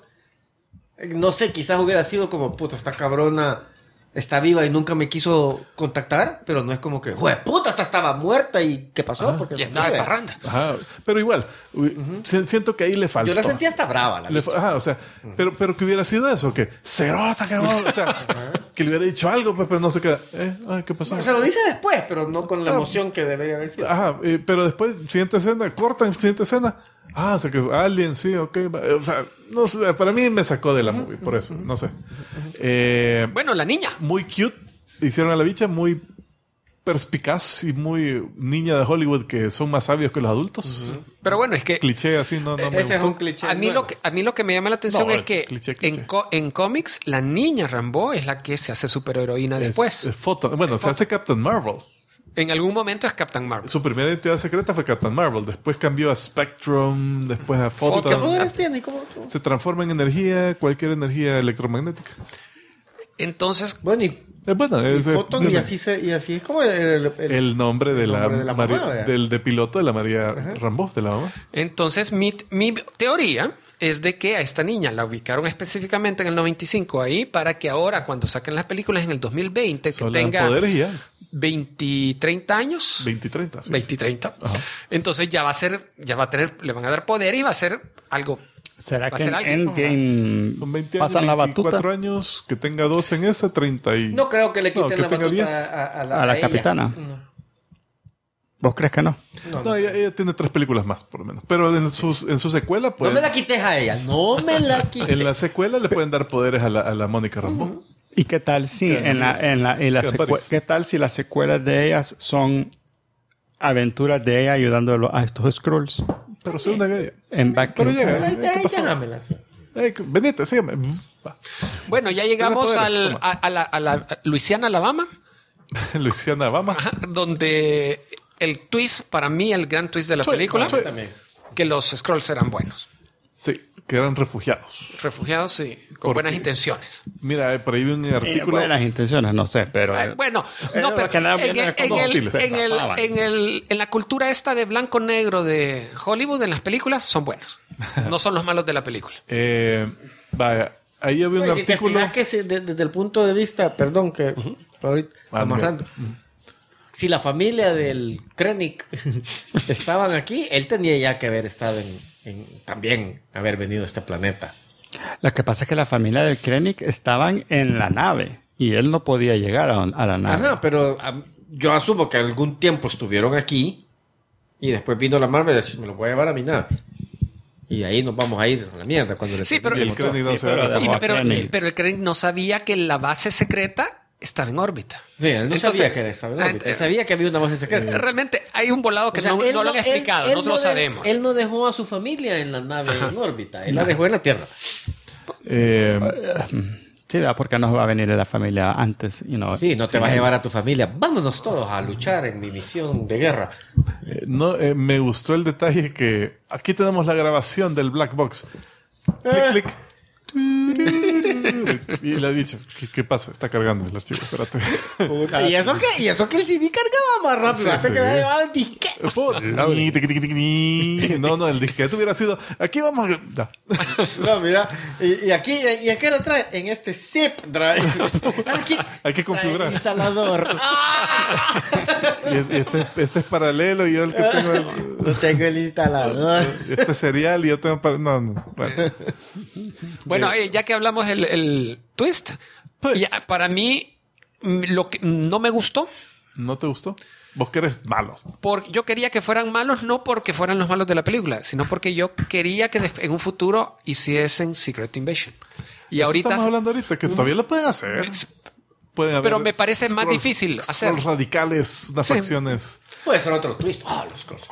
no sé, quizás hubiera sido como, puta, esta cabrona está viva y nunca me quiso contactar, pero no es como que, ¡jue puta, esta estaba muerta y qué pasó! Porque Y estaba de vive. parranda. Ajá, pero igual, siento que ahí le faltó. Yo la sentí hasta brava, la bicha. Ajá, o sea, pero que hubiera sido eso, que cerota, cabrón. O sea, que le hubiera dicho algo, pues, pero no se queda. ¿Qué pasó? O sea, lo dice después, pero no con la emoción que debería haber sido. Ajá, pero después, siguiente escena, cortan, siguiente escena. O sea, que Alien, sí, ok. O sea, no sé, para mí me sacó de la movie, por eso, no sé. Bueno, la niña. Muy cute, hicieron a la bicha, muy perspicaz y muy niña de Hollywood que son más sabios que los adultos. Pero bueno, es que Cliché así, no me Ese es gustó. un cliché. a mí, nuevo. a mí lo que me llama la atención No, es que cliché. en cómics la niña Rambeau es la que se hace superheroína después. Es foto. Bueno, se hace Captain Marvel. En algún momento es Captain Marvel. Su primera identidad secreta fue Captain Marvel. Después cambió a Spectrum, después a ¿Y qué Photon. poderes tiene? ¿Cómo? Se transforma en energía, cualquier energía electromagnética. Entonces, Bueno, y Bueno, es Photon, y así es como el nombre de el la, nombre de la María- mamá, ¿verdad? del de piloto de la María Rambeau, de la mamá. entonces mi teoría es de que a esta niña la ubicaron específicamente en el 95 ahí para que ahora cuando saquen las películas en el 2020 que Solo le dan tenga poderes y ya. 20, 30 años. 20 y 30. sí. 20 y 30. Ajá. Entonces ya va a tener, le van a dar poder y va a ser algo. ¿Será Va a que ser en alguien, Endgame Son 20 años, pasan la 24 batuta años, que tenga 2 en esa, 30 y... No creo que le quiten No, que la tenga batuta 10. a a la ella. capitana? No. ¿Vos crees que no? No, ella tiene 3 películas más, por lo menos. Pero en su secuela... No me la quites a ella. No me la quites. En la secuela le pueden dar poderes a la Mónica Rambeau. ¿Y qué tal si qué tal si las secuelas de ellas son aventuras de ella ayudando a estos Skrulls? Pero segunda que En Back Pero in llega. Time. ¿Qué pasó? Déjamela, sí. Venite, sígueme. Va. Bueno, ya llegamos Tiene poderes, a la Luisiana, Alabama, Luisiana, vamos. donde el twist, para mí, el gran twist de la película, que los Skrulls eran buenos. Sí, que eran refugiados. Refugiados y con buenas intenciones. Mira, por ahí vi un artículo. Buenas intenciones, no sé, pero... Bueno, no, pero en la cultura esta de blanco-negro de Hollywood, en las películas, son buenos. No son los malos de la película. Vaya, ahí había un Pues, si te artículo. fijas que desde el punto de vista, perdón, que ahorita amarrando. Si la familia del Krennic estaban aquí, él tenía ya que haber estado también haber venido a este planeta. Lo que pasa es que la familia del Krennic estaban en la nave y él no podía llegar a la nave. Ajá, pero yo asumo que algún tiempo estuvieron aquí y después vino la Marvel y dice, me lo voy a llevar a mi nave. Y ahí nos vamos a ir a la mierda cuando le Sí, pero Y el Krennic no se ve. pero el Krennic no sabía que la base secreta estaba en órbita. Sí, él no Entonces, sabía que estaba en órbita. Él sabía que había una base secreta. Realmente hay un volado que O sea, no él lo han explicado, no lo sabemos. Él no dejó a su familia en la nave en órbita. Él la dejó en la Tierra. Sí, ¿verdad? Porque no va a venir la familia antes. Sí, no te vas a llevar a tu familia. Vámonos todos a luchar en mi misión de guerra. Me gustó el detalle que aquí tenemos la grabación del Black Box. Clic, clic. Y le ha dicho, ¿qué pasa? Está cargando el archivo, espérate. ¿Y eso que el CD cargaba más rápido? Sí, Hasta sí. que me llevaba el disquete. No, el disquete hubiera sido, aquí vamos a... No. No, mira. ¿Y aquí lo trae? En este zip drive. Aquí Hay que configurar. trae el instalador. Y este es paralelo y yo el que tengo... No tengo el instalador. Este serial y yo tengo... No. Bueno, ya que hablamos el twist, Pues. para mí lo que no me gustó, ¿No te gustó? Vos que eres malos. yo quería que fueran malos, no porque fueran los malos de la película, sino porque yo quería que en un futuro hiciesen Secret Invasion. Y Eso ahorita... estamos hablando ahorita, que todavía lo pueden hacer. Pueden haber Pero me parece más difícil hacer. scrolls radicales, unas Sí. facciones. Puede ser otro twist. Los cross.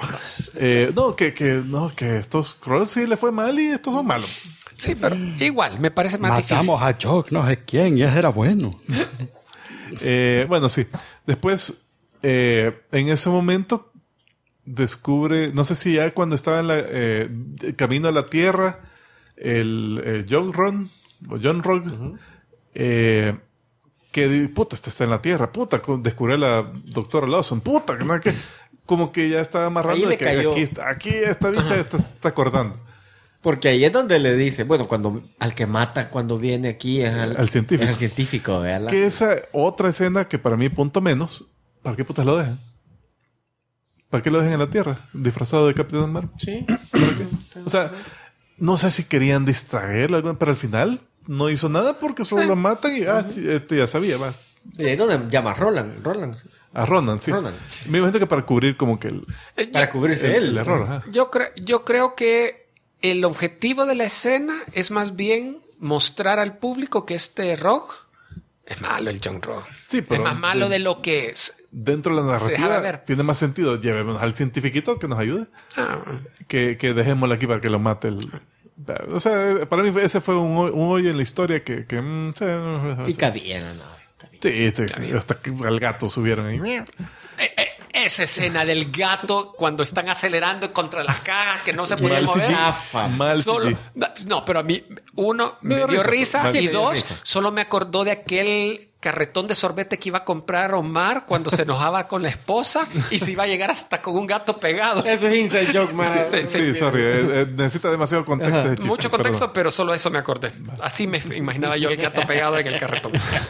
Que estos scrolls sí le fue mal y estos son malos. Sí, pero igual, me parece más Matamos a Jock, no sé quién, y ese era bueno. Bueno, sí. Después, en ese momento, descubre, no sé si ya cuando estaba en camino a la Tierra, el John Rogg, que puta, este está en la Tierra, puta, descubrió a la doctora Lawson, puta, que como que ya estaba amarrando Ahí de le que cayó. aquí esta bicha está acordando. Porque ahí es donde le dice, bueno, al que mata cuando viene aquí es Al científico. Es al científico, ¿verdad? Que esa otra escena que para mí punto menos, ¿para qué putas lo dejan? ¿Para qué lo dejan en la Tierra? Disfrazado de Capitán Marvel. Sí. O sea, no sé si querían distraerlo, pero al final no hizo nada porque solo lo matan y ya sabía más. Y ahí es donde llama a Roland. A Ronan, sí. Ronan. Me imagino que para cubrir como que Para cubrirse el él. error. Ajá. Yo creo que el objetivo de la escena es más bien mostrar al público que este Rogue es malo, el John Rogue. Sí, pero es más malo de lo que es. Dentro de la Se deja narrativa ver. tiene más sentido. Llevémonos al cientifiquito que nos ayude. Que dejémoslo aquí para que lo mate el... O sea, para mí ese fue un hoyo en la historia que Y cabía en la nave. sí, hasta que al gato subieron ahí. Esa escena del gato cuando están acelerando contra las cajas que no se podían Mal mover. Chafa. Mal Solo, CG. no, pero a mí, uno, Me me dio dio risa. risa, Sí, y me dio dos, risa. solo me acordó de aquel carretón de sorbete que iba a comprar Omar cuando se enojaba con la esposa y se iba a llegar hasta con un gato pegado. Eso es inside joke, man. Sí, sorry. Necesita demasiado contexto ese chiste. Mucho contexto, pero solo eso me acordé. Así me imaginaba yo el gato pegado en el carretón.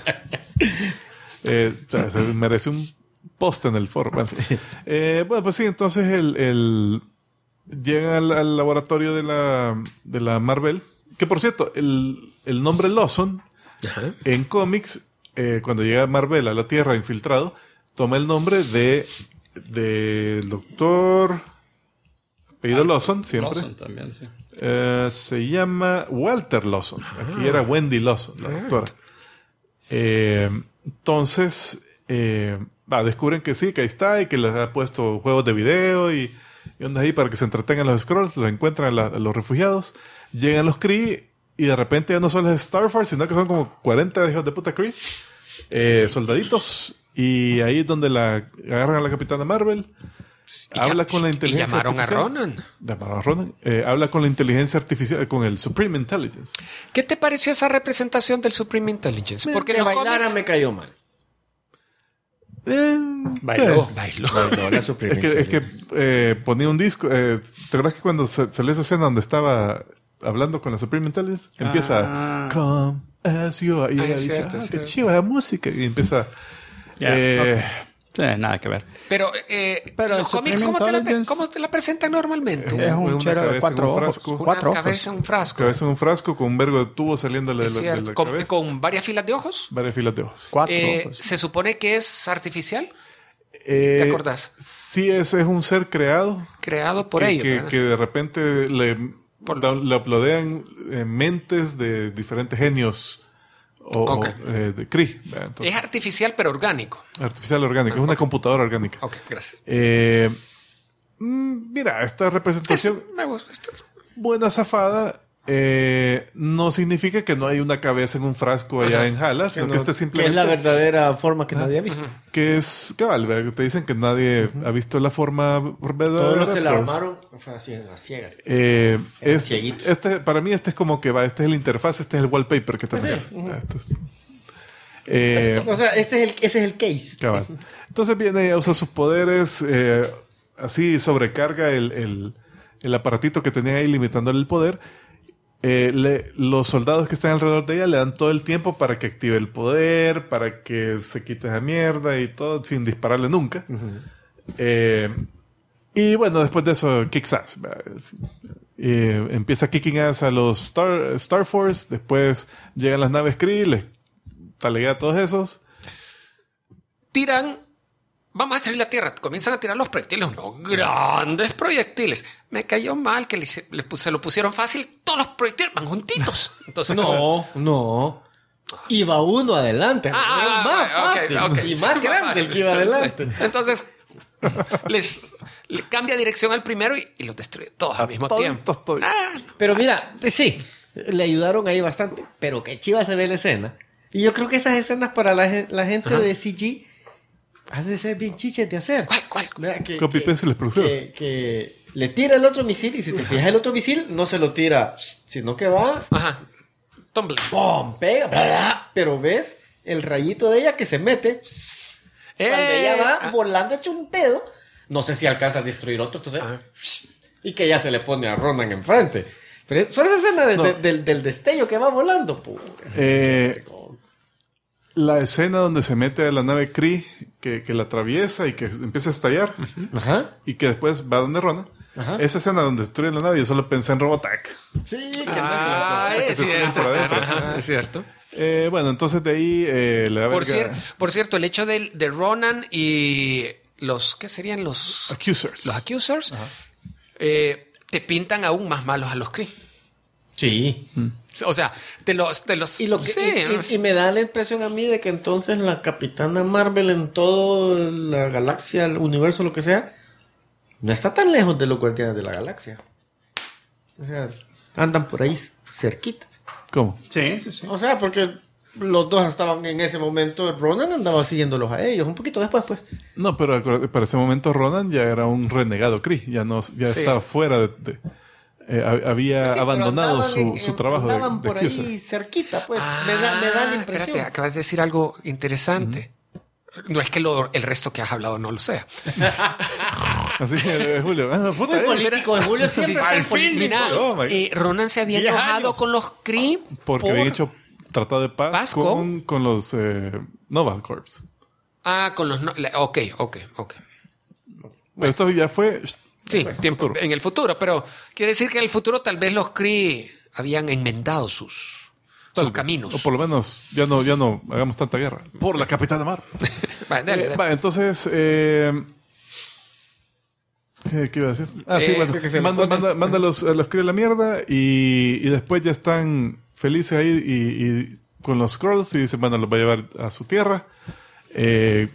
O sea, se merece un post en el foro. Bueno, pues sí, entonces llegan al laboratorio de la Marvel. Que por cierto, el nombre Lawson en cómics, cuando llega Marvel a la Tierra infiltrado, toma el nombre de del doctor apellido Lawson, siempre. Lawson también, sí. Se llama Walter Lawson. Aquí era Wendy Lawson, la doctora. Entonces, descubren que sí, que ahí está y que les ha puesto juegos de video y andan ahí para que se entretengan los Skrulls, los encuentran a los refugiados, llegan los Kree y de repente ya no son los Starforce, sino que son como 40 hijos de puta Kree, soldaditos, y ahí es donde agarran a la Capitana Marvel. Habla con la inteligencia artificial. Llamaron a Ronan. Habla con la inteligencia artificial, con el Supreme Intelligence. ¿Qué te pareció esa representación del Supreme Intelligence? Porque que los bailara cómics... me cayó mal. Bailó. Bailó la Supreme Es que ponía un disco. ¿Te acuerdas que cuando salió esa escena donde estaba hablando con la Supreme Intelligence? Empieza Come as you are. Y ella dice, qué chiva la música. Y empieza... Okay. Sí, nada que ver. Pero los cómics, ¿cómo te la presentan normalmente? Es un chero de 4 ojos. Una cabeza en un frasco. Cabeza en un frasco con un vergo de tubo saliendo de la cabeza. ¿Con varias filas de ojos? Varias filas de ojos. 4 ojos. ¿Se supone que es artificial? ¿Te acordás? Sí, es un ser creado. Creado por ellos. Que de repente le uploadean mentes de diferentes genios o de Kree. Es artificial pero orgánico. Artificial orgánico. Es una computadora orgánica. Ok, gracias. Mira, esta representación... Me gusta. Buena zafada. No significa que no hay una cabeza en un frasco allá en Hala, sino que simplemente... Que es la verdadera forma que nadie ha visto. Que es cabal, te dicen que nadie ha visto la forma verdadera. Todos los que la armaron fue así en las ciegas. Para mí este es como que este es el interfaz, este es el wallpaper que tenés. O sea, ese es el case. Cabal. Entonces viene, usa sus poderes, así sobrecarga el aparatito que tenía ahí limitándole el poder. Los soldados que están alrededor de ella le dan todo el tiempo para que active el poder, para que se quite esa mierda y todo sin dispararle nunca. Y bueno, después de eso, kicks ass. Empieza kicking ass a los Star Force, después llegan las naves Kree, les taleguea a todos esos. Tiran... Vamos a destruir la Tierra. Comienzan a tirar los proyectiles. Unos grandes proyectiles. Me cayó mal que se lo pusieron fácil. Todos los proyectiles van juntitos. Entonces, no. Iba uno adelante. Más fácil. Okay. Y más grande el que iba adelante. Entonces, le cambia dirección al primero y los destruye todos al mismo tiempo. Pero mira, sí, le ayudaron ahí bastante. Pero qué chiva se ve la escena. Y yo creo que esas escenas para la gente de CG... Has de ser bien chiches de hacer. ¿Cuál? Copy-paste les produjo. Que le tira el otro misil y si te fijas el otro misil no se lo tira, sino que va... Ajá. Tumble. ¡Pum! Pega. Bla, bla, pero ves el rayito de ella que se mete. Cuando ella va volando hecho un pedo. No sé si alcanza a destruir otro. Entonces... Y que ya se le pone a Ronan enfrente. Pero solo esa escena del destello que va volando. La escena donde se mete a la nave Kree, que la atraviesa y que empieza a estallar, y que después va donde Ronan. Esa escena donde destruyen la nave, yo solo pensé en Robotech. Sí, es cierto. Bueno, entonces de ahí la por cierto, el hecho de Ronan y los... ¿Qué serían los Accusers? Los Accusers te pintan aún más malos a los Kree. Sí. O sea, y me da la impresión a mí de que entonces la Capitana Marvel en toda la galaxia, el universo, lo que sea, no está tan lejos de los Guardianes de la Galaxia. O sea, andan por ahí cerquita. ¿Cómo? Sí. O sea, porque los dos estaban en ese momento, Ronan andaba siguiéndolos a ellos, un poquito después, pues. No, pero para ese momento Ronan ya era un renegado Kree, ya estaba fuera de había abandonado su trabajo andaban de por ahí cerquita, pues. Me da la impresión. Espérate, acabas de decir algo interesante. No es que el resto que has hablado no lo sea. Así que Julio, muy político, Julio siempre al fin. Ronan se había enojado con los Kree porque habían hecho tratado de paz con los Nova Corps. Con los Ok. Pero esto ya fue... Sí, tiempo en el futuro, pero quiere decir que en el futuro tal vez los Kree habían enmendado sus caminos. O por lo menos ya no hagamos tanta guerra. Por la Capitana Marvel. Dale. Entonces, ¿Qué iba a decir? Sí, bueno. que se Manda los críos a la mierda y después ya están felices ahí y con los Skrulls y dicen, bueno, los va a llevar a su tierra. En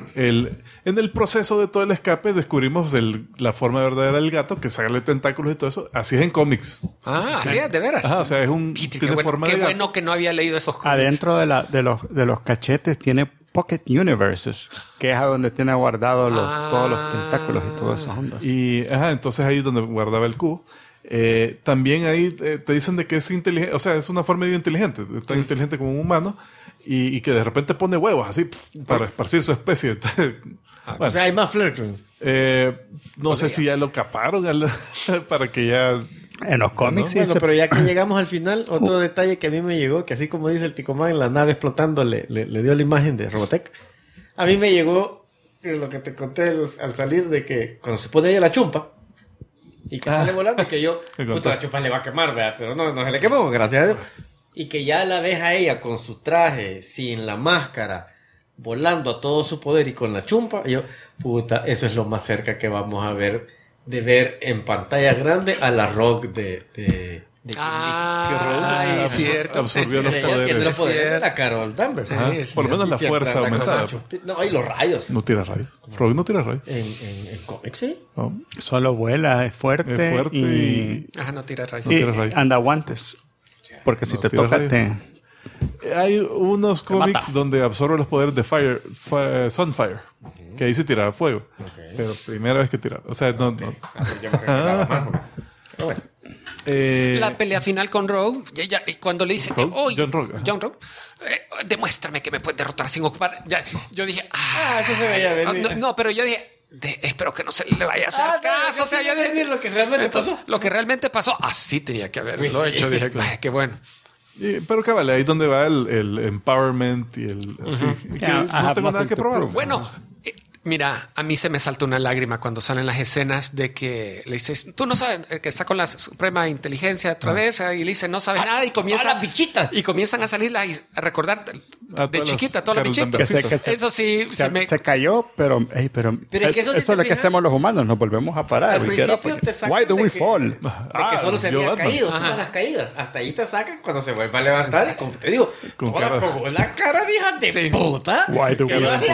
el proceso de todo el escape descubrimos la forma verdadera del gato, que sale tentáculos y todo eso. Así es en cómics. Así es, de veras. Ajá, o sea, es un... Qué tiene forma qué de gato. bueno que no había leído esos cómics. Adentro de los cachetes tiene Pocket Universes, que es a donde tiene guardado todos los tentáculos y todas esas ondas. Y entonces ahí es donde guardaba el cubo. También ahí te dicen de que es inteligente, o sea, es una forma medio inteligente, tan inteligente como un humano, y que de repente pone huevos así para esparcir su especie. Bueno, O sea, hay más Flerkens. no sé si ya lo caparon para que ya... En los cómics sí Bueno, se- pero ya que llegamos al final, otro detalle que a mí me llegó, que así como dice el Ticomán, la nave explotando le dio la imagen de Robotech. A mí me llegó lo que te conté al salir de que cuando se pone ella la chumpa y que sale volando, que yo, Me puta, contaste. la chumpa le va a quemar, ¿verdad? Pero no se le quemó, gracias a Dios. Y que ya la ves a ella con su traje, sin la máscara, volando a todo su poder y con la chumpa, y yo, puta, eso es lo más cerca que vamos a ver de ver en pantalla grande a la Rock de Ay, cierto. Absorbió los ella tiene los poderes. poderes de la Carol Danvers. Ajá, Sí, es por lo menos Y la siempre fuerza anda con aumentada. la chumpi- No, y los rayos. No tira rayos. Rogue no tira rayos. En cómics, sí. No. solo vuela, es fuerte, Es fuerte y... Ajá, no tira rayos. No y tira rayos. anda guantes. Porque si te tira toca, rayos. te... Hay unos cómics mata. donde absorbe los poderes de Sunfire. Que ahí se tiraba fuego. Pero primera vez que tiraba. O sea, no. Pues ya me recordaba más, porque- Pero bueno. La pelea final con Rogue, y cuando le dice, Rogue, "Oye, John Rogue, ajá. John Rogue, demuéstrame que me puedes derrotar sin ocupar." Yo dije, eso se veía venir. No, pero yo dije, espero que no se le vaya a hacer caso. O sea, yo dije, lo que realmente entonces, pasó. lo que realmente pasó, así tenía que haberlo Pues sí. hecho. Dije, "Ay, qué bueno." Pero cabal, ahí donde va el empowerment y el... Así, que Yeah, I no have tengo nada nothing que to probar. prove. Bueno, mira, a mí se me saltó una lágrima cuando salen las escenas de que le dices, tú no sabes, que está con la suprema inteligencia otra vez, y le dice, no sabe nada, y comienza todas las bichitas. y comienzan a salir a recordar A de todas chiquita las todas las Carol bichitas. Danvers. Que se- Eso sí, Se cayó, pero Pero es que eso sí eso es lo te que fijas. hacemos los humanos, nos volvemos a parar. Al we get up principio again. te sacan Why do de we que- fall? De que solo se yo había Batman. caído Ajá. todas las caídas. Hasta ahí te sacan cuando se vuelve a levantar. Y como te digo, Con toda cara- con la cara de hija de Sí. puta. Why do Que we yo así,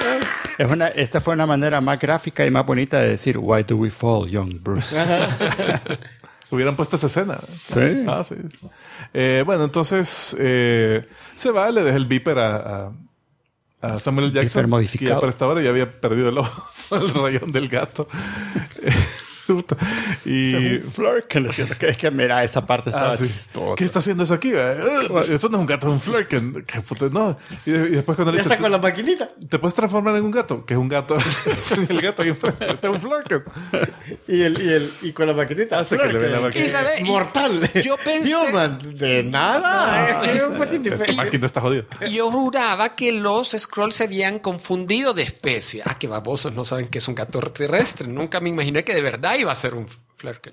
Esta fue una manera más gráfica y más bonita de decir Why do we fall, young Bruce? Hubieran puesto esa escena. Sí. Sí. Bueno, entonces se va, le deja el Viper a Samuel L. Jackson. Viper modificado. Que ya para esta hora ya había perdido el ojo, el rayón del gato. Puta. Y... Flurken, es que mira, esa parte estaba sí. chistosa. ¿Qué está haciendo eso aquí? Eso no es un gato, es un Flurken. ¿Qué puta? No. Y después cuando le ya dice, está con la maquinita. ¿te puedes transformar en un gato? Que es un gato. El gato ahí enfrente. Este es un Flurken. Y con la maquinita. Hasta que le ve la maquinita. Y sabe, Mortal. yo pensé- Human, de nada. Es que es un cuento Esa indefenso. máquina está jodida. yo juraba que los Skrulls se habían confundido de especie. Qué babosos, no saben que es un gato terrestre. Nunca me imaginé que de verdad iba a ser un Flurken.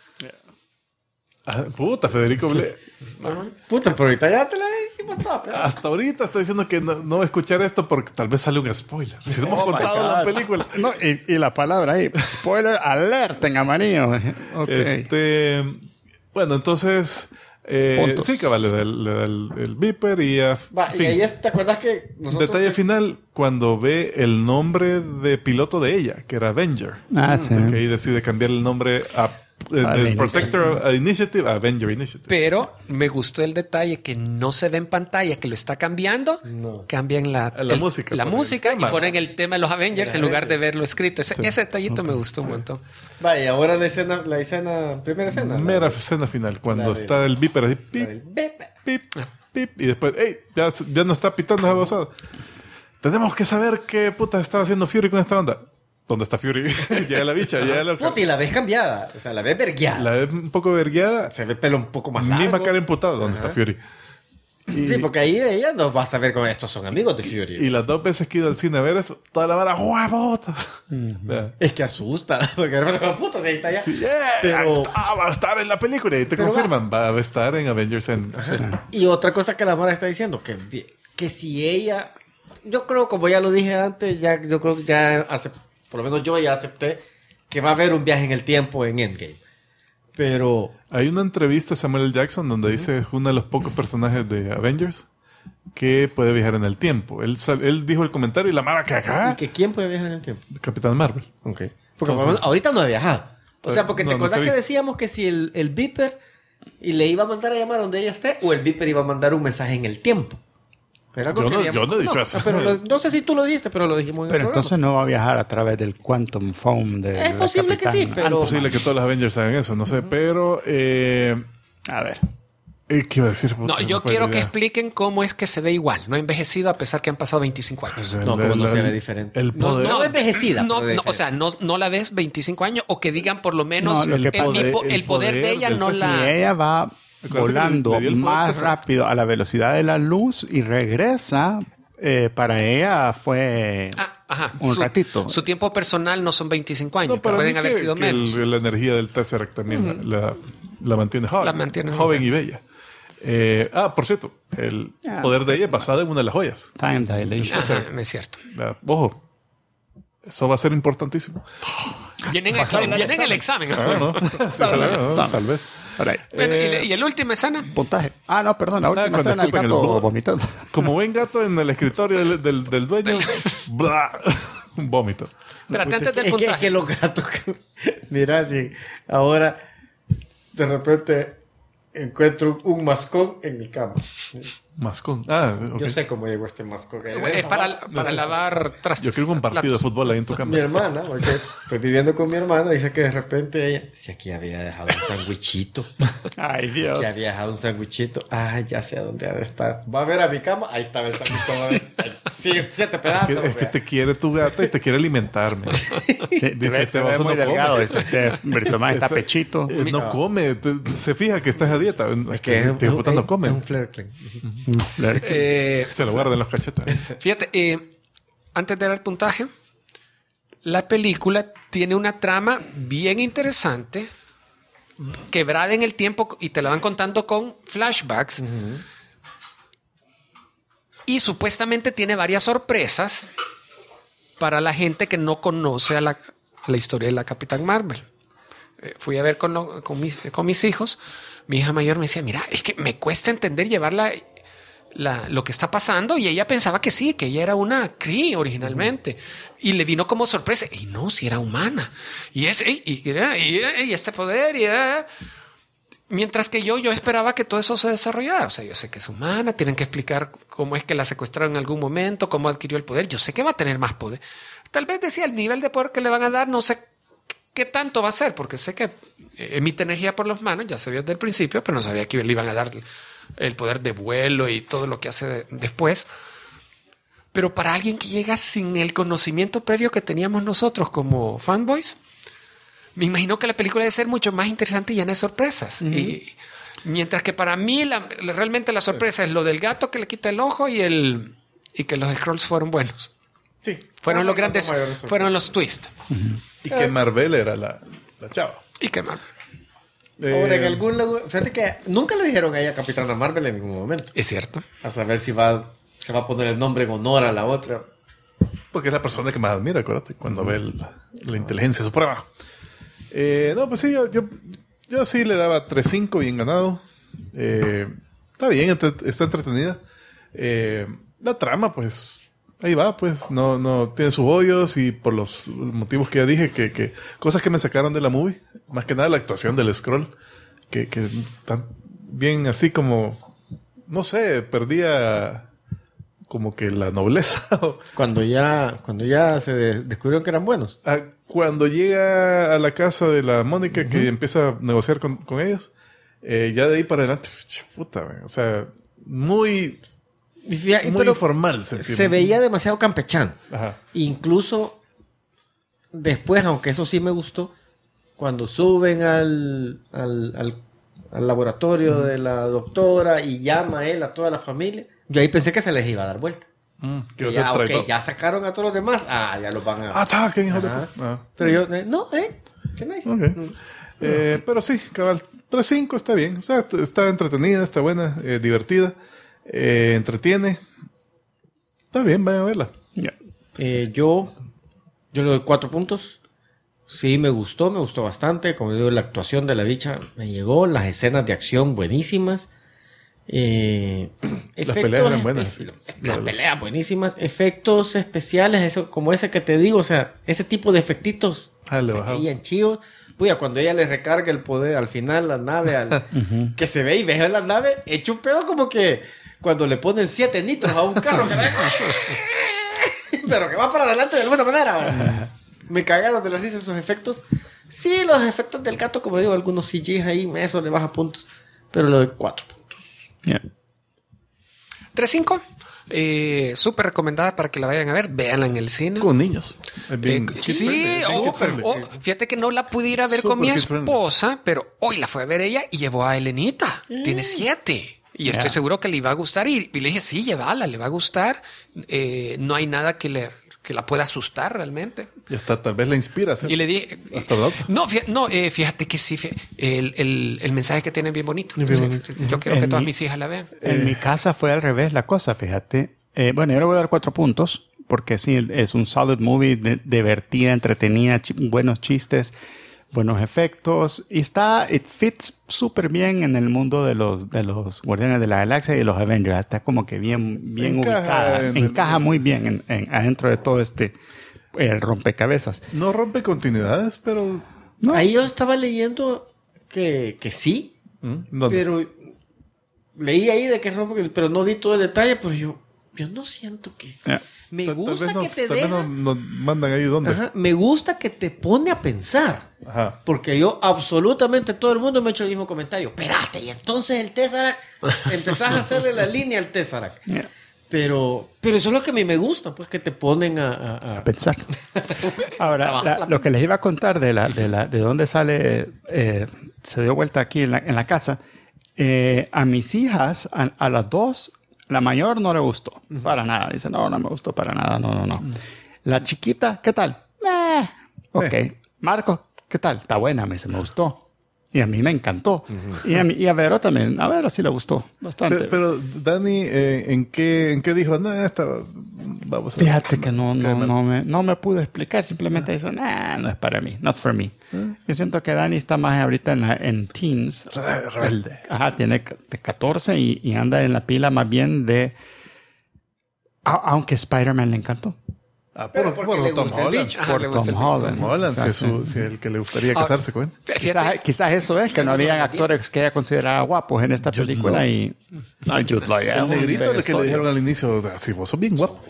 Puta, Federico Ble. Puta, pero ahorita ya te la hicimos toda. pero- Hasta ahorita estoy diciendo que no voy a escuchar esto porque tal vez sale un spoiler. Si hemos Oh my contado la God. película. No, y la palabra ahí, spoiler alert en amarillo. Okay. Bueno, entonces. Puntos. Sí, cabal, le da el Viper y a. Va, y fin. ahí te acuerdas que nosotros. Detalle final cuando ve el nombre de piloto de ella, que era Avenger. Sí. Que ahí decide cambiar el nombre del Protector Initiative a Avenger Initiative. Pero me gustó el detalle que no se ve en pantalla, que lo está cambiando. No. Cambian la música, la ponen música el tema. y ponen el tema de los Avengers en lugar de verlo escrito. Ese detallito me gustó un montón. Va, y ahora primera escena. Mera escena final, cuando la de- está el Viper así, La pip, del Bepe. pip, pip, y después, ¡ey! Ya no está pitando esa babosada. Tenemos que saber qué puta estaba haciendo Fury con esta onda. ¿Dónde está Fury? Llega la bicha, llega la... Puta, y la ves cambiada. O sea, la ves vergueada. La ve un poco vergueada. Se ve el pelo un poco más largo. Misma cara emputada. ¿Dónde está Fury? Y, Sí, porque ahí ella no va a saber cómo estos son amigos de Fury. y las dos veces que he ido al cine a ver eso, toda la vara, ¡huevota! Vea. Es que asusta. Porque de repente, puta, si ahí está ya. Sí, Pero- va a estar en la película. Y te Pero confirman, va a estar en Avengers en... Y otra cosa que la Mara está diciendo, que si ella, yo creo, como ya lo dije antes, yo creo que ya por lo menos yo ya acepté que va a haber un viaje en el tiempo en Endgame. Pero... Hay una entrevista a Samuel L. Jackson donde dice es uno de los pocos personajes de Avengers que puede viajar en el tiempo. Él dijo el comentario y la mara que acá... ¿Y que quién puede viajar en el tiempo? Capitán Marvel. Ok. Porque ahorita no ha viajado. O sea, porque te acordás que decíamos que si el Viper y le iba a mandar a llamar donde ella esté, o el Viper iba a mandar un mensaje en el tiempo. Era algo Yo no he dicho eso. Pero no sé si tú lo dijiste, pero lo dijimos en Pero el entonces no va a viajar a través del Quantum Foam de Es posible que sí, pero... Es posible que todos los Avengers hagan eso, no sé, pero... A ver. ¿Qué iba a decir? No, Puta, yo me fue quiero la que idea. expliquen cómo es que se ve igual. No ha envejecido a pesar que han pasado 25 años. No, como no se ve diferente. El poder... No envejecida. No, pero o sea, no la ves 25 años o que digan por lo menos No, lo que pasa- el poder de ella no Si la... ella va Acuérdate que volando le dio el poder más que rápido a la velocidad de la luz y regresa, para ella fue Ajá. un ratito. Su tiempo personal no son 25 años, No, para pueden mí haber sido que menos. la energía del Tesseract también la mantiene joven. La mantiene joven y bella. Por cierto, el poder de ella es basado en una de las joyas. Time dilation. Ajá, es cierto. Ojo, eso va a ser importantísimo. Viene en el examen. ¿No? Sí, tal vez. All right. Bueno, ¿y el último escena? Puntaje. No, perdón, la última cuando escena el escupen el gato blog. vomitando. Como ven gato en el escritorio del dueño, bla, un vómito. Espérate, antes del es puntaje. que los gatos... Mira, si ahora de repente encuentro un mascón en mi cama. Mascón. Ok. Yo sé cómo llegó este mascón. Es para lavar trastes. Yo creo que un partido de platos. fútbol ahí en tu cama. Mi hermana, porque estoy viviendo con mi hermana, dice que de repente ella, si aquí había dejado un sandwichito, Ay, Dios. que había dejado un sandwichito, ya sé dónde ha de estar. Va a ver a mi cama, ahí estaba el sándwich. Sí, 7 pedazos. Es que te quiere tu gata y te quiere alimentarme. Dice, este vaso muy no delgado. come. Este Britomás está pechito. No come. Se fija que estás a dieta. Es que no come. es un flare clean. Se lo guarda en los cachetes. Fíjate, antes de dar el puntaje, la película tiene una trama bien interesante, quebrada en el tiempo y te la van contando con flashbacks. Y supuestamente tiene varias sorpresas para la gente que no conoce a la historia de la Capitán Marvel. Fui a ver con mis hijos. Mi hija mayor me decía, mira, es que me cuesta entender llevarla lo que está pasando, y ella pensaba que sí, que ella era una Kree originalmente, y le vino como sorpresa, y no, si era humana, y este poder, mientras que yo esperaba que todo eso se desarrollara. O sea, yo sé que es humana, tienen que explicar cómo es que la secuestraron en algún momento, cómo adquirió el poder, yo sé que va a tener más poder, tal vez decía el nivel de poder que le van a dar, no sé qué tanto va a ser, porque sé que emite energía por las manos, ya se vio desde el principio, pero no sabía que le iban a dar el poder de vuelo y todo lo que hace después. Pero para alguien que llega sin el conocimiento previo que teníamos nosotros como fanboys, me imagino que la película debe ser mucho más interesante y llena de sorpresas. Y mientras que para mí realmente la sorpresa es lo del gato que le quita el ojo y que los Skrulls fueron buenos. Sí. Fueron los grandes, fueron los twists. Y que Marvel era la chava. Y qué mal. Ahora, en algún lugar, fíjate que nunca le dijeron a ella Capitana Marvel en ningún momento. Es cierto. A saber si se va a poner el nombre en honor a la otra. Porque es la persona que más admira, acuérdate, cuando ve la inteligencia suprema. No, pues sí, yo sí le daba 3-5 bien ganado. Está bien, está entretenida. La trama, pues, ahí va, pues, no tiene sus hoyos, y por los motivos que ya dije, que cosas que me sacaron de la movie, más que nada la actuación del Skrull, que tan bien así como, no sé, perdía como que la nobleza. Cuando ya se descubrieron que eran buenos. Cuando llega a la casa de la Mónica, que empieza a negociar con ellos, ya de ahí para adelante, puta, o sea, muy Pero formal. se veía demasiado campechano. Ajá. Incluso después, aunque eso sí me gustó, cuando suben al laboratorio de la doctora y llama a él a toda la familia, yo ahí pensé que se les iba a dar vuelta. Que Ya, ya sacaron a todos los demás. Ya los van a... está, qué hijo de Ajá. puta. Pero yo, qué nice. Ok. Pero sí, cabal, 3-5 está bien. O sea, está entretenida, está buena, divertida, entretiene. Está bien, vayan a verla. Ya. Yo le doy 4 puntos. Sí, me gustó bastante. Como digo, la actuación de la bicha me llegó, las escenas de acción buenísimas. Las peleas eran buenas. Las peleas buenísimas. Efectos especiales, eso, como ese que te digo, o sea, ese tipo de efectitos se veían chivos. Puya, cuando ella le recarga el poder al final, la nave, que se ve y ve la nave, hecho un pedo como que cuando le ponen 7 nitros a un carro que pero que va para adelante de alguna manera. Me cagaron de la risa esos efectos. Sí, los efectos del gato, como digo, algunos CGs ahí, eso le baja puntos. Pero lo de 4 puntos. 3.5. Súper recomendada para que la vayan a ver. Véanla en el cine. Con niños. Sí, fíjate que no la pudiera ver con mi esposa, pero hoy la fue a ver ella y llevó a Elenita. Tiene 7. Y estoy seguro que le iba a gustar. Y le dije, sí, llévala, le va a gustar. No hay nada que la pueda asustar realmente. Y hasta tal vez la inspira. Y le dije... fíjate que sí. El mensaje que tiene es bien bonito. Yo quiero que todas mis hijas la vean. En mi casa fue al revés la cosa, fíjate. Bueno, yo le voy a dar 4 puntos. Porque sí, es un solid movie, divertida, entretenida, buenos chistes, buenos efectos. Y it fits súper bien en el mundo de los Guardianes de la Galaxia y de los Avengers. Está como que bien ubicada. Encaja muy bien adentro de todo este rompecabezas. No rompe continuidades, pero... No. Ahí yo estaba leyendo que sí. Pero leí ahí de que rompe, pero no di todo el detalle, pero yo no siento que... Me gusta que te deja... nos mandan ahí dónde. Ajá, me gusta que te pone a pensar. Ajá. Porque yo absolutamente todo el mundo me ha hecho el mismo comentario. Espérate, y entonces el Tesseract... empezás a hacerle la línea al Tesseract. Pero eso es lo que a mí me gusta, pues que te ponen a pensar. Ahora, lo que les iba a contar de dónde sale... se dio vuelta aquí en la casa. A mis hijas, a las 2... La mayor no le gustó para nada. Dice, no me gustó para nada. No. La chiquita, ¿qué tal? Ok. Marco, ¿qué tal? Está buena, me gustó. Y a mí me encantó. Y a Vero también. A Vero sí le gustó bastante. Pero Dani, ¿en qué dijo? No, vamos a ver. Fíjate que no me pudo explicar. Simplemente dijo, no es para mí. Not for me. Yo siento que Dani está más ahorita en teens. Rebelde. Ajá, tiene 14 y anda en la pila más bien de... Aunque Spider-Man le encantó. Pero porque le gusta el bicho. Por Tom Holland. Si el que le gustaría casarse con él. Quizás eso es, que no habían actores que ella consideraba guapos en esta película. Y Jude Law. El negrito que le dijeron al inicio, si vos sos bien guapo.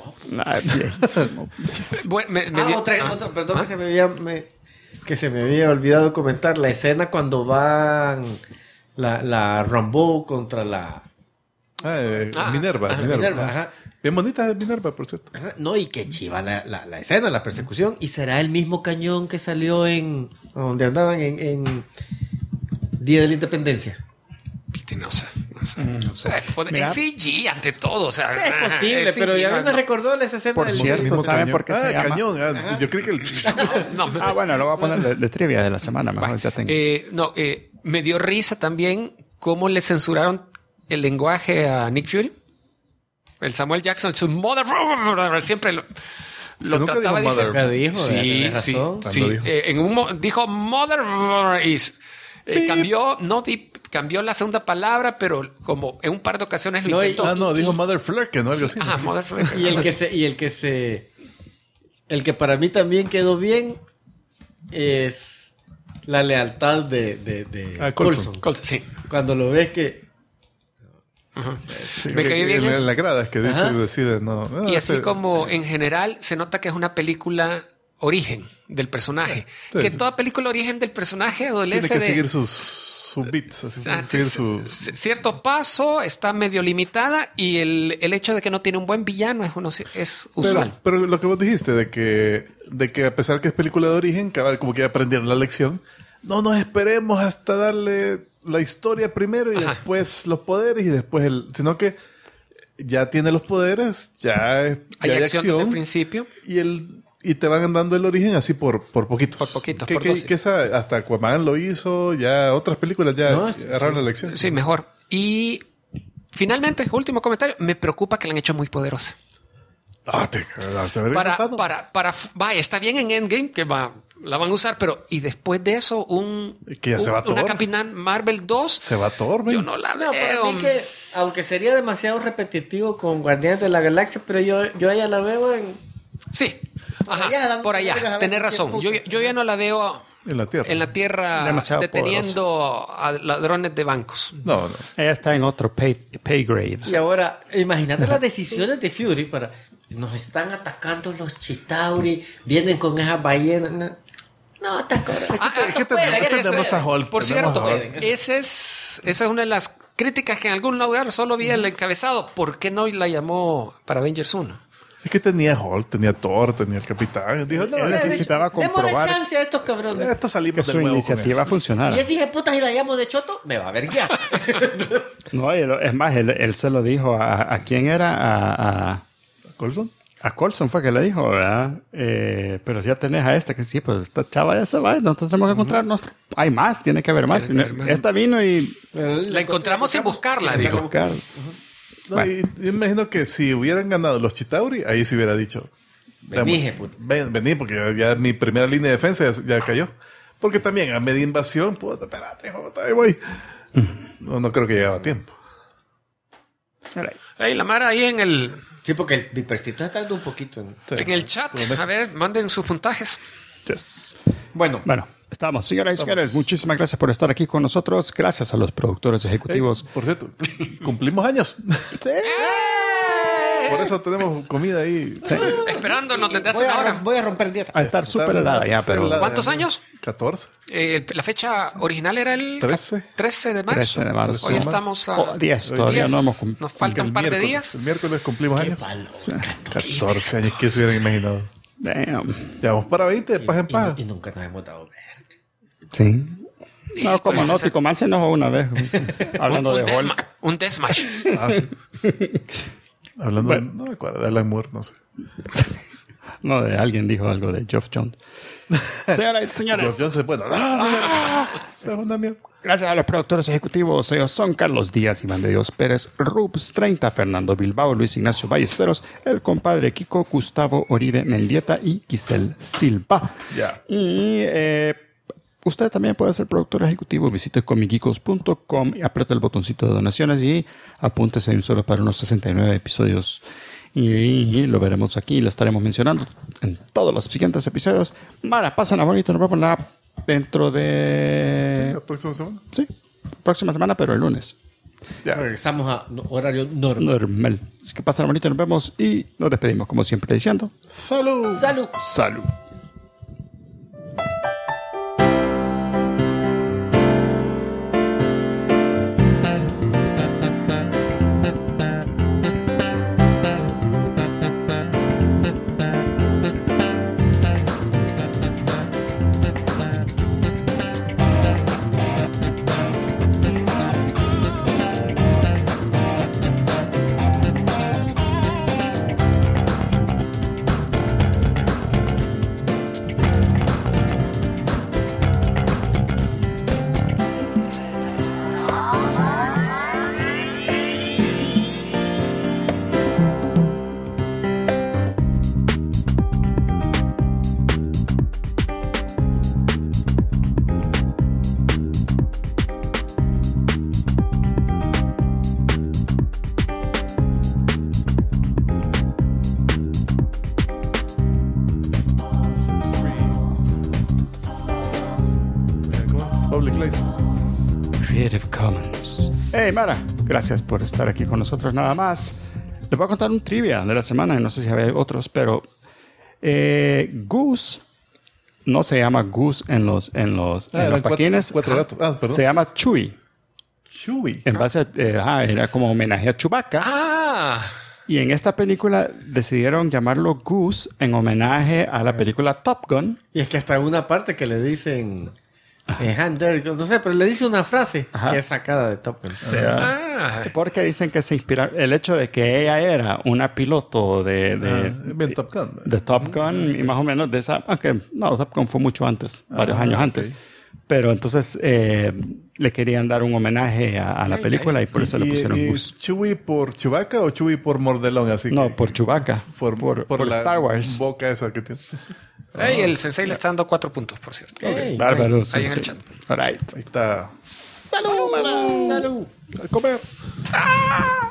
Otra, perdón que se me había olvidado comentar. La escena cuando van la Rambo contra la... Minerva. Ajá. Bien bonita Minerva, por cierto. Ajá. No, y qué chiva la escena, la persecución. Y será el mismo cañón que salió donde andaban en Día de la Independencia. No sé. Es CG ante todo. O sea, sí, es posible, pero ya me recordó esa escena. Por cierto, ¿saben por qué se llama? Cañón. Yo creí que bueno, lo voy a poner de trivia de la semana. Mejor ya tengo. Me dio risa también cómo le censuraron el lenguaje a Nick Fury. El Samuel Jackson, su mother, siempre lo trataba de decir. Dijo mother is. Cambió la segunda palabra, pero como en un par de ocasiones lo intentó. Dijo mother flirken o algo así. Mother flirken. El que para mí también quedó bien es la lealtad de Coulson. Sí. Cuando lo ves que... Me cayó bien eso. En la grada es que decide no. Y así como en general se nota que es una película origen del personaje. Que toda película origen del personaje adolece tiene que seguir sus beats. Cierto paso, está medio limitada y el hecho de que no tiene un buen villano es usual. Pero lo que vos dijiste de que a pesar que es película de origen, como que ya aprendieron la lección, no nos esperemos hasta darle la historia primero y después los poderes y después sino que ya tiene los poderes, ya hay acción desde el principio y te van dando el origen así por poquitos. Por poquitos, que hasta Aquaman lo hizo, ya otras películas ya agarraron la lección. Sí, mejor. Y finalmente, último comentario, me preocupa que la han hecho muy poderosa. Vaya, está bien en Endgame, que va la van a usar, pero y después de eso Que ya se va una Thor. Capitán Marvel 2, Se va Thor, yo men. no la No, veo. para mí que, aunque sería demasiado repetitivo con Guardianes de la Galaxia, pero yo a ella la veo en... Sí, Por allá, dándose por vergas a allá, ver tenés qué razón. puta. Yo ya no la veo En la Tierra. Demasiado deteniendo a ladrones de bancos. No, no. Ella está en otro pay grade. Y ahora, imagínate las decisiones de Fury para... Nos están atacando los Chitauri, vienen con esas ballenas. No, está cabrón. Es que tenemos a Hulk. Por tenemos cierto, a Hulk. esa es una de las críticas que en algún lugar solo vi el encabezado. ¿Por qué no la llamó para Avengers 1? Es que tenía Hulk, tenía Thor, tenía el Capitán. Dijo, no, Él necesitaba Démosle comprobar chance a estos cabrones. esto que salimos su del huevo con iniciativa eso. funcionara. Y ese hijo de puta, si la llamo de choto, me va a ver guiar. No, es más, él se lo dijo a quién era, ¿Colson? a Coulson fue que le dijo, ¿verdad? Pero si ya tenés a esta, que sí, pues esta chava ya se va, nosotros tenemos que encontrar nuestro... Hay más, tiene que haber más. Tiene que haber más. Esta vino y... La encontramos sin buscarla, Sí, digo. buscar. No, Bueno. y yo imagino que si hubieran ganado los Chitauri, ahí se hubiera dicho. Vení, hije puta. Vení, porque ya mi primera línea de defensa ya cayó. Porque también a media invasión, puta, espérate, jota, ahí voy. No creo que llegaba a tiempo. Hey, la Mara ahí en el Sí, porque el vipercito está tardando un poquito. Sí. en el chat. Tuvo meses. A ver, manden sus puntajes. Yes. Bueno, Bueno, estamos. Señoras y señores, muchísimas gracias por estar aquí con nosotros. Gracias a los productores ejecutivos. Por cierto, cumplimos años. Sí. Por eso tenemos comida ahí. Sí. Esperándonos desde hace voy una a, hora. voy a romper dieta. A estar súper helada ya, pero... Helada. ¿Cuántos años? 14. La fecha original era el 13. 13 de marzo. 13 de marzo. Hoy Más. estamos a Oh, 10, todavía 10. no hemos cum- Nos falta un par de miércoles. días. El miércoles cumplimos años. Palo. 14 años, que se hubieran imaginado. Damn. Ya vamos para 20, de paz en paz. Y nunca nos hemos dado verga. Sí. No, como no, Tico Man se enojó una vez hablando de Hulk. Un deathmatch. Ah, sí. Hablando de, no me acuerdo, de Alan Moore, no sé. No, de alguien dijo algo de Geoff Jones. Señoras y señores, Yo sé, bueno, es una mierda. gracias a los productores ejecutivos. Ellos son Carlos Díaz, Iván de Dios Pérez, Rubs 30, Fernando Bilbao, Luis Ignacio Ballesteros, el compadre Kiko, Gustavo Oribe Mendieta y Giselle Silva. Ya. Y usted también puede ser productor ejecutivo. Visite comicgeekos.com y apriete el botoncito de donaciones y apúntese un solo para unos 69 episodios. Y lo veremos aquí y lo estaremos mencionando en todos los siguientes episodios. Mara, pasen a bonito. Nos vemos dentro de... La próxima semana. Sí, próxima semana, pero el lunes. Ya. Regresamos a horario normal. Normal. Así que pasen a bonito. Nos vemos y nos despedimos como siempre diciendo... ¡Salud! Salud. ¡Salud! Public license. Creative Commons. Hey, Mara, gracias por estar aquí con nosotros nada más. Les voy a contar un trivia de la semana, no sé si hay otros, pero Goose no se llama Goose en los eran paquines. cuatro Ajá. gatos. Ah, perdón. Se llama Chewie. Chewie. En base a, era como homenaje a Chewbacca. Ah, Y en esta película decidieron llamarlo Goose en homenaje a la película Top Gun. Y es que hasta una parte que le dicen Han Derrick, no sé, pero le dice una frase Ajá. que es sacada de Top Gun. Porque dicen que se inspiraron. El hecho de que ella era una piloto Bien Top Gun. de Top Gun y más o menos de esa. Aunque no, Top Gun fue mucho antes, varios años ok. antes. Pero entonces le querían dar un homenaje a la película y por eso le pusieron Goose. ¿Chewie por Chewbacca o Chewie por Mordelón? Así No, que, por Chewbacca. Por la Star Wars. boca esa que tiene. Hey, el sensei le está dando 4 puntos, por cierto. Hey, Bárbaro. nice. Ahí en el chat. All right. Ahí está. Salud. A comer.